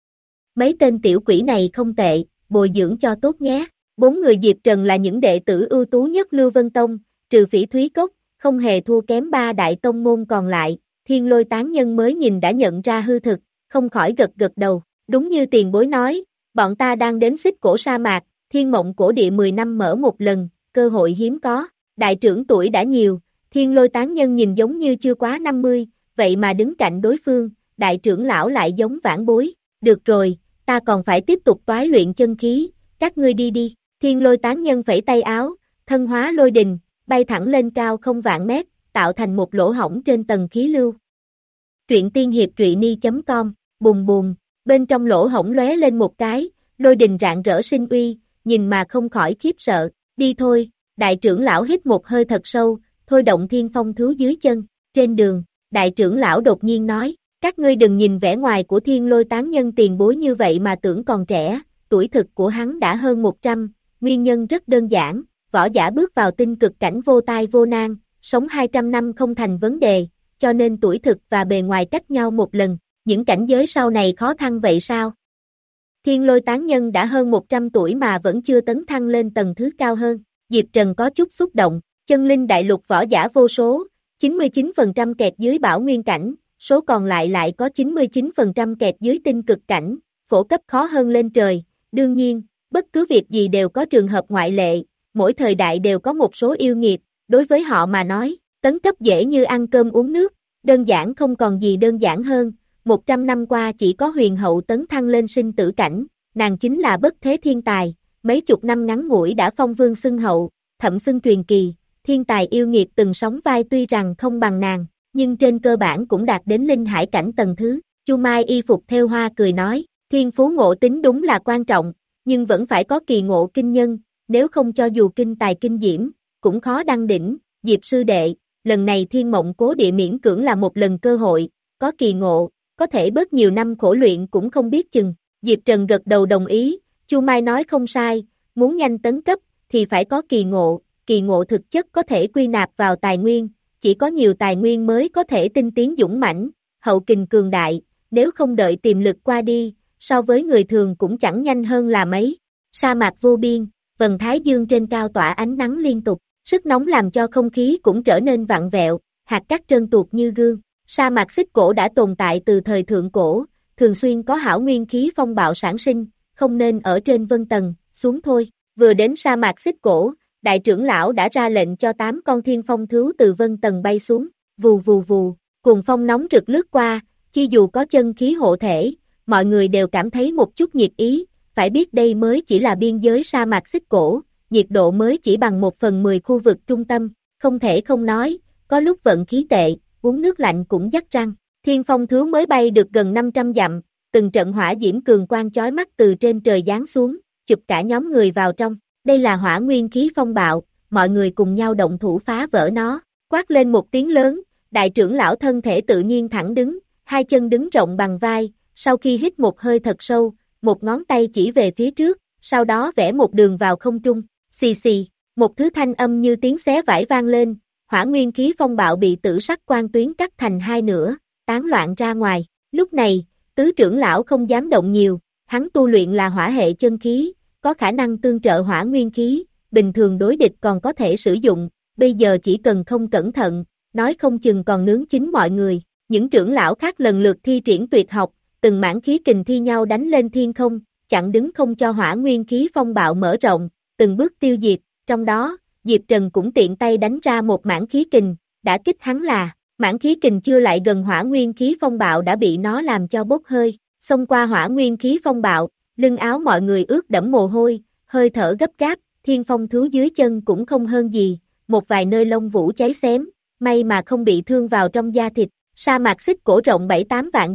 Mấy tên tiểu quỷ này không tệ, bồi dưỡng cho tốt nhé. Bốn người Diệp Trần là những đệ tử ưu tú nhất Lưu Vân Tông, trừ Phỉ Thúy Cốc, không hề thua kém ba đại tông môn còn lại. Thiên Lôi Tán Nhân mới nhìn đã nhận ra hư thực, không khỏi gật gật đầu. Đúng như tiền bối nói, bọn ta đang đến Xích Cổ sa mạc, Thiên Mộng Cổ Địa mười năm mở một lần, cơ hội hiếm có. Đại trưởng tuổi đã nhiều, Thiên Lôi Tán Nhân nhìn giống như chưa quá năm mươi, vậy mà đứng cạnh đối phương, đại trưởng lão lại giống vãn bối. Được rồi, ta còn phải tiếp tục toái luyện chân khí, các ngươi đi đi. Thiên Lôi Tán Nhân phẩy tay áo, thân hóa lôi đình, bay thẳng lên cao không vạn mét, tạo thành một lỗ hổng trên tầng khí lưu. Truyện tiên hiệp truyện ni chấm com, bùm bùm, bên trong lỗ hổng lóe lên một cái, lôi đình rạng rỡ sinh uy, nhìn mà không khỏi khiếp sợ. Đi thôi, đại trưởng lão hít một hơi thật sâu, thôi động thiên phong thú dưới chân. Trên đường, đại trưởng lão đột nhiên nói, các ngươi đừng nhìn vẻ ngoài của Thiên Lôi Tán Nhân tiền bối như vậy mà tưởng còn trẻ, tuổi thực của hắn đã hơn một trăm, nguyên nhân rất đơn giản, võ giả bước vào tinh cực cảnh vô tai vô nan, sống hai trăm năm không thành vấn đề, cho nên tuổi thực và bề ngoài cách nhau một lần, những cảnh giới sau này khó thăng vậy sao? Thiên Lôi Tán Nhân đã hơn một trăm tuổi mà vẫn chưa tấn thăng lên tầng thứ cao hơn, Diệp Trần có chút xúc động, chân linh đại lục võ giả vô số, chín mươi chín phần trăm kẹt dưới bảo nguyên cảnh, số còn lại lại có chín mươi chín phần trăm kẹt dưới tinh cực cảnh, phổ cấp khó hơn lên trời, đương nhiên, bất cứ việc gì đều có trường hợp ngoại lệ, mỗi thời đại đều có một số yêu nghiệt, đối với họ mà nói, tấn cấp dễ như ăn cơm uống nước, đơn giản không còn gì đơn giản hơn, một trăm năm qua chỉ có huyền hậu tấn thăng lên sinh tử cảnh, nàng chính là bất thế thiên tài, mấy chục năm ngắn ngủi đã phong vương xưng hậu, thậm xưng truyền kỳ, thiên tài yêu nghiệt từng sóng vai tuy rằng không bằng nàng, nhưng trên cơ bản cũng đạt đến linh hải cảnh tầng thứ. Chu Mai y phục theo hoa cười nói, thiên phú ngộ tính đúng là quan trọng, nhưng vẫn phải có kỳ ngộ kinh nhân, nếu không cho dù kinh tài kinh diễm, cũng khó đăng đỉnh. Diệp sư đệ, lần này Thiên Mộng Cố Địa miễn cưỡng là một lần cơ hội, có kỳ ngộ, có thể bớt nhiều năm khổ luyện cũng không biết chừng. Diệp Trần gật đầu đồng ý, Chu Mai nói không sai, muốn nhanh tấn cấp, thì phải có kỳ ngộ, kỳ ngộ thực chất có thể quy nạp vào tài nguyên, chỉ có nhiều tài nguyên mới có thể tinh tiến dũng mãnh, hậu kình cường đại, nếu không đợi tiềm lực qua đi, so với người thường cũng chẳng nhanh hơn là mấy. Sa mạc vô biên, vầng thái dương trên cao tỏa ánh nắng liên tục, sức nóng làm cho không khí cũng trở nên vặn vẹo, hạt cát trơn tuột như gương. Sa mạc Xích Cổ đã tồn tại từ thời thượng cổ, thường xuyên có hảo nguyên khí phong bạo sản sinh, không nên ở trên vân tầng, xuống thôi. Vừa đến sa mạc Xích Cổ, đại trưởng lão đã ra lệnh cho tám con thiên phong thú từ vân tầng bay xuống, vù vù vù, cuồng phong nóng rực lướt qua, chi dù có chân khí hộ thể, mọi người đều cảm thấy một chút nhiệt ý, phải biết đây mới chỉ là biên giới sa mạc Xích Cổ, nhiệt độ mới chỉ bằng một phần mười khu vực trung tâm, không thể không nói, có lúc vận khí tệ, uống nước lạnh cũng dắt răng. Thiên phong thú mới bay được gần năm trăm dặm, từng trận hỏa diễm cường quang chói mắt từ trên trời giáng xuống, chụp cả nhóm người vào trong. Đây là hỏa nguyên khí phong bạo, mọi người cùng nhau động thủ phá vỡ nó, quát lên một tiếng lớn, đại trưởng lão thân thể tự nhiên thẳng đứng, hai chân đứng rộng bằng vai, sau khi hít một hơi thật sâu, một ngón tay chỉ về phía trước, sau đó vẽ một đường vào không trung, xì xì, một thứ thanh âm như tiếng xé vải vang lên, hỏa nguyên khí phong bạo bị tử sắc quang tuyến cắt thành hai nửa, tán loạn ra ngoài. Lúc này, tứ trưởng lão không dám động nhiều, hắn tu luyện là hỏa hệ chân khí, có khả năng tương trợ hỏa nguyên khí, bình thường đối địch còn có thể sử dụng, bây giờ chỉ cần không cẩn thận, nói không chừng còn nướng chín mọi người. Những trưởng lão khác lần lượt thi triển tuyệt học, từng mảng khí kình thi nhau đánh lên thiên không, chặn đứng không cho hỏa nguyên khí phong bạo mở rộng, từng bước tiêu diệt, trong đó, Diệp Trần cũng tiện tay đánh ra một mảng khí kình, đã kích hắn là, mảng khí kình chưa lại gần hỏa nguyên khí phong bạo đã bị nó làm cho bốc hơi, xông qua hỏa nguyên khí phong bạo, lưng áo mọi người ướt đẫm mồ hôi, hơi thở gấp gáp, thiên phong thú dưới chân cũng không hơn gì, một vài nơi lông vũ cháy xém, may mà không bị thương vào trong da thịt. Sa mạc Xích Cổ rộng bảy tám vạn dặm,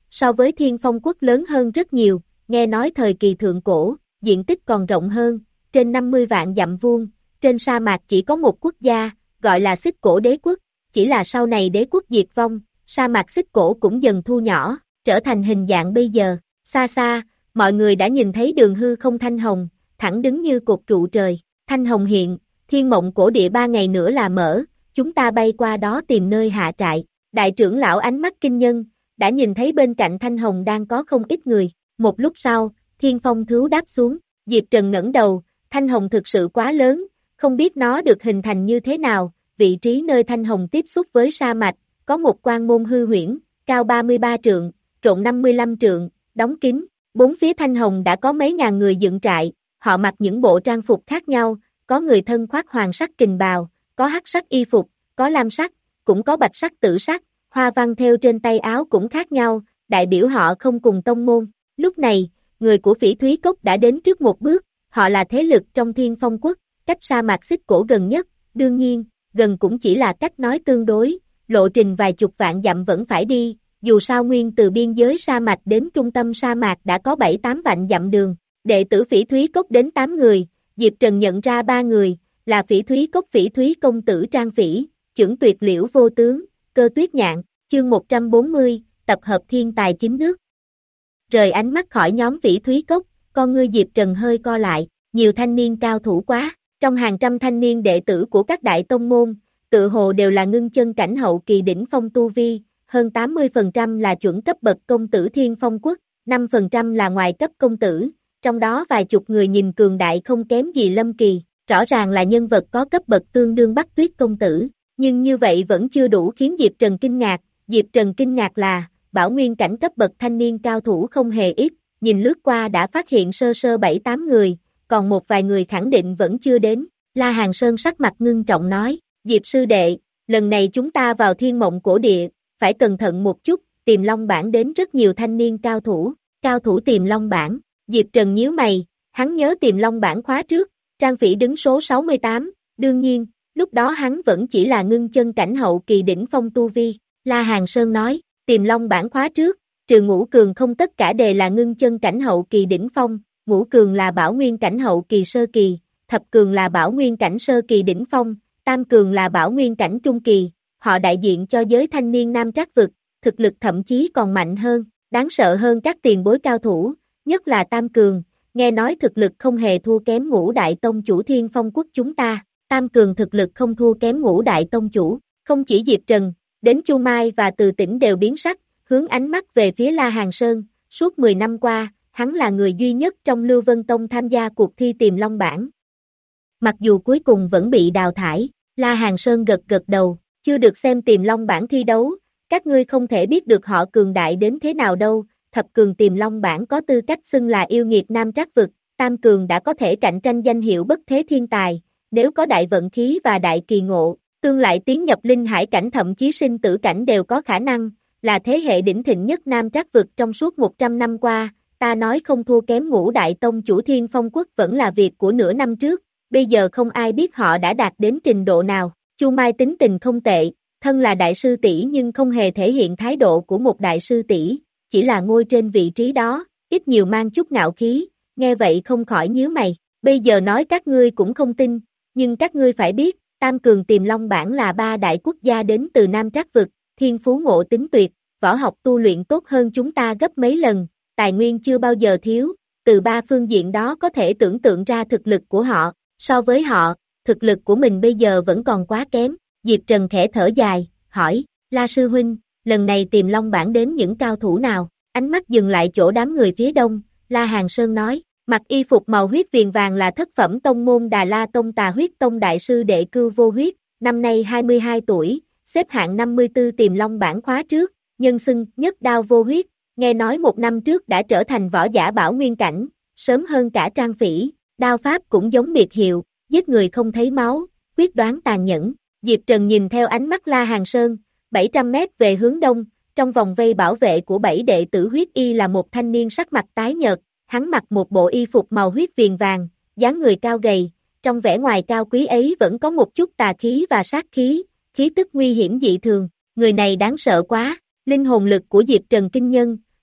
so với Thiên Phong quốc lớn hơn rất nhiều, nghe nói thời kỳ thượng cổ, diện tích còn rộng hơn, trên năm mươi vạn dặm vuông, trên sa mạc chỉ có một quốc gia, gọi là Xích Cổ Đế quốc, chỉ là sau này đế quốc diệt vong, sa mạc Xích Cổ cũng dần thu nhỏ, trở thành hình dạng bây giờ, xa xa, mọi người đã nhìn thấy đường hư không thanh hồng, thẳng đứng như cột trụ trời, thanh hồng hiện, thiên mộng cổ địa ba ngày nữa là mở, chúng ta bay qua đó tìm nơi hạ trại, đại trưởng lão ánh mắt kinh nhân, đã nhìn thấy bên cạnh thanh hồng đang có không ít người, một lúc sau, thiên phong thứu đáp xuống, Diệp Trần ngẩng đầu, thanh hồng thực sự quá lớn, không biết nó được hình thành như thế nào, vị trí nơi thanh hồng tiếp xúc với sa mạch, có một quan môn hư huyễn, cao ba mươi ba trượng, rộng năm mươi lăm trượng, đóng kín, bốn phía thanh hồng đã có mấy ngàn người dựng trại, họ mặc những bộ trang phục khác nhau, có người thân khoác hoàng sắc kình bào, có hắc sắc y phục, có lam sắc, cũng có bạch sắc tử sắc, hoa văn thêu trên tay áo cũng khác nhau, đại biểu họ không cùng tông môn. Lúc này, người của Phỉ Thúy Cốc đã đến trước một bước, họ là thế lực trong Thiên Phong quốc, cách sa mạc Xích Cổ gần nhất, đương nhiên, gần cũng chỉ là cách nói tương đối, lộ trình vài chục vạn dặm vẫn phải đi, dù sao nguyên từ biên giới sa mạc đến trung tâm sa mạc đã có bảy tám vạn dặm đường, đệ tử Phỉ Thúy Cốc đến tám người, Diệp Trần nhận ra ba người, là Phỉ Thúy Cốc Phỉ Thúy công tử Trang Phỉ, chưởng tuyệt liễu vô tướng, Cơ Tuyết Nhạn, chương một trăm bốn mươi, tập hợp thiên tài chín nước. Rời ánh mắt khỏi nhóm Phỉ Thúy Cốc, con ngươi Diệp Trần hơi co lại, nhiều thanh niên cao thủ quá, trong hàng trăm thanh niên đệ tử của các đại tông môn, tự hồ đều là ngưng chân cảnh hậu kỳ đỉnh phong tu vi, hơn tám mươi phần trăm là chuẩn cấp bậc công tử Thiên Phong quốc, năm phần trăm là ngoài cấp công tử, trong đó vài chục người nhìn cường đại không kém gì Lâm Kỳ, rõ ràng là nhân vật có cấp bậc tương đương Bắc Tuyết công tử, nhưng như vậy vẫn chưa đủ khiến Diệp Trần kinh ngạc, Diệp Trần kinh ngạc là, bảo nguyên cảnh cấp bậc thanh niên cao thủ không hề ít, nhìn lướt qua đã phát hiện sơ sơ bảy tám người, còn một vài người khẳng định vẫn chưa đến, La Hàn Sơn sắc mặt ngưng trọng nói, Diệp sư đệ, lần này chúng ta vào thiên mộng cổ địa, phải cẩn thận một chút, tìm long bản đến rất nhiều thanh niên cao thủ, cao thủ tìm long bản, Diệp Trần nhíu mày, hắn nhớ tìm long bản khóa trước, Trang Phỉ đứng số sáu mươi tám, đương nhiên, lúc đó hắn vẫn chỉ là ngưng chân cảnh hậu kỳ đỉnh phong tu vi, La Hàn Sơn nói, tìm long bản khóa trước, trừ Ngũ Cường không tất cả đều là ngưng chân cảnh hậu kỳ đỉnh phong, Ngũ Cường là bảo nguyên cảnh hậu kỳ sơ kỳ, Thập Cường là bảo nguyên cảnh sơ kỳ đỉnh phong, Tam Cường là bảo nguyên cảnh trung kỳ, họ đại diện cho giới thanh niên Nam Trác vực, thực lực thậm chí còn mạnh hơn, đáng sợ hơn các tiền bối cao thủ, nhất là Tam Cường, nghe nói thực lực không hề thua kém Ngũ Đại Tông chủ Thiên Phong quốc chúng ta, Tam Cường thực lực không thua kém Ngũ Đại Tông chủ, không chỉ Diệp Trần, đến Chu Mai và Từ Tĩnh đều biến sắc, hướng ánh mắt về phía La Hàn Sơn, suốt mười năm qua, hắn là người duy nhất trong Lưu Vân Tông tham gia cuộc thi tìm long bản. Mặc dù cuối cùng vẫn bị đào thải, La Hàn Sơn gật gật đầu, chưa được xem tìm long bản thi đấu, các ngươi không thể biết được họ cường đại đến thế nào đâu, Thập Cường tìm long bản có tư cách xưng là yêu nghiệt Nam Trác vực, Tam Cường đã có thể cạnh tranh danh hiệu bất thế thiên tài, nếu có đại vận khí và đại kỳ ngộ, tương lại tiến nhập linh hải cảnh thậm chí sinh tử cảnh đều có khả năng, là thế hệ đỉnh thịnh nhất Nam Trác vực trong suốt một trăm năm qua, ta nói không thua kém Ngũ Đại Tông chủ Thiên Phong quốc vẫn là việc của nửa năm trước, bây giờ không ai biết họ đã đạt đến trình độ nào, Chu Mai tính tình không tệ, thân là đại sư tỷ nhưng không hề thể hiện thái độ của một đại sư tỷ, chỉ là ngồi trên vị trí đó, ít nhiều mang chút ngạo khí, nghe vậy không khỏi nhíu mày, bây giờ nói các ngươi cũng không tin, nhưng các ngươi phải biết, Tam Cường tìm long bản là ba đại quốc gia đến từ Nam Trác vực, thiên phú ngộ tính tuyệt, võ học tu luyện tốt hơn chúng ta gấp mấy lần, tài nguyên chưa bao giờ thiếu, từ ba phương diện đó có thể tưởng tượng ra thực lực của họ, so với họ, thực lực của mình bây giờ vẫn còn quá kém, Diệp Trần khẽ thở dài, hỏi, La Sư Huynh, lần này tìm long bản đến những cao thủ nào, ánh mắt dừng lại chỗ đám người phía đông, La Hàn Sơn nói, mặc y phục màu huyết viền vàng là thất phẩm tông môn Đà La Tông Tà Huyết Tông Đại sư Đệ Cưu Vô Huyết, năm nay hai mươi hai tuổi, xếp hạng năm mươi tư tìm long bản khóa trước, nhân xưng nhất đao vô huyết, nghe nói một năm trước đã trở thành võ giả bảo nguyên cảnh, sớm hơn cả Trang Phỉ, đao pháp cũng giống biệt hiệu, giết người không thấy máu, quyết đoán tàn nhẫn, Diệp Trần nhìn theo ánh mắt La Hàn Sơn, bảy trăm mét về hướng đông, trong vòng vây bảo vệ của bảy đệ tử huyết y là một thanh niên sắc mặt tái nhợt, hắn mặc một bộ y phục màu huyết viền vàng, dáng người cao gầy, trong vẻ ngoài cao quý ấy vẫn có một chút tà khí và sát khí, khí tức nguy hiểm dị thường, người này đáng sợ quá, linh hồn lực của Diệp Trần kinh nhân,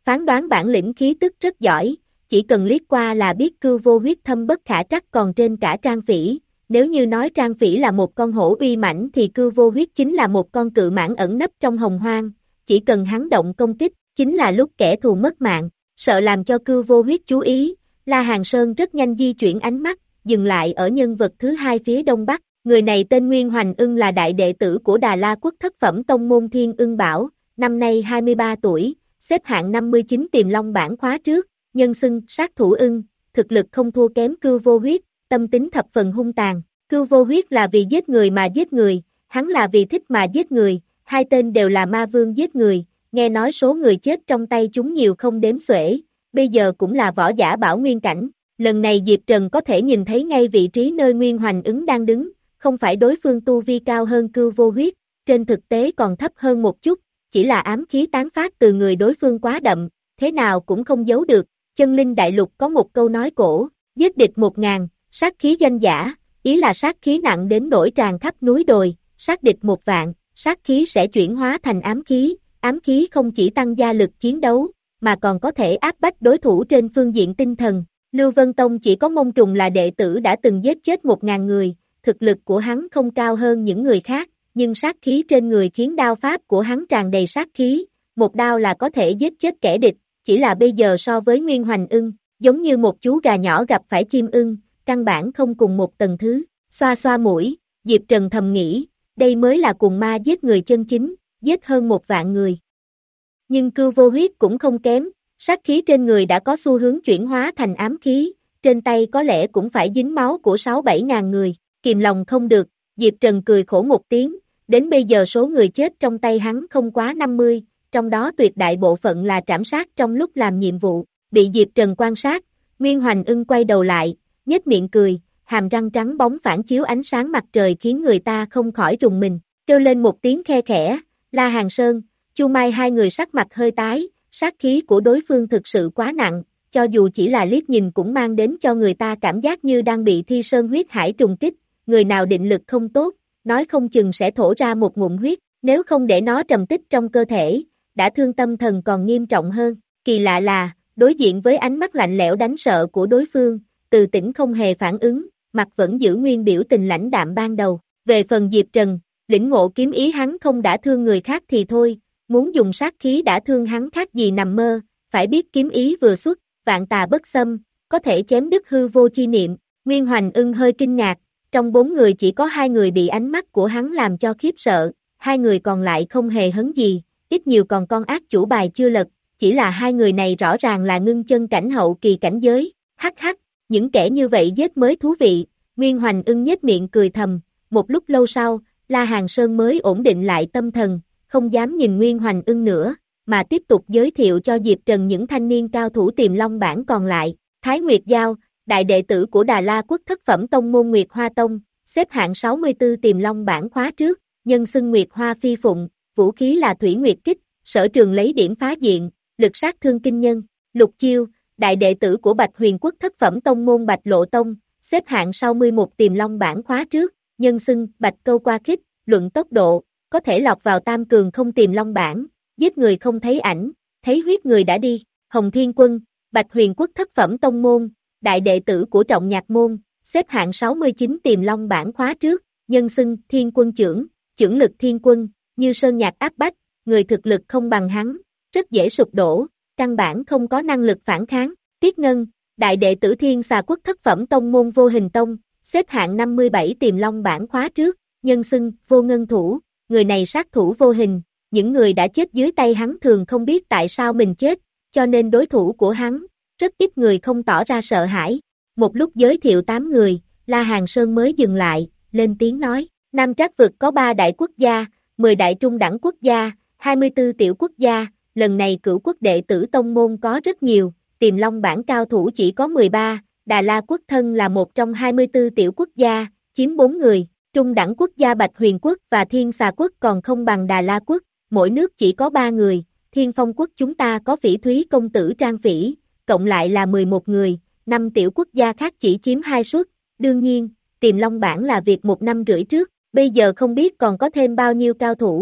phán đoán bản lĩnh khí tức rất giỏi, chỉ cần liếc qua là biết cưu vô huyết thâm bất khả trắc còn trên cả Trang Phỉ. Nếu như nói Trang Phỉ là một con hổ uy mãnh thì cưu vô huyết chính là một con cự mãng ẩn nấp trong hồng hoang, chỉ cần hắn động công kích, chính là lúc kẻ thù mất mạng. Sợ làm cho cưu vô huyết chú ý, La Hàn Sơn rất nhanh di chuyển ánh mắt, dừng lại ở nhân vật thứ hai phía đông bắc. Người này tên Nguyên Hoành Ưng là đại đệ tử của Đà La Quốc thất phẩm tông môn Thiên Ưng Bảo, năm nay hai mươi ba tuổi, xếp hạng năm mươi chín Tiềm Long bảng khóa trước, nhân xưng sát thủ ưng, thực lực không thua kém cưu vô huyết, tâm tính thập phần hung tàn. Cưu vô huyết là vì giết người mà giết người, hắn là vì thích mà giết người, hai tên đều là ma vương giết người, nghe nói số người chết trong tay chúng nhiều không đếm xuể, bây giờ cũng là võ giả bảo nguyên cảnh. Lần này Diệp Trần có thể nhìn thấy ngay vị trí nơi Nguyên Hoành Ứng đang đứng, không phải đối phương tu vi cao hơn cưu vô huyết, trên thực tế còn thấp hơn một chút, chỉ là ám khí tán phát từ người đối phương quá đậm, thế nào cũng không giấu được. Chân Linh Đại Lục có một câu nói cổ, giết địch một ngàn, sát khí danh giả, ý là sát khí nặng đến nỗi tràn khắp núi đồi, sát địch một vạn, sát khí sẽ chuyển hóa thành ám khí, ám khí không chỉ tăng gia lực chiến đấu, mà còn có thể áp bách đối thủ trên phương diện tinh thần. Lưu Vân Tông chỉ có Mông Trùng là đệ tử đã từng giết chết một ngàn người, thực lực của hắn không cao hơn những người khác, nhưng sát khí trên người khiến đao pháp của hắn tràn đầy sát khí, một đao là có thể giết chết kẻ địch, chỉ là bây giờ so với Nguyên Hoành Ưng, giống như một chú gà nhỏ gặp phải chim ưng, căn bản không cùng một tầng thứ. Xoa xoa mũi, Diệp Trần thầm nghĩ, đây mới là cùng ma giết người chân chính, giết hơn một vạn người. Nhưng cưu vô huyết cũng không kém, sát khí trên người đã có xu hướng chuyển hóa thành ám khí, trên tay có lẽ cũng phải dính máu của sáu bảy ngàn người, kìm lòng không được, Diệp Trần cười khổ một tiếng, đến bây giờ số người chết trong tay hắn không quá năm mươi, trong đó tuyệt đại bộ phận là trảm sát trong lúc làm nhiệm vụ, bị Diệp Trần quan sát, Nguyên Hoành Ưng quay đầu lại, nhếch miệng cười, hàm răng trắng bóng phản chiếu ánh sáng mặt trời khiến người ta không khỏi rùng mình, kêu lên một tiếng khe khẽ, La Hàn Sơn, Chu Mai hai người sắc mặt hơi tái, sát khí của đối phương thực sự quá nặng, cho dù chỉ là liếc nhìn cũng mang đến cho người ta cảm giác như đang bị thi sơn huyết hải trùng kích, người nào định lực không tốt, nói không chừng sẽ thổ ra một ngụm huyết, nếu không để nó trầm tích trong cơ thể, đã thương tâm thần còn nghiêm trọng hơn. Kỳ lạ là, đối diện với ánh mắt lạnh lẽo đánh sợ của đối phương, Từ Tĩnh không hề phản ứng, mặt vẫn giữ nguyên biểu tình lãnh đạm ban đầu. Về phần Diệp Trần, lĩnh ngộ kiếm ý hắn không đã thương người khác thì thôi, muốn dùng sát khí đã thương hắn khác gì nằm mơ, phải biết kiếm ý vừa xuất, vạn tà bất xâm, có thể chém đứt hư vô chi niệm. Nguyên Hoành Ưng hơi kinh ngạc, trong bốn người chỉ có hai người bị ánh mắt của hắn làm cho khiếp sợ, hai người còn lại không hề hấn gì, ít nhiều còn con ác chủ bài chưa lật, chỉ là hai người này rõ ràng là ngưng chân cảnh hậu kỳ cảnh giới, hắc hắc, những kẻ như vậy giết mới thú vị. Nguyên Hoành Ưng nhếch miệng cười thầm, một lúc lâu sau, La Hàn Sơn mới ổn định lại tâm thần, không dám nhìn Nguyên Hoành Ưng nữa, mà tiếp tục giới thiệu cho Diệp Trần những thanh niên cao thủ Tiềm Long bảng còn lại. Thái Nguyệt Giao, đại đệ tử của Đà La Quốc thất phẩm tông môn Nguyệt Hoa Tông, xếp hạng sáu mươi tư Tiềm Long bảng khóa trước, nhân xưng Nguyệt Hoa Phi Phụng, vũ khí là Thủy Nguyệt Kích, sở trường lấy điểm phá diện, lực sát thương kinh nhân. Lục Chiêu, đại đệ tử của Bạch Huyền Quốc thất phẩm tông môn Bạch Lộ Tông, xếp hạng sáu mươi mốt Tiềm Long bảng khóa trước, nhân xưng Bạch Câu Qua Khích, luận tốc độ, có thể lọt vào tam cường không Tiềm Long bảng, giết người không thấy ảnh, thấy huyết người đã đi. Hồng Thiên Quân, Bạch Huyền Quốc thất phẩm tông môn, đại đệ tử của Trọng Nhạc môn, xếp hạng sáu mươi chín Tiềm Long bảng khóa trước, nhân xưng Thiên Quân trưởng, trưởng lực thiên quân, như sơn nhạc áp bách, người thực lực không bằng hắn, rất dễ sụp đổ, căn bản không có năng lực phản kháng. Tiết Ngân, đại đệ tử Thiên Xà Quốc thất phẩm tông môn Vô Hình Tông, xếp hạng năm mươi bảy Tiềm Long bảng khóa trước, nhân xưng Vô Ngân Thủ, người này sát thủ vô hình, những người đã chết dưới tay hắn thường không biết tại sao mình chết, cho nên đối thủ của hắn, rất ít người không tỏ ra sợ hãi. Một lúc giới thiệu tám người, La Hàn Sơn mới dừng lại, lên tiếng nói, Nam Trác vực có ba đại quốc gia, mười đại trung đẳng quốc gia, hai mươi tư tiểu quốc gia, lần này cửu quốc đệ tử tông môn có rất nhiều, Tiềm Long bảng cao thủ chỉ có mười ba, Đà La quốc thân là một trong hai mươi tư tiểu quốc gia, chiếm bốn người, trung đẳng quốc gia Bạch Huyền quốc và Thiên Xà quốc còn không bằng Đà La quốc, mỗi nước chỉ có ba người, Thiên Phong quốc chúng ta có Phỉ Thúy công tử Trang Phỉ, cộng lại là mười một người, năm tiểu quốc gia khác chỉ chiếm hai suất, đương nhiên, Tiềm Long bảng là việc một năm rưỡi trước, bây giờ không biết còn có thêm bao nhiêu cao thủ,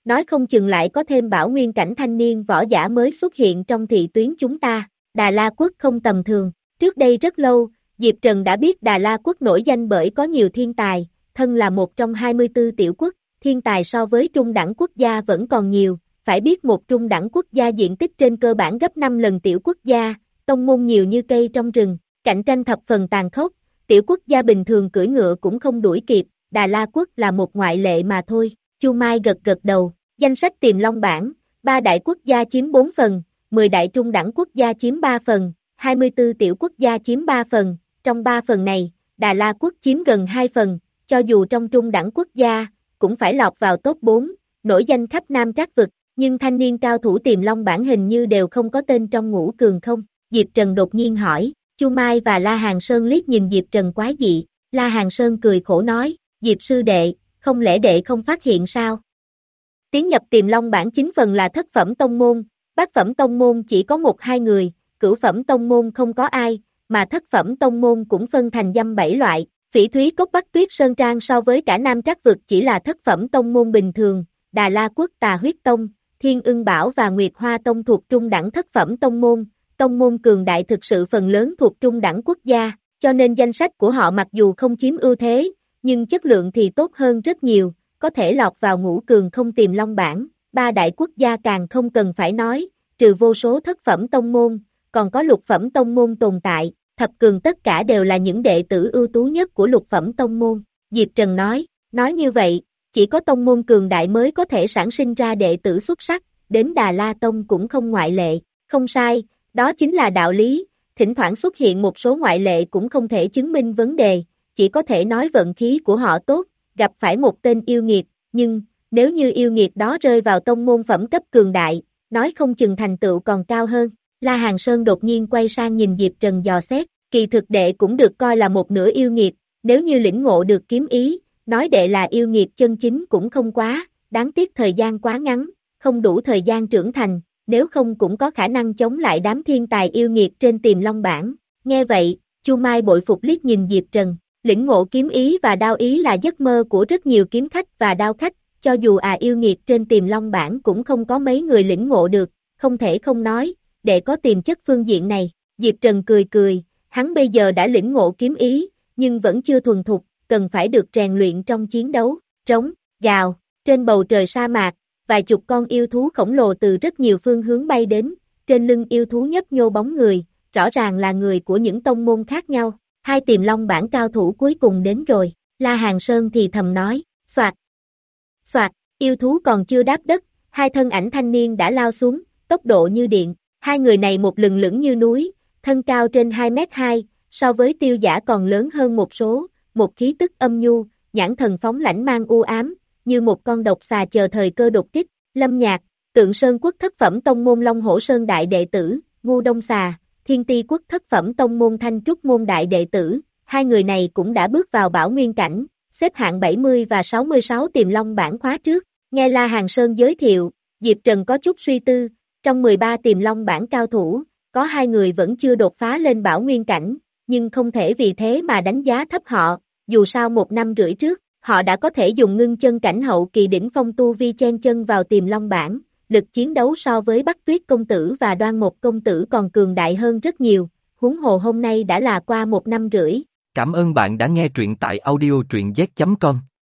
nói không chừng lại có thêm bảo nguyên cảnh thanh niên võ giả mới xuất hiện trong thị tuyến chúng ta. Đà La Quốc không tầm thường, trước đây rất lâu, Diệp Trần đã biết Đà La Quốc nổi danh bởi có nhiều thiên tài, thân là một trong hai mươi tư tiểu quốc, thiên tài so với trung đẳng quốc gia vẫn còn nhiều, phải biết một trung đẳng quốc gia diện tích trên cơ bản gấp năm lần tiểu quốc gia, tông môn nhiều như cây trong rừng, cạnh tranh thập phần tàn khốc, tiểu quốc gia bình thường cưỡi ngựa cũng không đuổi kịp, Đà La Quốc là một ngoại lệ mà thôi. Chu Mai gật gật đầu, danh sách Tiềm Long bảng, ba đại quốc gia chiếm bốn phần, mười đại trung đẳng quốc gia chiếm ba phần, hai mươi tư tiểu quốc gia chiếm ba phần, trong ba phần này, Đà La Quốc chiếm gần hai phần, cho dù trong trung đẳng quốc gia, cũng phải lọt vào top bốn, nổi danh khắp Nam Trác vực, nhưng thanh niên cao thủ Tiềm Long bảng hình như đều không có tên trong ngũ cường không? Diệp Trần đột nhiên hỏi, Chu Mai và La Hàn Sơn liếc nhìn Diệp Trần quái dị, La Hàn Sơn cười khổ nói, Diệp sư đệ, không lẽ đệ không phát hiện sao? Tiến nhập Tiềm Long bảng chín phần là thất phẩm tông môn, bát phẩm tông môn chỉ có một hai người, cửu phẩm tông môn không có ai, mà thất phẩm tông môn cũng phân thành dăm bảy loại, Phỉ Thúy Cốc Bắc Tuyết Sơn Trang so với cả Nam Trác vực chỉ là thất phẩm tông môn bình thường, Đà La Quốc Tà Huyết Tông, Thiên Ưng Bảo và Nguyệt Hoa Tông thuộc trung đẳng thất phẩm tông môn, tông môn cường đại thực sự phần lớn thuộc trung đẳng quốc gia, cho nên danh sách của họ mặc dù không chiếm ưu thế, nhưng chất lượng thì tốt hơn rất nhiều, có thể lọt vào ngũ cường không Tiềm Long bảng, ba đại quốc gia càng không cần phải nói, trừ vô số thất phẩm tông môn, còn có lục phẩm tông môn tồn tại, thập cường tất cả đều là những đệ tử ưu tú nhất của lục phẩm tông môn. Diệp Trần nói, nói như vậy, chỉ có tông môn cường đại mới có thể sản sinh ra đệ tử xuất sắc, đến Đà La Tông cũng không ngoại lệ, không sai, đó chính là đạo lý, thỉnh thoảng xuất hiện một số ngoại lệ cũng không thể chứng minh vấn đề, chỉ có thể nói vận khí của họ tốt, gặp phải một tên yêu nghiệt, nhưng, nếu như yêu nghiệt đó rơi vào tông môn phẩm cấp cường đại, nói không chừng thành tựu còn cao hơn. La Hàn Sơn đột nhiên quay sang nhìn Diệp Trần dò xét, kỳ thực đệ cũng được coi là một nửa yêu nghiệt, nếu như lĩnh ngộ được kiếm ý, nói đệ là yêu nghiệt chân chính cũng không quá, đáng tiếc thời gian quá ngắn, không đủ thời gian trưởng thành, nếu không cũng có khả năng chống lại đám thiên tài yêu nghiệt trên Tiềm Long bảng. Nghe vậy, Chu Mai bội phục liếc nhìn Diệp Trần, lĩnh ngộ kiếm ý và đao ý là giấc mơ của rất nhiều kiếm khách và đao khách, cho dù à yêu nghiệt trên Tiềm Long bảng cũng không có mấy người lĩnh ngộ được, không thể không nói, đệ có tiềm chất phương diện này. Diệp Trần cười cười, hắn bây giờ đã lĩnh ngộ kiếm ý, nhưng vẫn chưa thuần thục, cần phải được rèn luyện trong chiến đấu. Trống, gào, trên bầu trời sa mạc, vài chục con yêu thú khổng lồ từ rất nhiều phương hướng bay đến, trên lưng yêu thú nhấp nhô bóng người, rõ ràng là người của những tông môn khác nhau. Hai Tiềm Long bảng cao thủ cuối cùng đến rồi, La Hàn Sơn thì thầm nói, soạt, soạt, yêu thú còn chưa đáp đất, hai thân ảnh thanh niên đã lao xuống, tốc độ như điện, hai người này một lừng lững như núi, thân cao trên hai mét hai, so với Tiêu Giả còn lớn hơn một số, một khí tức âm nhu, nhãn thần phóng lãnh mang u ám, như một con độc xà chờ thời cơ đột kích. Lâm Nhạc, Tượng Sơn Quốc thất phẩm tông môn Long Hổ Sơn đại đệ tử, Ngu Đông Xà, Thiên Ti Quốc thất phẩm tông môn Thanh Trúc môn đại đệ tử, hai người này cũng đã bước vào bảo nguyên cảnh, xếp hạng bảy mươi và sáu mươi sáu Tiềm Long bảng khóa trước. Nghe La Hàn Sơn giới thiệu, Diệp Trần có chút suy tư, trong mười ba Tiềm Long bảng cao thủ, có hai người vẫn chưa đột phá lên bảo nguyên cảnh, nhưng không thể vì thế mà đánh giá thấp họ, dù sao một năm rưỡi trước, họ đã có thể dùng ngưng chân cảnh hậu kỳ đỉnh phong tu vi chen chân vào Tiềm Long bảng, lực chiến đấu so với Bắc Tuyết công tử và Đoan Mộc công tử còn cường đại hơn rất nhiều, huống hồ hôm nay đã là qua một năm rưỡi. Cảm ơn bạn đã nghe truyện tại audio truyện z chấm com.